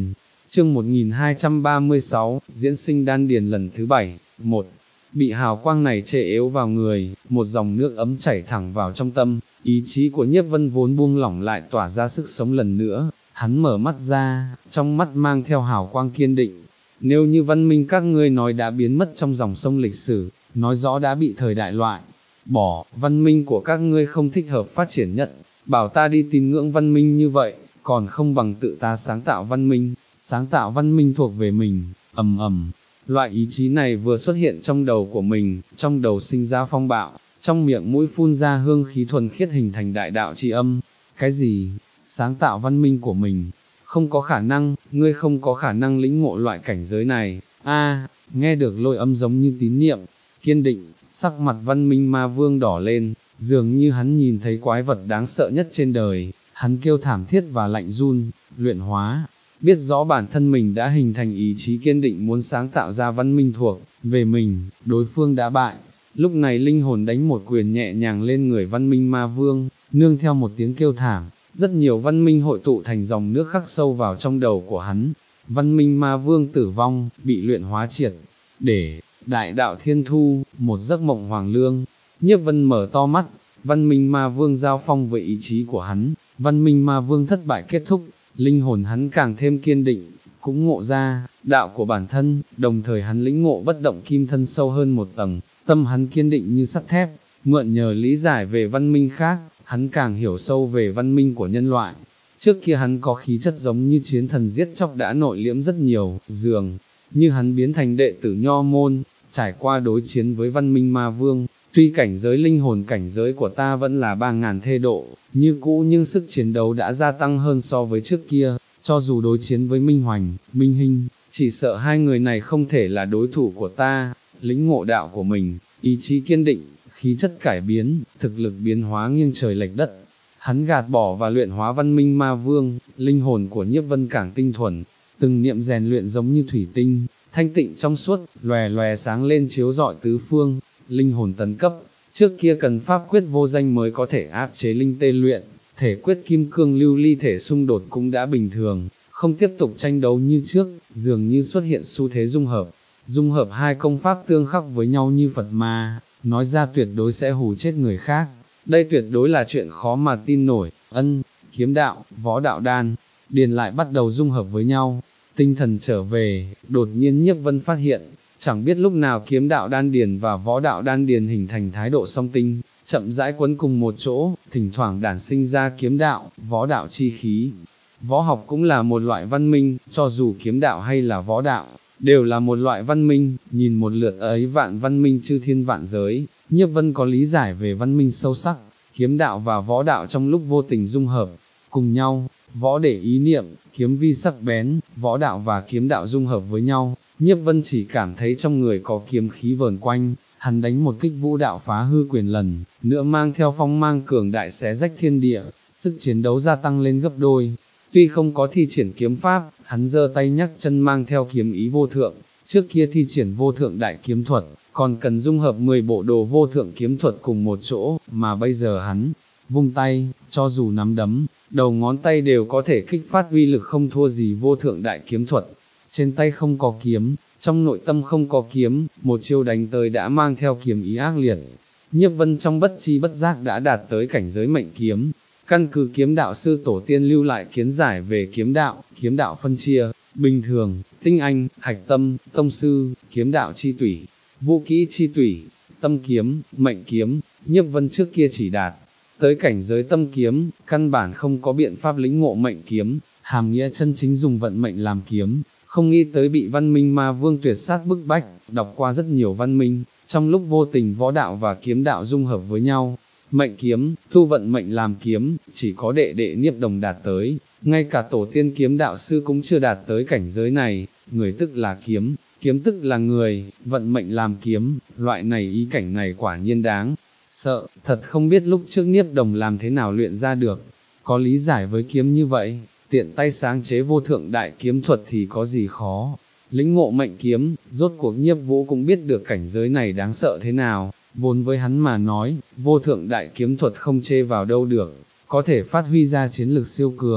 [SPEAKER 1] Chương một nghìn hai trăm ba mươi sáu, diễn sinh đan điền lần thứ bảy, một. Bị hào quang này chệ yếu vào người, một dòng nước ấm chảy thẳng vào trong tâm, ý chí của Nhiếp Vân vốn buông lỏng lại tỏa ra sức sống lần nữa, hắn mở mắt ra, trong mắt mang theo hào quang kiên định. Nếu như văn minh các ngươi nói đã biến mất trong dòng sông lịch sử, nói rõ đã bị thời đại loại bỏ, văn minh của các ngươi không thích hợp phát triển nhất, bảo ta đi tín ngưỡng văn minh như vậy, còn không bằng tự ta sáng tạo văn minh, sáng tạo văn minh thuộc về mình, ầm ầm. Loại ý chí này vừa xuất hiện trong đầu của mình, trong đầu sinh ra phong bạo, trong miệng mũi phun ra hương khí thuần khiết hình thành đại đạo tri âm. Cái gì? Sáng tạo văn minh của mình? Không có khả năng, ngươi không có khả năng lĩnh ngộ loại cảnh giới này. A, nghe được lôi âm giống như tín niệm, kiên định, sắc mặt văn minh ma vương đỏ lên, dường như hắn nhìn thấy quái vật đáng sợ nhất trên đời, hắn kêu thảm thiết và lạnh run, luyện hóa. Biết rõ bản thân mình đã hình thành ý chí kiên định muốn sáng tạo ra văn minh thuộc về mình, đối phương đã bại. Lúc này linh hồn đánh một quyền nhẹ nhàng lên người văn minh ma vương, nương theo một tiếng kêu thảm, rất nhiều văn minh hội tụ thành dòng nước khắc sâu vào trong đầu của hắn. Văn minh ma vương tử vong, bị luyện hóa triệt, để đại đạo thiên thu, một giấc mộng hoàng lương. Nhiếp Vân mở to mắt, văn minh ma vương giao phong với ý chí của hắn, văn minh ma vương thất bại kết thúc. Linh hồn hắn càng thêm kiên định, cũng ngộ ra, đạo của bản thân, đồng thời hắn lĩnh ngộ bất động kim thân sâu hơn một tầng, tâm hắn kiên định như sắt thép, mượn nhờ lý giải về văn minh khác, hắn càng hiểu sâu về văn minh của nhân loại. Trước kia hắn có khí chất giống như chiến thần giết chóc đã nội liễm rất nhiều, dường như hắn biến thành đệ tử nho môn, trải qua đối chiến với văn minh ma vương. Tuy cảnh giới linh hồn cảnh giới của ta vẫn là ba ngàn thê độ, như cũ nhưng sức chiến đấu đã gia tăng hơn so với trước kia, cho dù đối chiến với Minh Hoành, Minh Hinh, chỉ sợ hai người này không thể là đối thủ của ta. Lĩnh ngộ đạo của mình, ý chí kiên định, khí chất cải biến, thực lực biến hóa nghiêng trời lệch đất. Hắn gạt bỏ và luyện hóa văn minh ma vương, linh hồn của Nhiếp Vân càng tinh thuần, từng niệm rèn luyện giống như thủy tinh, thanh tịnh trong suốt, lòe lòe sáng lên chiếu rọi tứ phương. Linh hồn tấn cấp, trước kia cần pháp quyết vô danh mới có thể áp chế linh tê luyện, thể quyết kim cương lưu ly thể xung đột cũng đã bình thường, không tiếp tục tranh đấu như trước, dường như xuất hiện xu thế dung hợp, dung hợp hai công pháp tương khắc với nhau như Phật ma, nói ra tuyệt đối sẽ hù chết người khác, đây tuyệt đối là chuyện khó mà tin nổi. Ân, kiếm đạo, võ đạo đan, điền lại bắt đầu dung hợp với nhau, tinh thần trở về, đột nhiên Nhiếp Vân phát hiện, chẳng biết lúc nào kiếm đạo đan điền và võ đạo đan điền hình thành thái độ song tinh, chậm rãi quấn cùng một chỗ, thỉnh thoảng đản sinh ra kiếm đạo, võ đạo chi khí. Võ học cũng là một loại văn minh, cho dù kiếm đạo hay là võ đạo, đều là một loại văn minh, nhìn một lượt ấy vạn văn minh chư thiên vạn giới, Nhiếp Vân có lý giải về văn minh sâu sắc, kiếm đạo và võ đạo trong lúc vô tình dung hợp, cùng nhau, võ để ý niệm, kiếm vi sắc bén, võ đạo và kiếm đạo dung hợp với nhau. Nhiếp Vân chỉ cảm thấy trong người có kiếm khí vờn quanh, hắn đánh một kích vũ đạo phá hư quyền lần, nữa mang theo phong mang cường đại xé rách thiên địa, sức chiến đấu gia tăng lên gấp đôi. Tuy không có thi triển kiếm pháp, hắn giơ tay nhắc chân mang theo kiếm ý vô thượng, trước kia thi triển vô thượng đại kiếm thuật, còn cần dung hợp mười bộ đồ vô thượng kiếm thuật cùng một chỗ, mà bây giờ hắn vung tay, cho dù nắm đấm, đầu ngón tay đều có thể kích phát uy lực không thua gì vô thượng đại kiếm thuật. Trên tay không có kiếm, trong nội tâm không có kiếm, một chiêu đánh tới đã mang theo kiếm ý ác liệt. Nhiếp Vân trong bất chi bất giác đã đạt tới cảnh giới mệnh kiếm. Căn cứ kiếm đạo sư tổ tiên lưu lại kiến giải về kiếm đạo, kiếm đạo phân chia, bình thường, tinh anh, hạch tâm, tông sư, kiếm đạo chi tủy, vũ kỹ chi tủy, tâm kiếm, mệnh kiếm. Nhiếp Vân trước kia chỉ đạt tới cảnh giới tâm kiếm, căn bản không có biện pháp lĩnh ngộ mệnh kiếm, hàm nghĩa chân chính dùng vận mệnh làm kiếm. Không nghĩ tới bị văn minh ma vương tuyệt sát bức bách, đọc qua rất nhiều văn minh, trong lúc vô tình võ đạo và kiếm đạo dung hợp với nhau. Mệnh kiếm, thu vận mệnh làm kiếm, chỉ có đệ đệ Niếp Đồng đạt tới, ngay cả tổ tiên kiếm đạo sư cũng chưa đạt tới cảnh giới này. Người tức là kiếm, kiếm tức là người, vận mệnh làm kiếm, loại này ý cảnh này quả nhiên đáng sợ, thật không biết lúc trước Niếp Đồng làm thế nào luyện ra được, có lý giải với kiếm như vậy, tiện tay sáng chế vô thượng đại kiếm thuật thì có gì khó. Lĩnh ngộ mệnh kiếm, rốt cuộc Nhiếp Vũ cũng biết được cảnh giới này đáng sợ thế nào, vốn với hắn mà nói, vô thượng đại kiếm thuật không chê vào đâu được, có thể phát huy ra chiến lực siêu cường,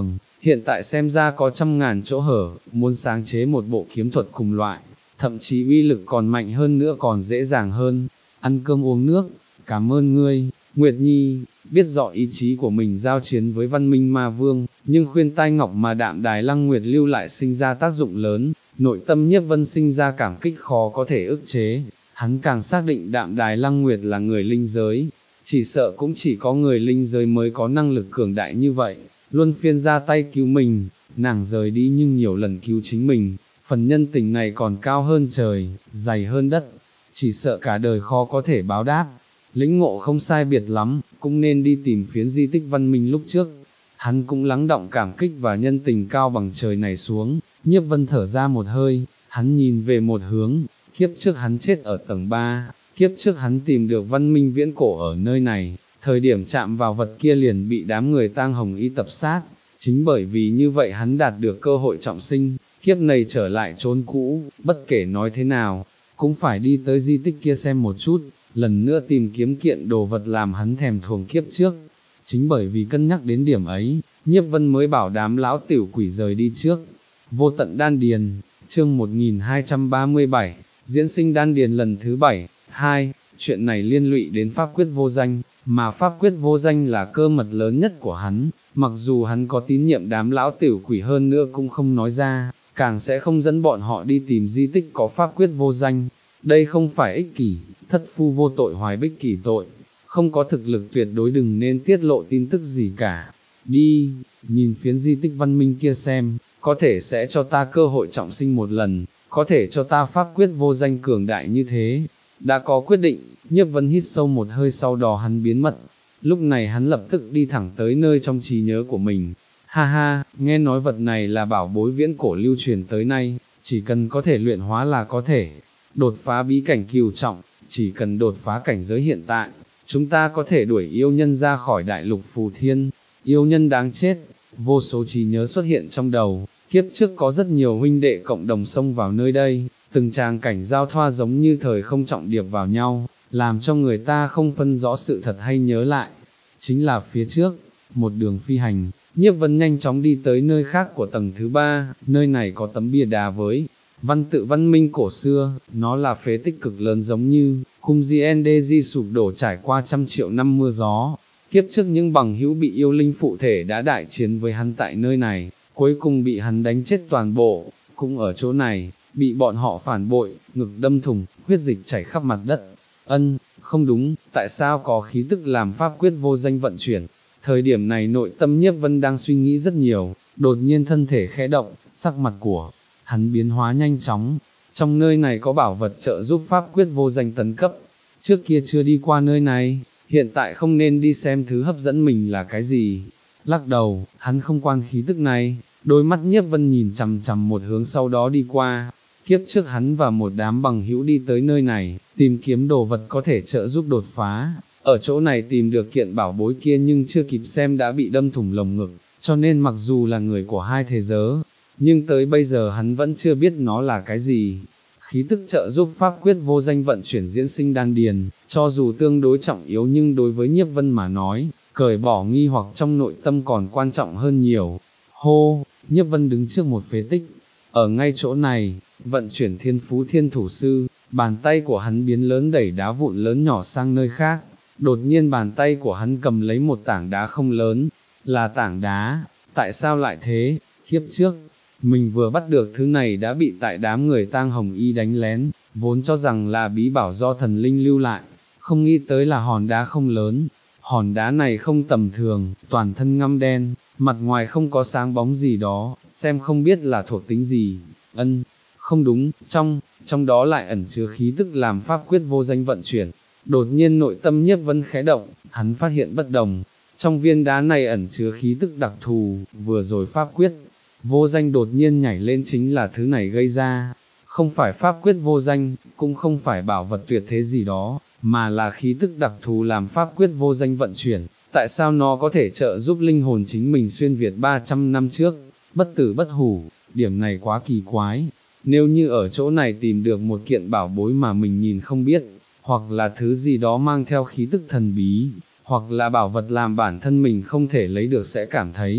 [SPEAKER 1] hiện tại xem ra có trăm ngàn chỗ hở, muốn sáng chế một bộ kiếm thuật cùng loại, thậm chí uy lực còn mạnh hơn nữa còn dễ dàng hơn. Ăn cơm uống nước, cảm ơn ngươi, Nguyệt Nhi, biết rõ ý chí của mình giao chiến với văn minh ma vương, nhưng khuyên tai ngọc mà đạm đài Lăng Nguyệt lưu lại sinh ra tác dụng lớn, nội tâm Nhiếp Vân sinh ra cảm kích khó có thể ức chế, hắn càng xác định đạm đài Lăng Nguyệt là người linh giới, chỉ sợ cũng chỉ có người linh giới mới có năng lực cường đại như vậy, luân phiên ra tay cứu mình, nàng rời đi nhưng nhiều lần cứu chính mình, phần nhân tình này còn cao hơn trời, dày hơn đất, chỉ sợ cả đời khó có thể báo đáp. Lĩnh ngộ không sai biệt lắm, cũng nên đi tìm phiến di tích văn minh lúc trước. Hắn cũng lắng động cảm kích và nhân tình cao bằng trời này xuống, Nhiếp Vân thở ra một hơi, hắn nhìn về một hướng, kiếp trước hắn chết ở tầng ba, kiếp trước hắn tìm được văn minh viễn cổ ở nơi này, thời điểm chạm vào vật kia liền bị đám người tang hồng y tập sát, chính bởi vì như vậy hắn đạt được cơ hội trọng sinh, kiếp này trở lại chốn cũ, bất kể nói thế nào, cũng phải đi tới di tích kia xem một chút, lần nữa tìm kiếm kiện đồ vật làm hắn thèm thuồng kiếp trước. Chính bởi vì cân nhắc đến điểm ấy, Nhiếp Vân mới bảo đám lão tiểu quỷ rời đi trước. Vô tận đan điền, chương một nghìn hai trăm ba mươi bảy, diễn sinh đan điền lần thứ bảy, hai, chuyện này liên lụy đến pháp quyết vô danh, mà pháp quyết vô danh là cơ mật lớn nhất của hắn, mặc dù hắn có tín nhiệm đám lão tiểu quỷ hơn nữa cũng không nói ra, càng sẽ không dẫn bọn họ đi tìm di tích có pháp quyết vô danh. Đây không phải ích kỷ, thất phu vô tội hoài bích kỷ tội, không có thực lực tuyệt đối đừng nên tiết lộ tin tức gì cả. Đi, nhìn phiến di tích văn minh kia xem, có thể sẽ cho ta cơ hội trọng sinh một lần, có thể cho ta pháp quyết vô danh cường đại như thế. Đã có quyết định, Nhiếp Vân hít sâu một hơi sau đó hắn biến mất. Lúc này hắn lập tức đi thẳng tới nơi trong trí nhớ của mình. Ha ha, nghe nói vật này là bảo bối viễn cổ lưu truyền tới nay, chỉ cần có thể luyện hóa là có thể đột phá bí cảnh cửu trọng, chỉ cần đột phá cảnh giới hiện tại, chúng ta có thể đuổi yêu nhân ra khỏi đại lục phù thiên. Yêu nhân đáng chết, vô số trí nhớ xuất hiện trong đầu, kiếp trước có rất nhiều huynh đệ cộng đồng xông vào nơi đây, từng tràng cảnh giao thoa giống như thời không trọng điệp vào nhau, làm cho người ta không phân rõ sự thật hay nhớ lại. Chính là phía trước, một đường phi hành, Nhiếp Vân nhanh chóng đi tới nơi khác của tầng thứ ba, nơi này có tấm bia đá với văn tự văn minh cổ xưa, nó là phế tích cực lớn giống như cung gi en đê gi sụp đổ trải qua trăm triệu năm mưa gió. Kiếp trước những bằng hữu bị yêu linh phụ thể đã đại chiến với hắn tại nơi này, cuối cùng bị hắn đánh chết toàn bộ, cũng ở chỗ này, bị bọn họ phản bội, ngực đâm thủng, huyết dịch chảy khắp mặt đất. Ân, không đúng, tại sao có khí tức làm pháp quyết vô danh vận chuyển? Thời điểm này nội tâm Nhiếp Vân đang suy nghĩ rất nhiều, đột nhiên thân thể khẽ động, sắc mặt của hắn biến hóa nhanh chóng. Trong nơi này có bảo vật trợ giúp pháp quyết vô danh tấn cấp, trước kia chưa đi qua nơi này, hiện tại không nên đi xem thứ hấp dẫn mình là cái gì. Lắc đầu, hắn không quan khí tức này, đôi mắt Nhiếp Vân nhìn chằm chằm một hướng sau đó đi qua. Kiếp trước hắn và một đám bằng hữu đi tới nơi này, tìm kiếm đồ vật có thể trợ giúp đột phá, ở chỗ này tìm được kiện bảo bối kia nhưng chưa kịp xem đã bị đâm thủng lồng ngực, cho nên mặc dù là người của hai thế giới, nhưng tới bây giờ hắn vẫn chưa biết nó là cái gì. Khí tức trợ giúp pháp quyết vô danh vận chuyển diễn sinh đan điền, cho dù tương đối trọng yếu nhưng đối với Nhiếp Vân mà nói, cởi bỏ nghi hoặc trong nội tâm còn quan trọng hơn nhiều. Hô, Nhiếp Vân đứng trước một phế tích, ở ngay chỗ này, vận chuyển thiên phú thiên thủ sư, bàn tay của hắn biến lớn đẩy đá vụn lớn nhỏ sang nơi khác, đột nhiên bàn tay của hắn cầm lấy một tảng đá không lớn, là tảng đá, tại sao lại thế, kiếp trước, mình vừa bắt được thứ này đã bị tại đám người tang hồng y đánh lén, vốn cho rằng là bí bảo do thần linh lưu lại, không nghĩ tới là hòn đá không lớn, hòn đá này không tầm thường, toàn thân ngăm đen, mặt ngoài không có sáng bóng gì đó, xem không biết là thuộc tính gì. Ân, không đúng, trong, trong đó lại ẩn chứa khí tức làm pháp quyết vô danh vận chuyển. Đột nhiên nội tâm Nhiếp Vân khẽ động, hắn phát hiện bất đồng, trong viên đá này ẩn chứa khí tức đặc thù, vừa rồi pháp quyết vô danh đột nhiên nhảy lên chính là thứ này gây ra, không phải pháp quyết vô danh, cũng không phải bảo vật tuyệt thế gì đó, mà là khí tức đặc thù làm pháp quyết vô danh vận chuyển. Tại sao nó có thể trợ giúp linh hồn chính mình xuyên Việt ba trăm năm trước, bất tử bất hủ, điểm này quá kỳ quái. Nếu như ở chỗ này tìm được một kiện bảo bối mà mình nhìn không biết, hoặc là thứ gì đó mang theo khí tức thần bí, hoặc là bảo vật làm bản thân mình không thể lấy được sẽ cảm thấy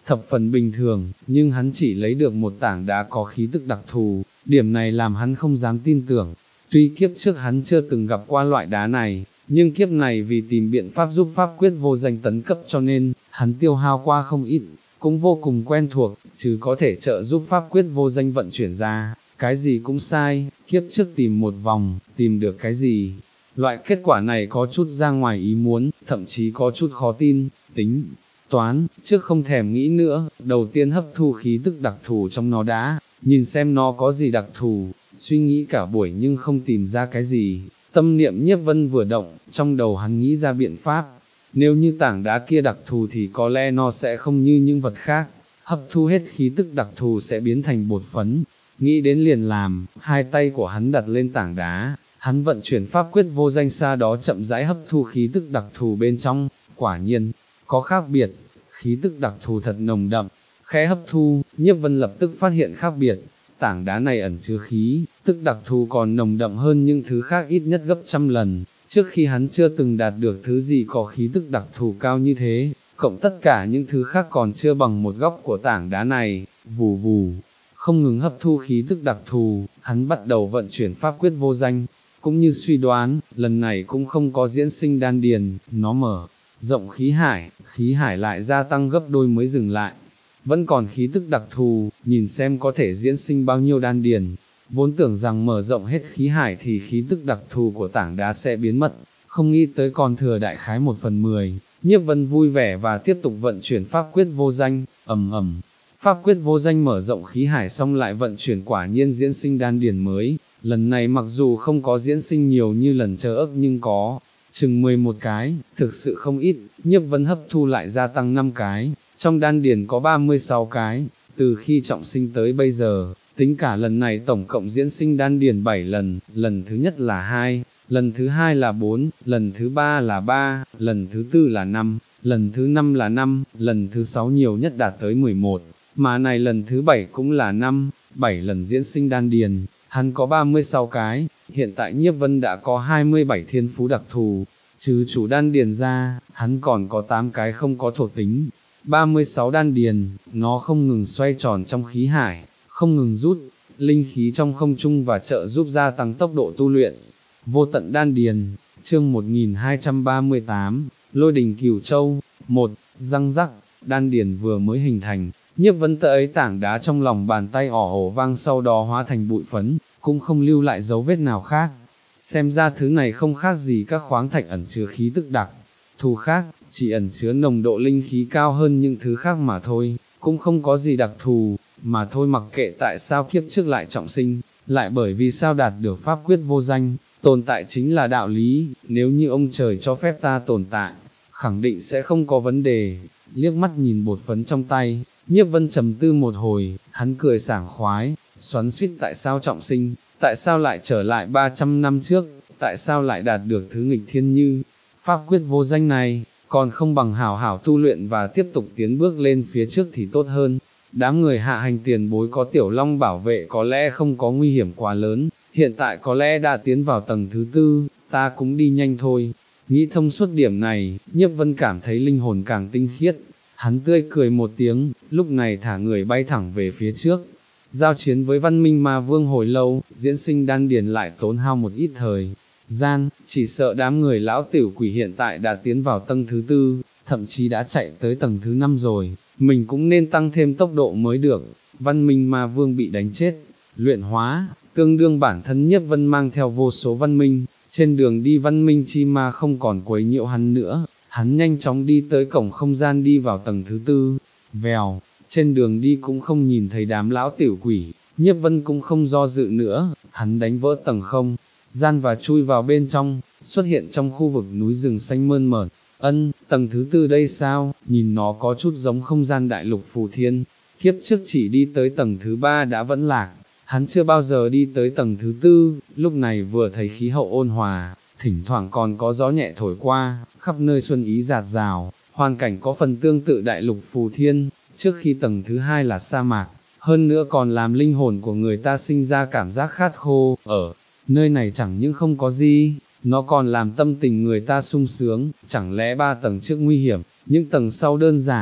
[SPEAKER 1] thập phần bình thường, nhưng hắn chỉ lấy được một tảng đá có khí tức đặc thù, điểm này làm hắn không dám tin tưởng. Tuy kiếp trước hắn chưa từng gặp qua loại đá này, nhưng kiếp này vì tìm biện pháp giúp pháp quyết vô danh tấn cấp cho nên, hắn tiêu hao qua không ít, cũng vô cùng quen thuộc, chứ có thể trợ giúp pháp quyết vô danh vận chuyển ra, cái gì cũng sai, kiếp trước tìm một vòng, tìm được cái gì. Loại kết quả này có chút ra ngoài ý muốn, thậm chí có chút khó tin, tính toán, trước không thèm nghĩ nữa, đầu tiên hấp thu khí tức đặc thù trong nó đã, nhìn xem nó có gì đặc thù, suy nghĩ cả buổi nhưng không tìm ra cái gì, tâm niệm Nhiếp Vân vừa động, trong đầu hắn nghĩ ra biện pháp, nếu như tảng đá kia đặc thù thì có lẽ nó sẽ không như những vật khác, hấp thu hết khí tức đặc thù sẽ biến thành bột phấn, nghĩ đến liền làm, hai tay của hắn đặt lên tảng đá, hắn vận chuyển pháp quyết vô danh xa đó chậm rãi hấp thu khí tức đặc thù bên trong, quả nhiên, có khác biệt, khí tức đặc thù thật nồng đậm, khẽ hấp thu, Nhiếp Vân lập tức phát hiện khác biệt, tảng đá này ẩn chứa khí, tức đặc thù còn nồng đậm hơn những thứ khác ít nhất gấp trăm lần, trước khi hắn chưa từng đạt được thứ gì có khí tức đặc thù cao như thế, cộng tất cả những thứ khác còn chưa bằng một góc của tảng đá này, vù vù, không ngừng hấp thu khí tức đặc thù, hắn bắt đầu vận chuyển pháp quyết vô danh, cũng như suy đoán, lần này cũng không có diễn sinh đan điền, nó mở rộng khí hải, khí hải lại gia tăng gấp đôi mới dừng lại, vẫn còn khí tức đặc thù, nhìn xem có thể diễn sinh bao nhiêu đan điền, vốn tưởng rằng mở rộng hết khí hải thì khí tức đặc thù của tảng đá sẽ biến mất, không nghĩ tới còn thừa đại khái một phần mười, Nhiếp Vân vui vẻ và tiếp tục vận chuyển pháp quyết vô danh, ầm ầm. Pháp quyết vô danh mở rộng khí hải xong lại vận chuyển quả nhiên diễn sinh đan điền mới, lần này mặc dù không có diễn sinh nhiều như lần chờ ức nhưng có, chừng mười một cái, thực sự không ít, Nhiếp Vân hấp thu lại gia tăng năm cái, trong đan điền có ba mươi sáu cái, từ khi trọng sinh tới bây giờ, tính cả lần này tổng cộng diễn sinh đan điền bảy lần, lần thứ nhất là hai, lần thứ hai là bốn, lần thứ ba là ba, lần thứ tư là năm, lần thứ năm là năm, lần thứ sáu nhiều nhất đạt tới mười một. Mà này lần thứ bảy cũng là năm, bảy lần diễn sinh đan điền, hắn có ba mươi sáu cái, hiện tại Nhiếp Vân đã có hai mươi bảy thiên phú đặc thù, trừ chủ đan điền ra, hắn còn có tám cái không có thuộc tính, ba mươi sáu đan điền, nó không ngừng xoay tròn trong khí hải, không ngừng rút, linh khí trong không trung và trợ giúp gia tăng tốc độ tu luyện. Vô tận đan điền, chương một nghìn hai trăm ba mươi tám, Lôi đình Cửu Châu, một, răng rắc, đan điền vừa mới hình thành. Nhiếp Vân tờ ấy tảng đá trong lòng bàn tay ỏ ổ vang sau đó hóa thành bụi phấn, cũng không lưu lại dấu vết nào khác. Xem ra thứ này không khác gì các khoáng thạch ẩn chứa khí tức đặc thù khác, chỉ ẩn chứa nồng độ linh khí cao hơn những thứ khác mà thôi, cũng không có gì đặc thù, mà thôi mặc kệ tại sao kiếp trước lại trọng sinh, lại bởi vì sao đạt được pháp quyết vô danh, tồn tại chính là đạo lý, nếu như ông trời cho phép ta tồn tại, khẳng định sẽ không có vấn đề. Liếc mắt nhìn bột phấn trong tay, Nhiếp Vân trầm tư một hồi, hắn cười sảng khoái, xoắn xuýt tại sao trọng sinh, tại sao lại trở lại ba trăm năm trước, tại sao lại đạt được thứ nghịch thiên như pháp quyết vô danh này, còn không bằng hảo hảo tu luyện và tiếp tục tiến bước lên phía trước thì tốt hơn. Đám người hạ hành tiền bối có Tiểu Long bảo vệ có lẽ không có nguy hiểm quá lớn, hiện tại có lẽ đã tiến vào tầng thứ tư, ta cũng đi nhanh thôi. Nghĩ thông suốt điểm này, Nhiếp Vân cảm thấy linh hồn càng tinh khiết, hắn tươi cười một tiếng, lúc này thả người bay thẳng về phía trước. Giao chiến với Văn Minh Ma Vương hồi lâu, diễn sinh đan điền lại tốn hao một ít thời gian, chỉ sợ đám người lão tiểu quỷ hiện tại đã tiến vào tầng thứ tư, thậm chí đã chạy tới tầng thứ năm rồi, mình cũng nên tăng thêm tốc độ mới được. Văn Minh Ma Vương bị đánh chết, luyện hóa, tương đương bản thân Nhiếp Vân mang theo vô số văn minh, trên đường đi văn minh chi ma không còn quấy nhiễu hắn nữa, hắn nhanh chóng đi tới cổng không gian đi vào tầng thứ tư, vèo, trên đường đi cũng không nhìn thấy đám lão tiểu quỷ, Nhiếp Vân cũng không do dự nữa, hắn đánh vỡ tầng không gian và chui vào bên trong, xuất hiện trong khu vực núi rừng xanh mơn mởn. Ân, tầng thứ tư đây sao, nhìn nó có chút giống không gian đại lục phù thiên, kiếp trước chỉ đi tới tầng thứ ba đã vẫn lạc, hắn chưa bao giờ đi tới tầng thứ tư, lúc này vừa thấy khí hậu ôn hòa, thỉnh thoảng còn có gió nhẹ thổi qua, khắp nơi xuân ý rạt rào, hoàn cảnh có phần tương tự đại lục phù thiên, trước khi tầng thứ hai là sa mạc, hơn nữa còn làm linh hồn của người ta sinh ra cảm giác khát khô, ở nơi này chẳng những không có gì, nó còn làm tâm tình người ta sung sướng, chẳng lẽ ba tầng trước nguy hiểm, những tầng sau đơn giản,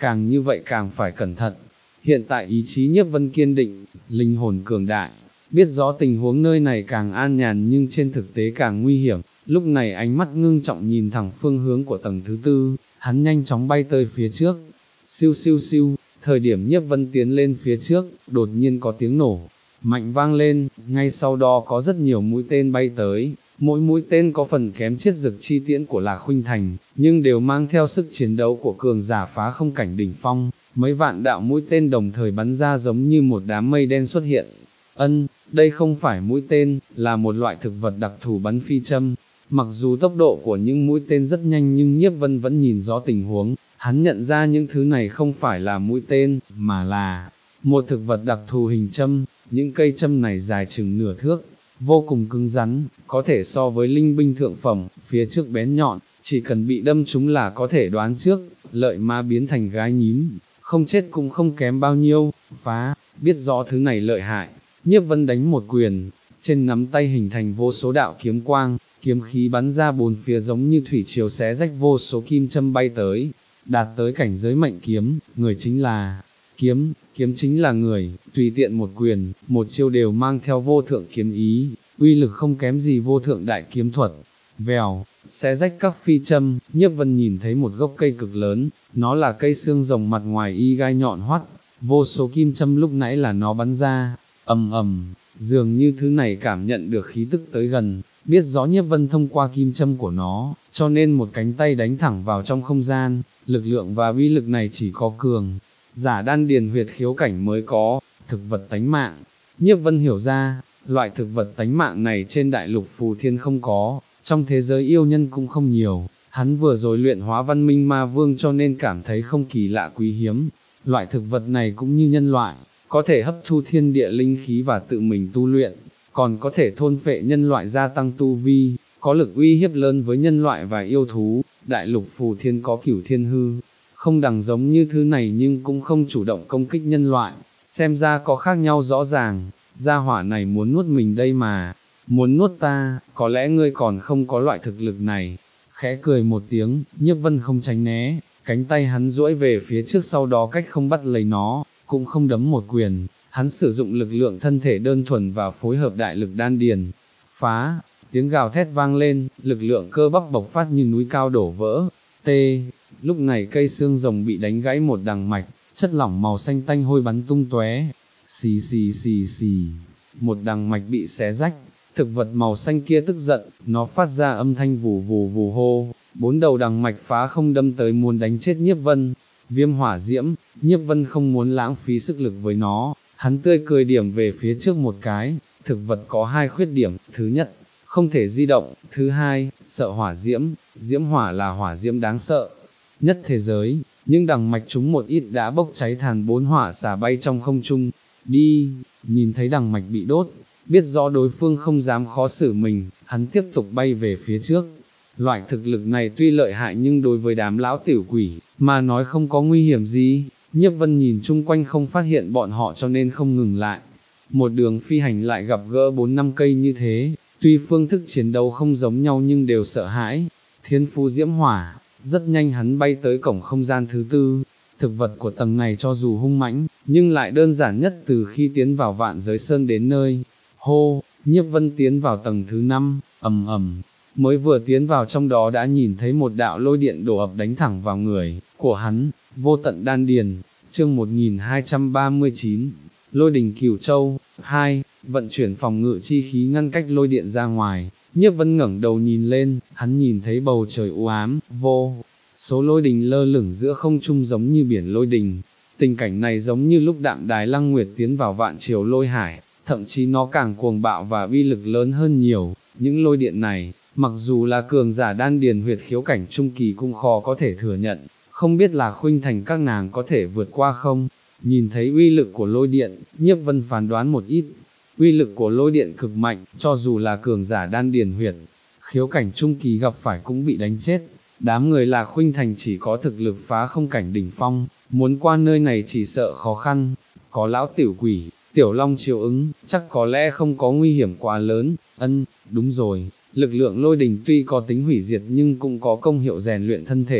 [SPEAKER 1] càng như vậy càng phải cẩn thận. Hiện tại ý chí Nhiếp Vân kiên định, linh hồn cường đại, biết rõ tình huống nơi này càng an nhàn nhưng trên thực tế càng nguy hiểm, lúc này ánh mắt ngưng trọng nhìn thẳng phương hướng của tầng thứ tư, hắn nhanh chóng bay tới phía trước, siêu siêu siêu, thời điểm Nhiếp Vân tiến lên phía trước, đột nhiên có tiếng nổ, mạnh vang lên, ngay sau đó có rất nhiều mũi tên bay tới, mỗi mũi tên có phần kém chiết dực chi tiễn của Lạc Khuynh Thành, nhưng đều mang theo sức chiến đấu của cường giả phá không cảnh đỉnh phong, mấy vạn đạo mũi tên đồng thời bắn ra giống như một đám mây đen xuất hiện. Ân, đây không phải mũi tên, là một loại thực vật đặc thù bắn phi châm. Mặc dù tốc độ của những mũi tên rất nhanh nhưng Nhiếp Vân vẫn nhìn rõ tình huống, hắn nhận ra những thứ này không phải là mũi tên, mà là một thực vật đặc thù hình châm, những cây châm này dài chừng nửa thước, vô cùng cứng rắn, có thể so với linh binh thượng phẩm, phía trước bén nhọn, chỉ cần bị đâm chúng là có thể đoán trước, lợi ma biến thành gái nhím, không chết cũng không kém bao nhiêu, phá, biết rõ thứ này lợi hại, Nhiếp Vân đánh một quyền, trên nắm tay hình thành vô số đạo kiếm quang, kiếm khí bắn ra bốn phía giống như thủy triều xé rách vô số kim châm bay tới, đạt tới cảnh giới mệnh kiếm, người chính là kiếm, kiếm chính là người, tùy tiện một quyền, một chiêu đều mang theo vô thượng kiếm ý, uy lực không kém gì vô thượng đại kiếm thuật. Vèo, xé rách các phi châm, Nhiếp Vân nhìn thấy một gốc cây cực lớn, nó là cây xương rồng mặt ngoài y gai nhọn hoắt, vô số kim châm lúc nãy là nó bắn ra, ầm ầm, dường như thứ này cảm nhận được khí tức tới gần, biết rõ Nhiếp Vân thông qua kim châm của nó, cho nên một cánh tay đánh thẳng vào trong không gian, lực lượng và uy lực này chỉ có cường giả đan điền huyệt khiếu cảnh mới có, thực vật tánh mạng. Nhiếp Vân hiểu ra, loại thực vật tánh mạng này trên đại lục Phù Thiên không có, trong thế giới yêu nhân cũng không nhiều, hắn vừa rồi luyện hóa văn minh ma vương cho nên cảm thấy không kỳ lạ quý hiếm. Loại thực vật này cũng như nhân loại, có thể hấp thu thiên địa linh khí và tự mình tu luyện, còn có thể thôn phệ nhân loại gia tăng tu vi, có lực uy hiếp lớn với nhân loại và yêu thú. Đại lục Phù Thiên có Cửu Thiên Hư, không đằng giống như thứ này nhưng cũng không chủ động công kích nhân loại, xem ra có khác nhau rõ ràng, gia hỏa này muốn nuốt mình đây mà, muốn nuốt ta, có lẽ ngươi còn không có loại thực lực này. Khẽ cười một tiếng, Nhiếp Vân không tránh né, cánh tay hắn duỗi về phía trước sau đó cách không bắt lấy nó, cũng không đấm một quyền, hắn sử dụng lực lượng thân thể đơn thuần và phối hợp đại lực đan điền, phá, tiếng gào thét vang lên, lực lượng cơ bắp bộc phát như núi cao đổ vỡ, tê, lúc này cây xương rồng bị đánh gãy một đằng mạch, chất lỏng màu xanh tanh hôi bắn tung tóe, xì xì xì xì, một đằng mạch bị xé rách, thực vật màu xanh kia tức giận, nó phát ra âm thanh vù vù vù hô, bốn đầu đằng mạch phá không đâm tới muốn đánh chết Nhiếp Vân. Viêm hỏa diễm, Nhiếp Vân không muốn lãng phí sức lực với nó, hắn tươi cười điểm về phía trước một cái, thực vật có hai khuyết điểm, thứ nhất, không thể di động, thứ hai, sợ hỏa diễm, diễm hỏa là hỏa diễm đáng sợ nhất thế giới, nhưng đằng mạch chúng một ít đã bốc cháy than bốn hỏa xả bay trong không trung, đi, nhìn thấy đằng mạch bị đốt, biết rõ đối phương không dám khó xử mình, hắn tiếp tục bay về phía trước. Loại thực lực này tuy lợi hại nhưng đối với đám lão tiểu quỷ, mà nói không có nguy hiểm gì, Nhiếp Vân nhìn chung quanh không phát hiện bọn họ cho nên không ngừng lại. Một đường phi hành lại gặp gỡ bốn năm cây như thế, tuy phương thức chiến đấu không giống nhau nhưng đều sợ hãi. Thiên phú diễm hỏa, rất nhanh hắn bay tới cổng không gian thứ tư, thực vật của tầng này cho dù hung mãnh, nhưng lại đơn giản nhất từ khi tiến vào vạn giới sơn đến nơi. Hô, Nhiếp Vân tiến vào tầng thứ năm, ầm ầm. Mới vừa tiến vào trong đó đã nhìn thấy một đạo lôi điện đổ ập đánh thẳng vào người của hắn, vô tận đan điền, chương một nghìn hai trăm ba mươi chín, lôi đình cửu châu, hai, vận chuyển phòng ngự chi khí ngăn cách lôi điện ra ngoài. Nhiếp Vân ngẩng đầu nhìn lên, hắn nhìn thấy bầu trời u ám, vô số lôi đình lơ lửng giữa không trung giống như biển lôi đình. Tình cảnh này giống như lúc Đạm Đài Lăng Nguyệt tiến vào vạn triều lôi hải, thậm chí nó càng cuồng bạo và uy lực lớn hơn nhiều. Những lôi điện này, mặc dù là cường giả đan điền huyệt khiếu cảnh trung kỳ cũng khó có thể thừa nhận, không biết là Khuynh Thành các nàng có thể vượt qua không. Nhìn thấy uy lực của lôi điện, Nhiếp Vân phán đoán một ít, uy lực của lôi điện cực mạnh, cho dù là cường giả đan điền huyệt khiếu cảnh trung kỳ gặp phải cũng bị đánh chết. Đám người là Khuynh Thành chỉ có thực lực phá không cảnh đỉnh phong, muốn qua nơi này chỉ sợ khó khăn. Có lão tiểu quỷ, tiểu long chiếu ứng, chắc có lẽ không có nguy hiểm quá lớn. Ân, đúng rồi, lực lượng lôi đình tuy có tính hủy diệt nhưng cũng có công hiệu rèn luyện thân thể,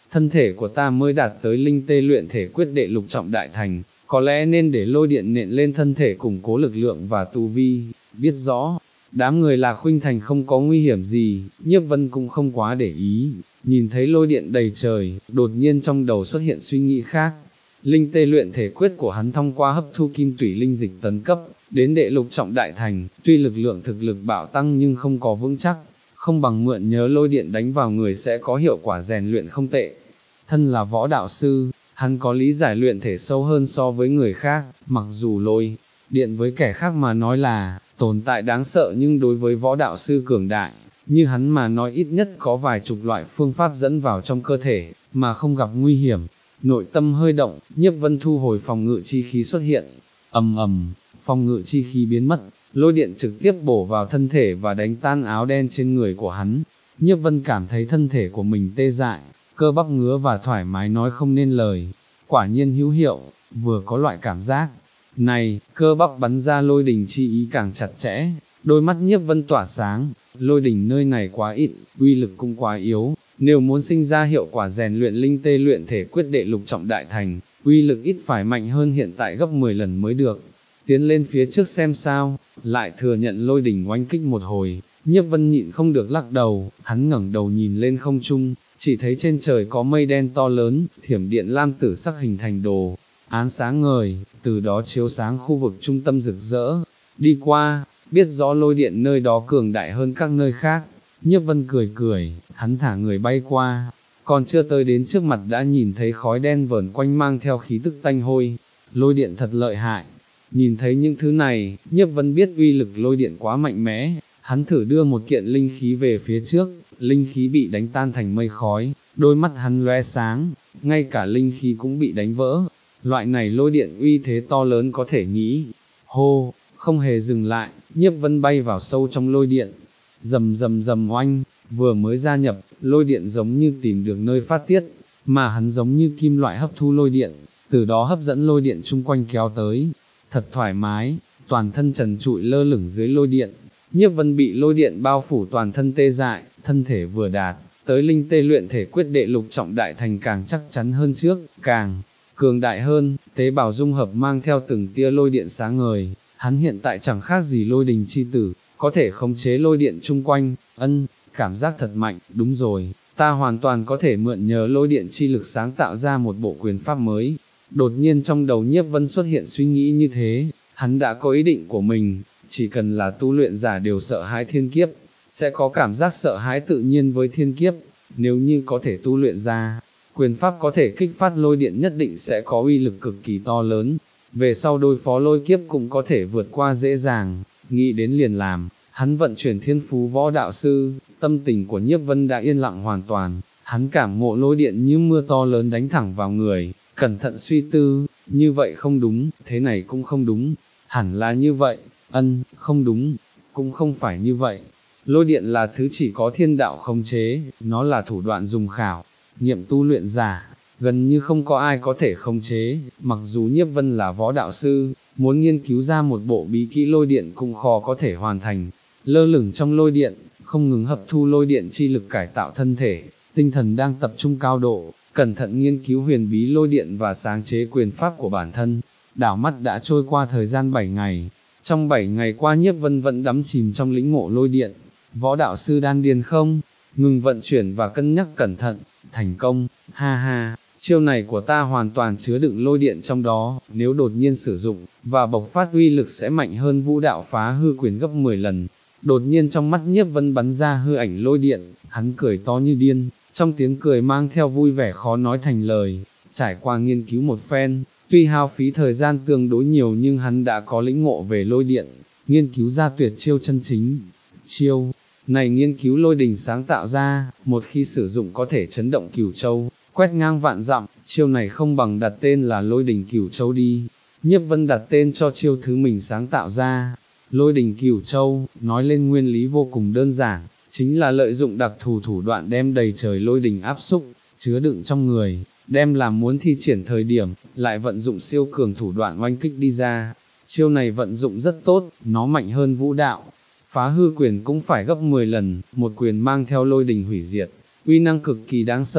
[SPEAKER 1] thân thể của ta mới đạt tới linh tê luyện thể quyết đệ lục trọng đại thành, có lẽ nên để lôi điện nện lên thân thể củng cố lực lượng và tu vi, biết rõ. Đám người Lạc Khuynh Thành không có nguy hiểm gì, Nhiếp Vân cũng không quá để ý, nhìn thấy lôi điện đầy trời, đột nhiên trong đầu xuất hiện suy nghĩ khác. Linh tê luyện thể quyết của hắn thông qua hấp thu kim tủy linh dịch tấn cấp, đến đệ lục trọng đại thành, tuy lực lượng thực lực bạo tăng nhưng không có vững chắc, không bằng mượn nhớ lôi điện đánh vào người sẽ có hiệu quả rèn luyện không tệ. Thân là võ đạo sư, hắn có lý giải luyện thể sâu hơn so với người khác, mặc dù lôi điện với kẻ khác mà nói là tồn tại đáng sợ nhưng đối với võ đạo sư cường đại, như hắn mà nói ít nhất có vài chục loại phương pháp dẫn vào trong cơ thể, mà không gặp nguy hiểm. Nội tâm hơi động, Nhiếp Vân thu hồi phòng ngự chi khí xuất hiện, ầm ầm, phòng ngự chi khí biến mất, lôi điện trực tiếp bổ vào thân thể và đánh tan áo đen trên người của hắn. Nhiếp Vân cảm thấy thân thể của mình tê dại, cơ bắp ngứa và thoải mái nói không nên lời, quả nhiên hữu hiệu, vừa có loại cảm giác này, cơ bắp bắn ra lôi đình chi ý càng chặt chẽ, đôi mắt Nhiếp Vân tỏa sáng, lôi đình nơi này quá ít, uy lực cũng quá yếu, nếu muốn sinh ra hiệu quả rèn luyện linh tê luyện thể quyết đệ lục trọng đại thành, uy lực ít phải mạnh hơn hiện tại gấp mười lần mới được. Tiến lên phía trước xem sao, lại thừa nhận lôi đình oanh kích một hồi, Nhiếp Vân nhịn không được lắc đầu, hắn ngẩng đầu nhìn lên không trung, chỉ thấy trên trời có mây đen to lớn, thiểm điện lam tử sắc hình thành đồ án sáng ngời, từ đó chiếu sáng khu vực trung tâm rực rỡ. Đi qua, biết rõ lôi điện nơi đó cường đại hơn các nơi khác. Nhiếp Vân cười cười, hắn thả người bay qua, còn chưa tới đến trước mặt đã nhìn thấy khói đen vờn quanh mang theo khí tức tanh hôi. Lôi điện thật lợi hại. Nhìn thấy những thứ này, Nhiếp Vân biết uy lực lôi điện quá mạnh mẽ, hắn thử đưa một kiện linh khí về phía trước, linh khí bị đánh tan thành mây khói, đôi mắt hắn lóe sáng, ngay cả linh khí cũng bị đánh vỡ. Loại này lôi điện uy thế to lớn có thể nghĩ, hô, không hề dừng lại, Nhiếp Vân bay vào sâu trong lôi điện, rầm rầm rầm oanh, vừa mới gia nhập, lôi điện giống như tìm được nơi phát tiết, mà hắn giống như kim loại hấp thu lôi điện, từ đó hấp dẫn lôi điện chung quanh kéo tới, thật thoải mái, toàn thân trần trụi lơ lửng dưới lôi điện. Nhiếp Vân bị lôi điện bao phủ toàn thân tê dại, thân thể vừa đạt tới linh tê luyện thể quyết đệ lục trọng đại thành càng chắc chắn hơn trước, càng cường đại hơn, tế bào dung hợp mang theo từng tia lôi điện sáng ngời, hắn hiện tại chẳng khác gì lôi đình chi tử, có thể khống chế lôi điện chung quanh. Ân, cảm giác thật mạnh, đúng rồi, ta hoàn toàn có thể mượn nhờ lôi điện chi lực sáng tạo ra một bộ quyền pháp mới. Đột nhiên trong đầu Nhiếp Vân xuất hiện suy nghĩ như thế, hắn đã có ý định của mình, chỉ cần là tu luyện giả đều sợ hãi thiên kiếp, sẽ có cảm giác sợ hãi tự nhiên với thiên kiếp, nếu như có thể tu luyện ra, quyền pháp có thể kích phát lôi điện nhất định sẽ có uy lực cực kỳ to lớn, về sau đối phó lôi kiếp cũng có thể vượt qua dễ dàng, nghĩ đến liền làm, hắn vận chuyển thiên phú võ đạo sư, tâm tình của Nhiếp Vân đã yên lặng hoàn toàn, hắn cảm ngộ lôi điện như mưa to lớn đánh thẳng vào người, cẩn thận suy tư, như vậy không đúng, thế này cũng không đúng, hẳn là như vậy, ân, không đúng, cũng không phải như vậy. Lôi điện là thứ chỉ có thiên đạo khống chế, nó là thủ đoạn dùng khảo nghiệm tu luyện giả, gần như không có ai có thể khống chế, mặc dù Nhiếp Vân là võ đạo sư, muốn nghiên cứu ra một bộ bí kỹ lôi điện cũng khó có thể hoàn thành. Lơ lửng trong lôi điện, không ngừng hấp thu lôi điện chi lực cải tạo thân thể, tinh thần đang tập trung cao độ, cẩn thận nghiên cứu huyền bí lôi điện và sáng chế quyền pháp của bản thân. Đảo mắt đã trôi qua thời gian bảy ngày, trong bảy ngày qua Nhiếp Vân vẫn đắm chìm trong lĩnh ngộ lôi điện. Võ đạo sư đan điền không, ngừng vận chuyển và cân nhắc cẩn thận, thành công, ha ha, chiêu này của ta hoàn toàn chứa đựng lôi điện trong đó, nếu đột nhiên sử dụng, và bộc phát uy lực sẽ mạnh hơn vũ đạo phá hư quyền gấp mười lần. Đột nhiên trong mắt Nhiếp Vân bắn ra hư ảnh lôi điện, hắn cười to như điên, trong tiếng cười mang theo vui vẻ khó nói thành lời, trải qua nghiên cứu một phen, tuy hao phí thời gian tương đối nhiều nhưng hắn đã có lĩnh ngộ về lôi điện, nghiên cứu ra tuyệt chiêu chân chính. Chiêu này nghiên cứu lôi đình sáng tạo ra, một khi sử dụng có thể chấn động cửu châu, quét ngang vạn dặm, chiêu này không bằng đặt tên là lôi đình cửu châu đi. Nhiếp Vân đặt tên cho chiêu thứ mình sáng tạo ra, lôi đình cửu châu, nói lên nguyên lý vô cùng đơn giản, chính là lợi dụng đặc thù thủ đoạn đem đầy trời lôi đình áp xúc, chứa đựng trong người, đem làm muốn thi triển thời điểm, lại vận dụng siêu cường thủ đoạn oanh kích đi ra. Chiêu này vận dụng rất tốt, nó mạnh hơn vũ đạo, phá hư quyền cũng phải gấp mười lần, một quyền mang theo lôi đình hủy diệt, uy năng cực kỳ đáng sợ.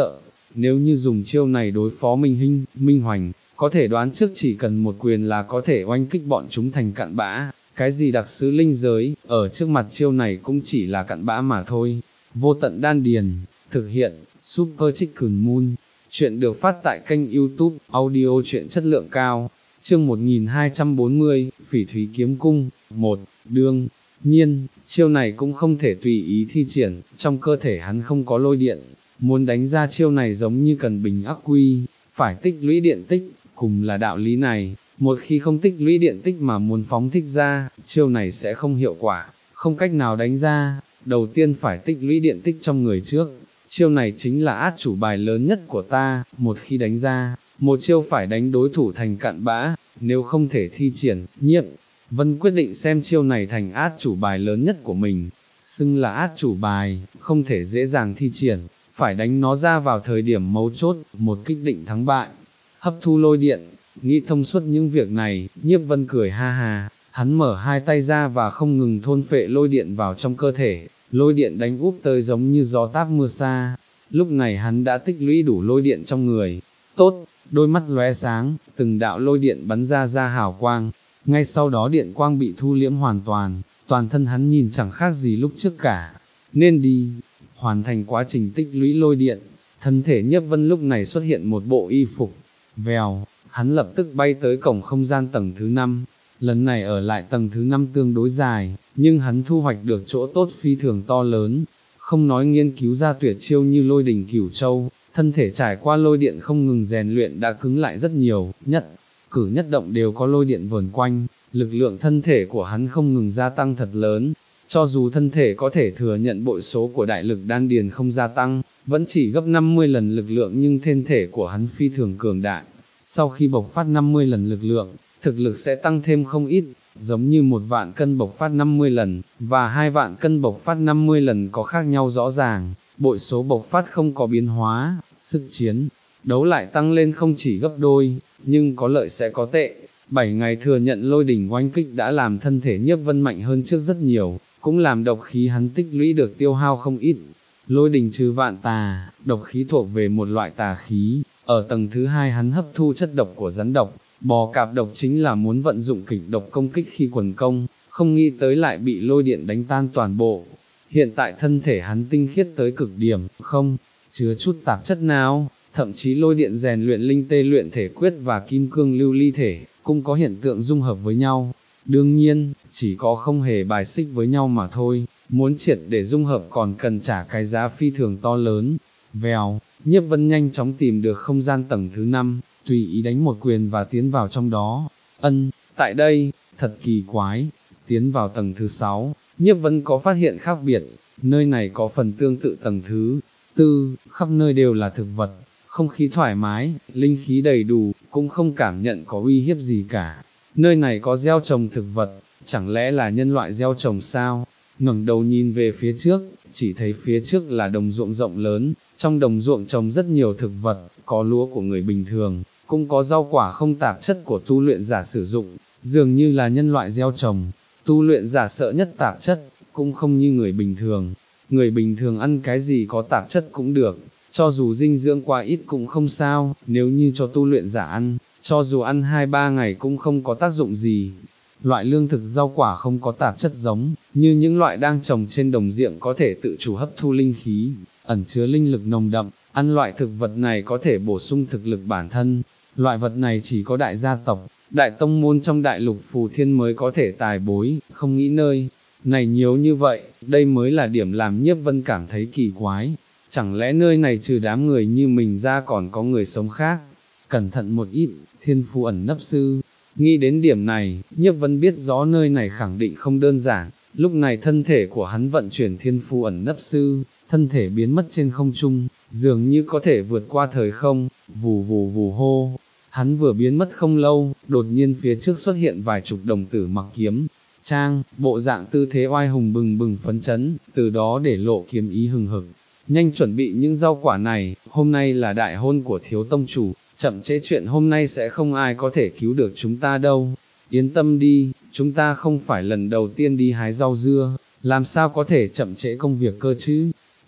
[SPEAKER 1] nếu như dùng chiêu này đối phó Minh Hinh, Minh Hoành, có thể đoán trước chỉ cần một quyền là có thể oanh kích bọn chúng thành cặn bã, cái gì đặc sứ linh giới, ở trước mặt chiêu này cũng chỉ là cặn bã mà thôi. Vô tận đan điền, thực hiện, Super Chicken Moon, chuyện được phát tại kênh YouTube, audio chuyện chất lượng cao, chương một nghìn hai trăm bốn mươi, Phỉ Thúy Kiếm Cung, một, đương nhiên, chiêu này cũng không thể tùy ý thi triển, trong cơ thể hắn không có lôi điện, muốn đánh ra chiêu này giống như cần bình ắc quy, phải tích lũy điện tích, cùng là đạo lý này, một khi không tích lũy điện tích mà muốn phóng thích ra, chiêu này sẽ không hiệu quả, không cách nào đánh ra, đầu tiên phải tích lũy điện tích trong người trước, chiêu này chính là át chủ bài lớn nhất của ta, một khi đánh ra, một chiêu phải đánh đối thủ thành cặn bã, nếu không thể thi triển, Nhiếp Vân quyết định xem chiêu này thành át chủ bài lớn nhất của mình, xưng là át chủ bài, không thể dễ dàng thi triển, phải đánh nó ra vào thời điểm mấu chốt, một kích định thắng bại, hấp thu lôi điện, nghĩ thông suốt những việc này, Nhiếp Vân cười ha ha, hắn mở hai tay ra và không ngừng thôn phệ lôi điện vào trong cơ thể, lôi điện đánh úp tới giống như gió táp mưa xa, lúc này hắn đã tích lũy đủ lôi điện trong người, tốt, đôi mắt lóe sáng, từng đạo lôi điện bắn ra ra hào quang, ngay sau đó điện quang bị thu liễm hoàn toàn, toàn thân hắn nhìn chẳng khác gì lúc trước cả, nên đi, hoàn thành quá trình tích lũy lôi điện, thân thể Nhiếp Vân lúc này xuất hiện một bộ y phục, vèo, hắn lập tức bay tới cổng không gian tầng thứ năm, lần này ở lại tầng thứ năm tương đối dài, nhưng hắn thu hoạch được chỗ tốt phi thường to lớn, không nói nghiên cứu ra tuyệt chiêu như lôi đỉnh cửu châu, thân thể trải qua lôi điện không ngừng rèn luyện đã cứng lại rất nhiều, nhất cử nhất động đều có lôi điện vờn quanh, lực lượng thân thể của hắn không ngừng gia tăng thật lớn, cho dù thân thể có thể thừa nhận bội số của đại lực đan điền không gia tăng, vẫn chỉ gấp năm mươi lần lực lượng nhưng thân thể của hắn phi thường cường đại, sau khi bộc phát năm mươi lần lực lượng, thực lực sẽ tăng thêm không ít, giống như một vạn cân bộc phát năm mươi lần, và hai vạn cân bộc phát năm mươi lần có khác nhau rõ ràng, bội số bộc phát không có biến hóa, sức chiến đấu lại tăng lên không chỉ gấp đôi, nhưng có lợi sẽ có tệ. Bảy ngày thừa nhận lôi đỉnh oanh kích đã làm thân thể Nhiếp Vân mạnh hơn trước rất nhiều, cũng làm độc khí hắn tích lũy được tiêu hao không ít. Lôi đỉnh trừ vạn tà, độc khí thuộc về một loại tà khí, ở tầng thứ hai hắn hấp thu chất độc của rắn độc, bò cạp độc chính là muốn vận dụng kịch độc công kích khi quần công, không nghĩ tới lại bị lôi điện đánh tan toàn bộ. Hiện tại thân thể hắn tinh khiết tới cực điểm, không chứa chút tạp chất nào, thậm chí lôi điện rèn luyện linh tê luyện thể quyết và kim cương lưu ly thể, cũng có hiện tượng dung hợp với nhau. Đương nhiên, chỉ có không hề bài xích với nhau mà thôi, muốn triệt để dung hợp còn cần trả cái giá phi thường to lớn. Vèo, Nhiếp Vân nhanh chóng tìm được không gian tầng thứ năm, tùy ý đánh một quyền và tiến vào trong đó. Ân, tại đây, thật kỳ quái, tiến vào tầng thứ sáu, Nhiếp Vân có phát hiện khác biệt, nơi này có phần tương tự tầng thứ tư, khắp nơi đều là thực vật, không khí thoải mái, linh khí đầy đủ, cũng không cảm nhận có uy hiếp gì cả. Nơi này có gieo trồng thực vật, chẳng lẽ là nhân loại gieo trồng sao? Ngẩng đầu nhìn về phía trước, chỉ thấy phía trước là đồng ruộng rộng lớn, trong đồng ruộng trồng rất nhiều thực vật, có lúa của người bình thường, cũng có rau quả không tạp chất của tu luyện giả sử dụng, dường như là nhân loại gieo trồng. Tu luyện giả sợ nhất tạp chất, cũng không như người bình thường. Người bình thường ăn cái gì có tạp chất cũng được, cho dù dinh dưỡng quá ít cũng không sao, nếu như cho tu luyện giả ăn, cho dù ăn hai ba ngày cũng không có tác dụng gì. Loại lương thực rau quả không có tạp chất giống, như những loại đang trồng trên đồng ruộng có thể tự chủ hấp thu linh khí, ẩn chứa linh lực nồng đậm, ăn loại thực vật này có thể bổ sung thực lực bản thân. Loại vật này chỉ có đại gia tộc, đại tông môn trong đại lục phù thiên mới có thể tài bối, không nghĩ nơi này nhiều như vậy, đây mới là điểm làm Nhiếp Vân cảm thấy kỳ quái. Chẳng lẽ nơi này trừ đám người như mình ra còn có người sống khác? Cẩn thận một ít, thiên phú ẩn nấp sư. Nghĩ đến điểm này, Nhiếp Vân biết rõ nơi này khẳng định không đơn giản, lúc này thân thể của hắn vận chuyển thiên phú ẩn nấp sư, thân thể biến mất trên không trung, dường như có thể vượt qua thời không, vù vù vù hô. Hắn vừa biến mất không lâu, đột nhiên phía trước xuất hiện vài chục đồng tử mặc kiếm trang, bộ dạng tư thế oai hùng bừng bừng phấn chấn, từ đó để lộ kiếm ý hừng hực. Nhanh chuẩn bị những rau quả này, hôm nay là đại hôn của thiếu tông chủ, chậm trễ chuyện hôm nay sẽ không ai có thể cứu được chúng ta đâu. Yên tâm đi, chúng ta không phải lần đầu tiên đi hái rau dưa, làm sao có thể chậm trễ công việc cơ chứ.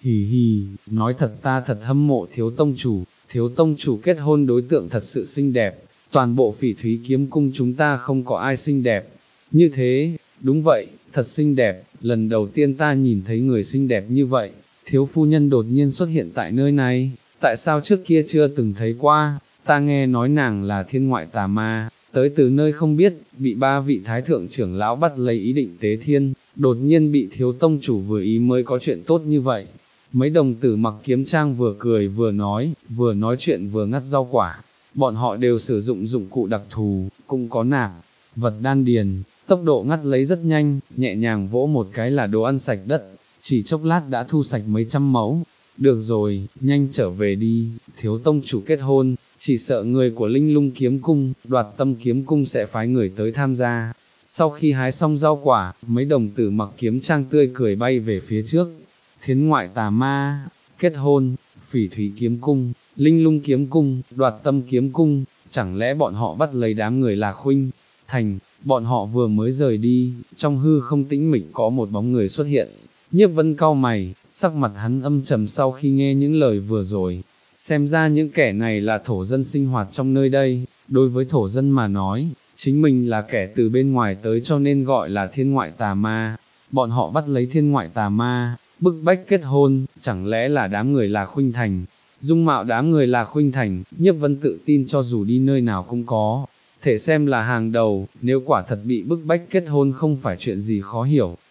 [SPEAKER 1] hì hì, nói thật ta thật hâm mộ thiếu tông chủ, thiếu tông chủ kết hôn đối tượng thật sự xinh đẹp, toàn bộ phỉ thúy kiếm cung chúng ta không có ai xinh đẹp, như thế, đúng vậy, thật xinh đẹp, lần đầu tiên ta nhìn thấy người xinh đẹp như vậy, thiếu phu nhân đột nhiên xuất hiện tại nơi này, tại sao trước kia chưa từng thấy qua, ta nghe nói nàng là thiên ngoại tà ma, tới từ nơi không biết, bị ba vị thái thượng trưởng lão bắt lấy ý định tế thiên, đột nhiên bị thiếu tông chủ vừa ý mới có chuyện tốt như vậy. Mấy đồng tử mặc kiếm trang vừa cười vừa nói, vừa nói chuyện vừa ngắt rau quả, bọn họ đều sử dụng dụng cụ đặc thù, cũng có nạp, vật đan điền, tốc độ ngắt lấy rất nhanh, nhẹ nhàng vỗ một cái là đồ ăn sạch đất, chỉ chốc lát đã thu sạch mấy trăm mẫu. Được rồi, nhanh trở về đi, thiếu tông chủ kết hôn, chỉ sợ người của Linh Lung kiếm cung, Đoạt Tâm kiếm cung sẽ phái người tới tham gia. Sau khi hái xong rau quả, mấy đồng tử mặc kiếm trang tươi cười bay về phía trước. Thiến ngoại tà ma, kết hôn, phỉ thúy kiếm cung, Linh Lung kiếm cung, Đoạt Tâm kiếm cung, chẳng lẽ bọn họ bắt lấy đám người Lạc Khuynh Thành, bọn họ vừa mới rời đi, trong hư không tĩnh mịch có một bóng người xuất hiện. Nhiếp Vân cau mày, sắc mặt hắn âm trầm sau khi nghe những lời vừa rồi, xem ra những kẻ này là thổ dân sinh hoạt trong nơi đây, đối với thổ dân mà nói, chính mình là kẻ từ bên ngoài tới cho nên gọi là thiên ngoại tà ma, bọn họ bắt lấy thiên ngoại tà ma, bức bách kết hôn, chẳng lẽ là đám người Lạc Khuynh Thành, dung mạo đám người Lạc Khuynh Thành, Nhiếp Vân tự tin cho dù đi nơi nào cũng có, thể xem là hàng đầu, nếu quả thật bị bức bách kết hôn không phải chuyện gì khó hiểu,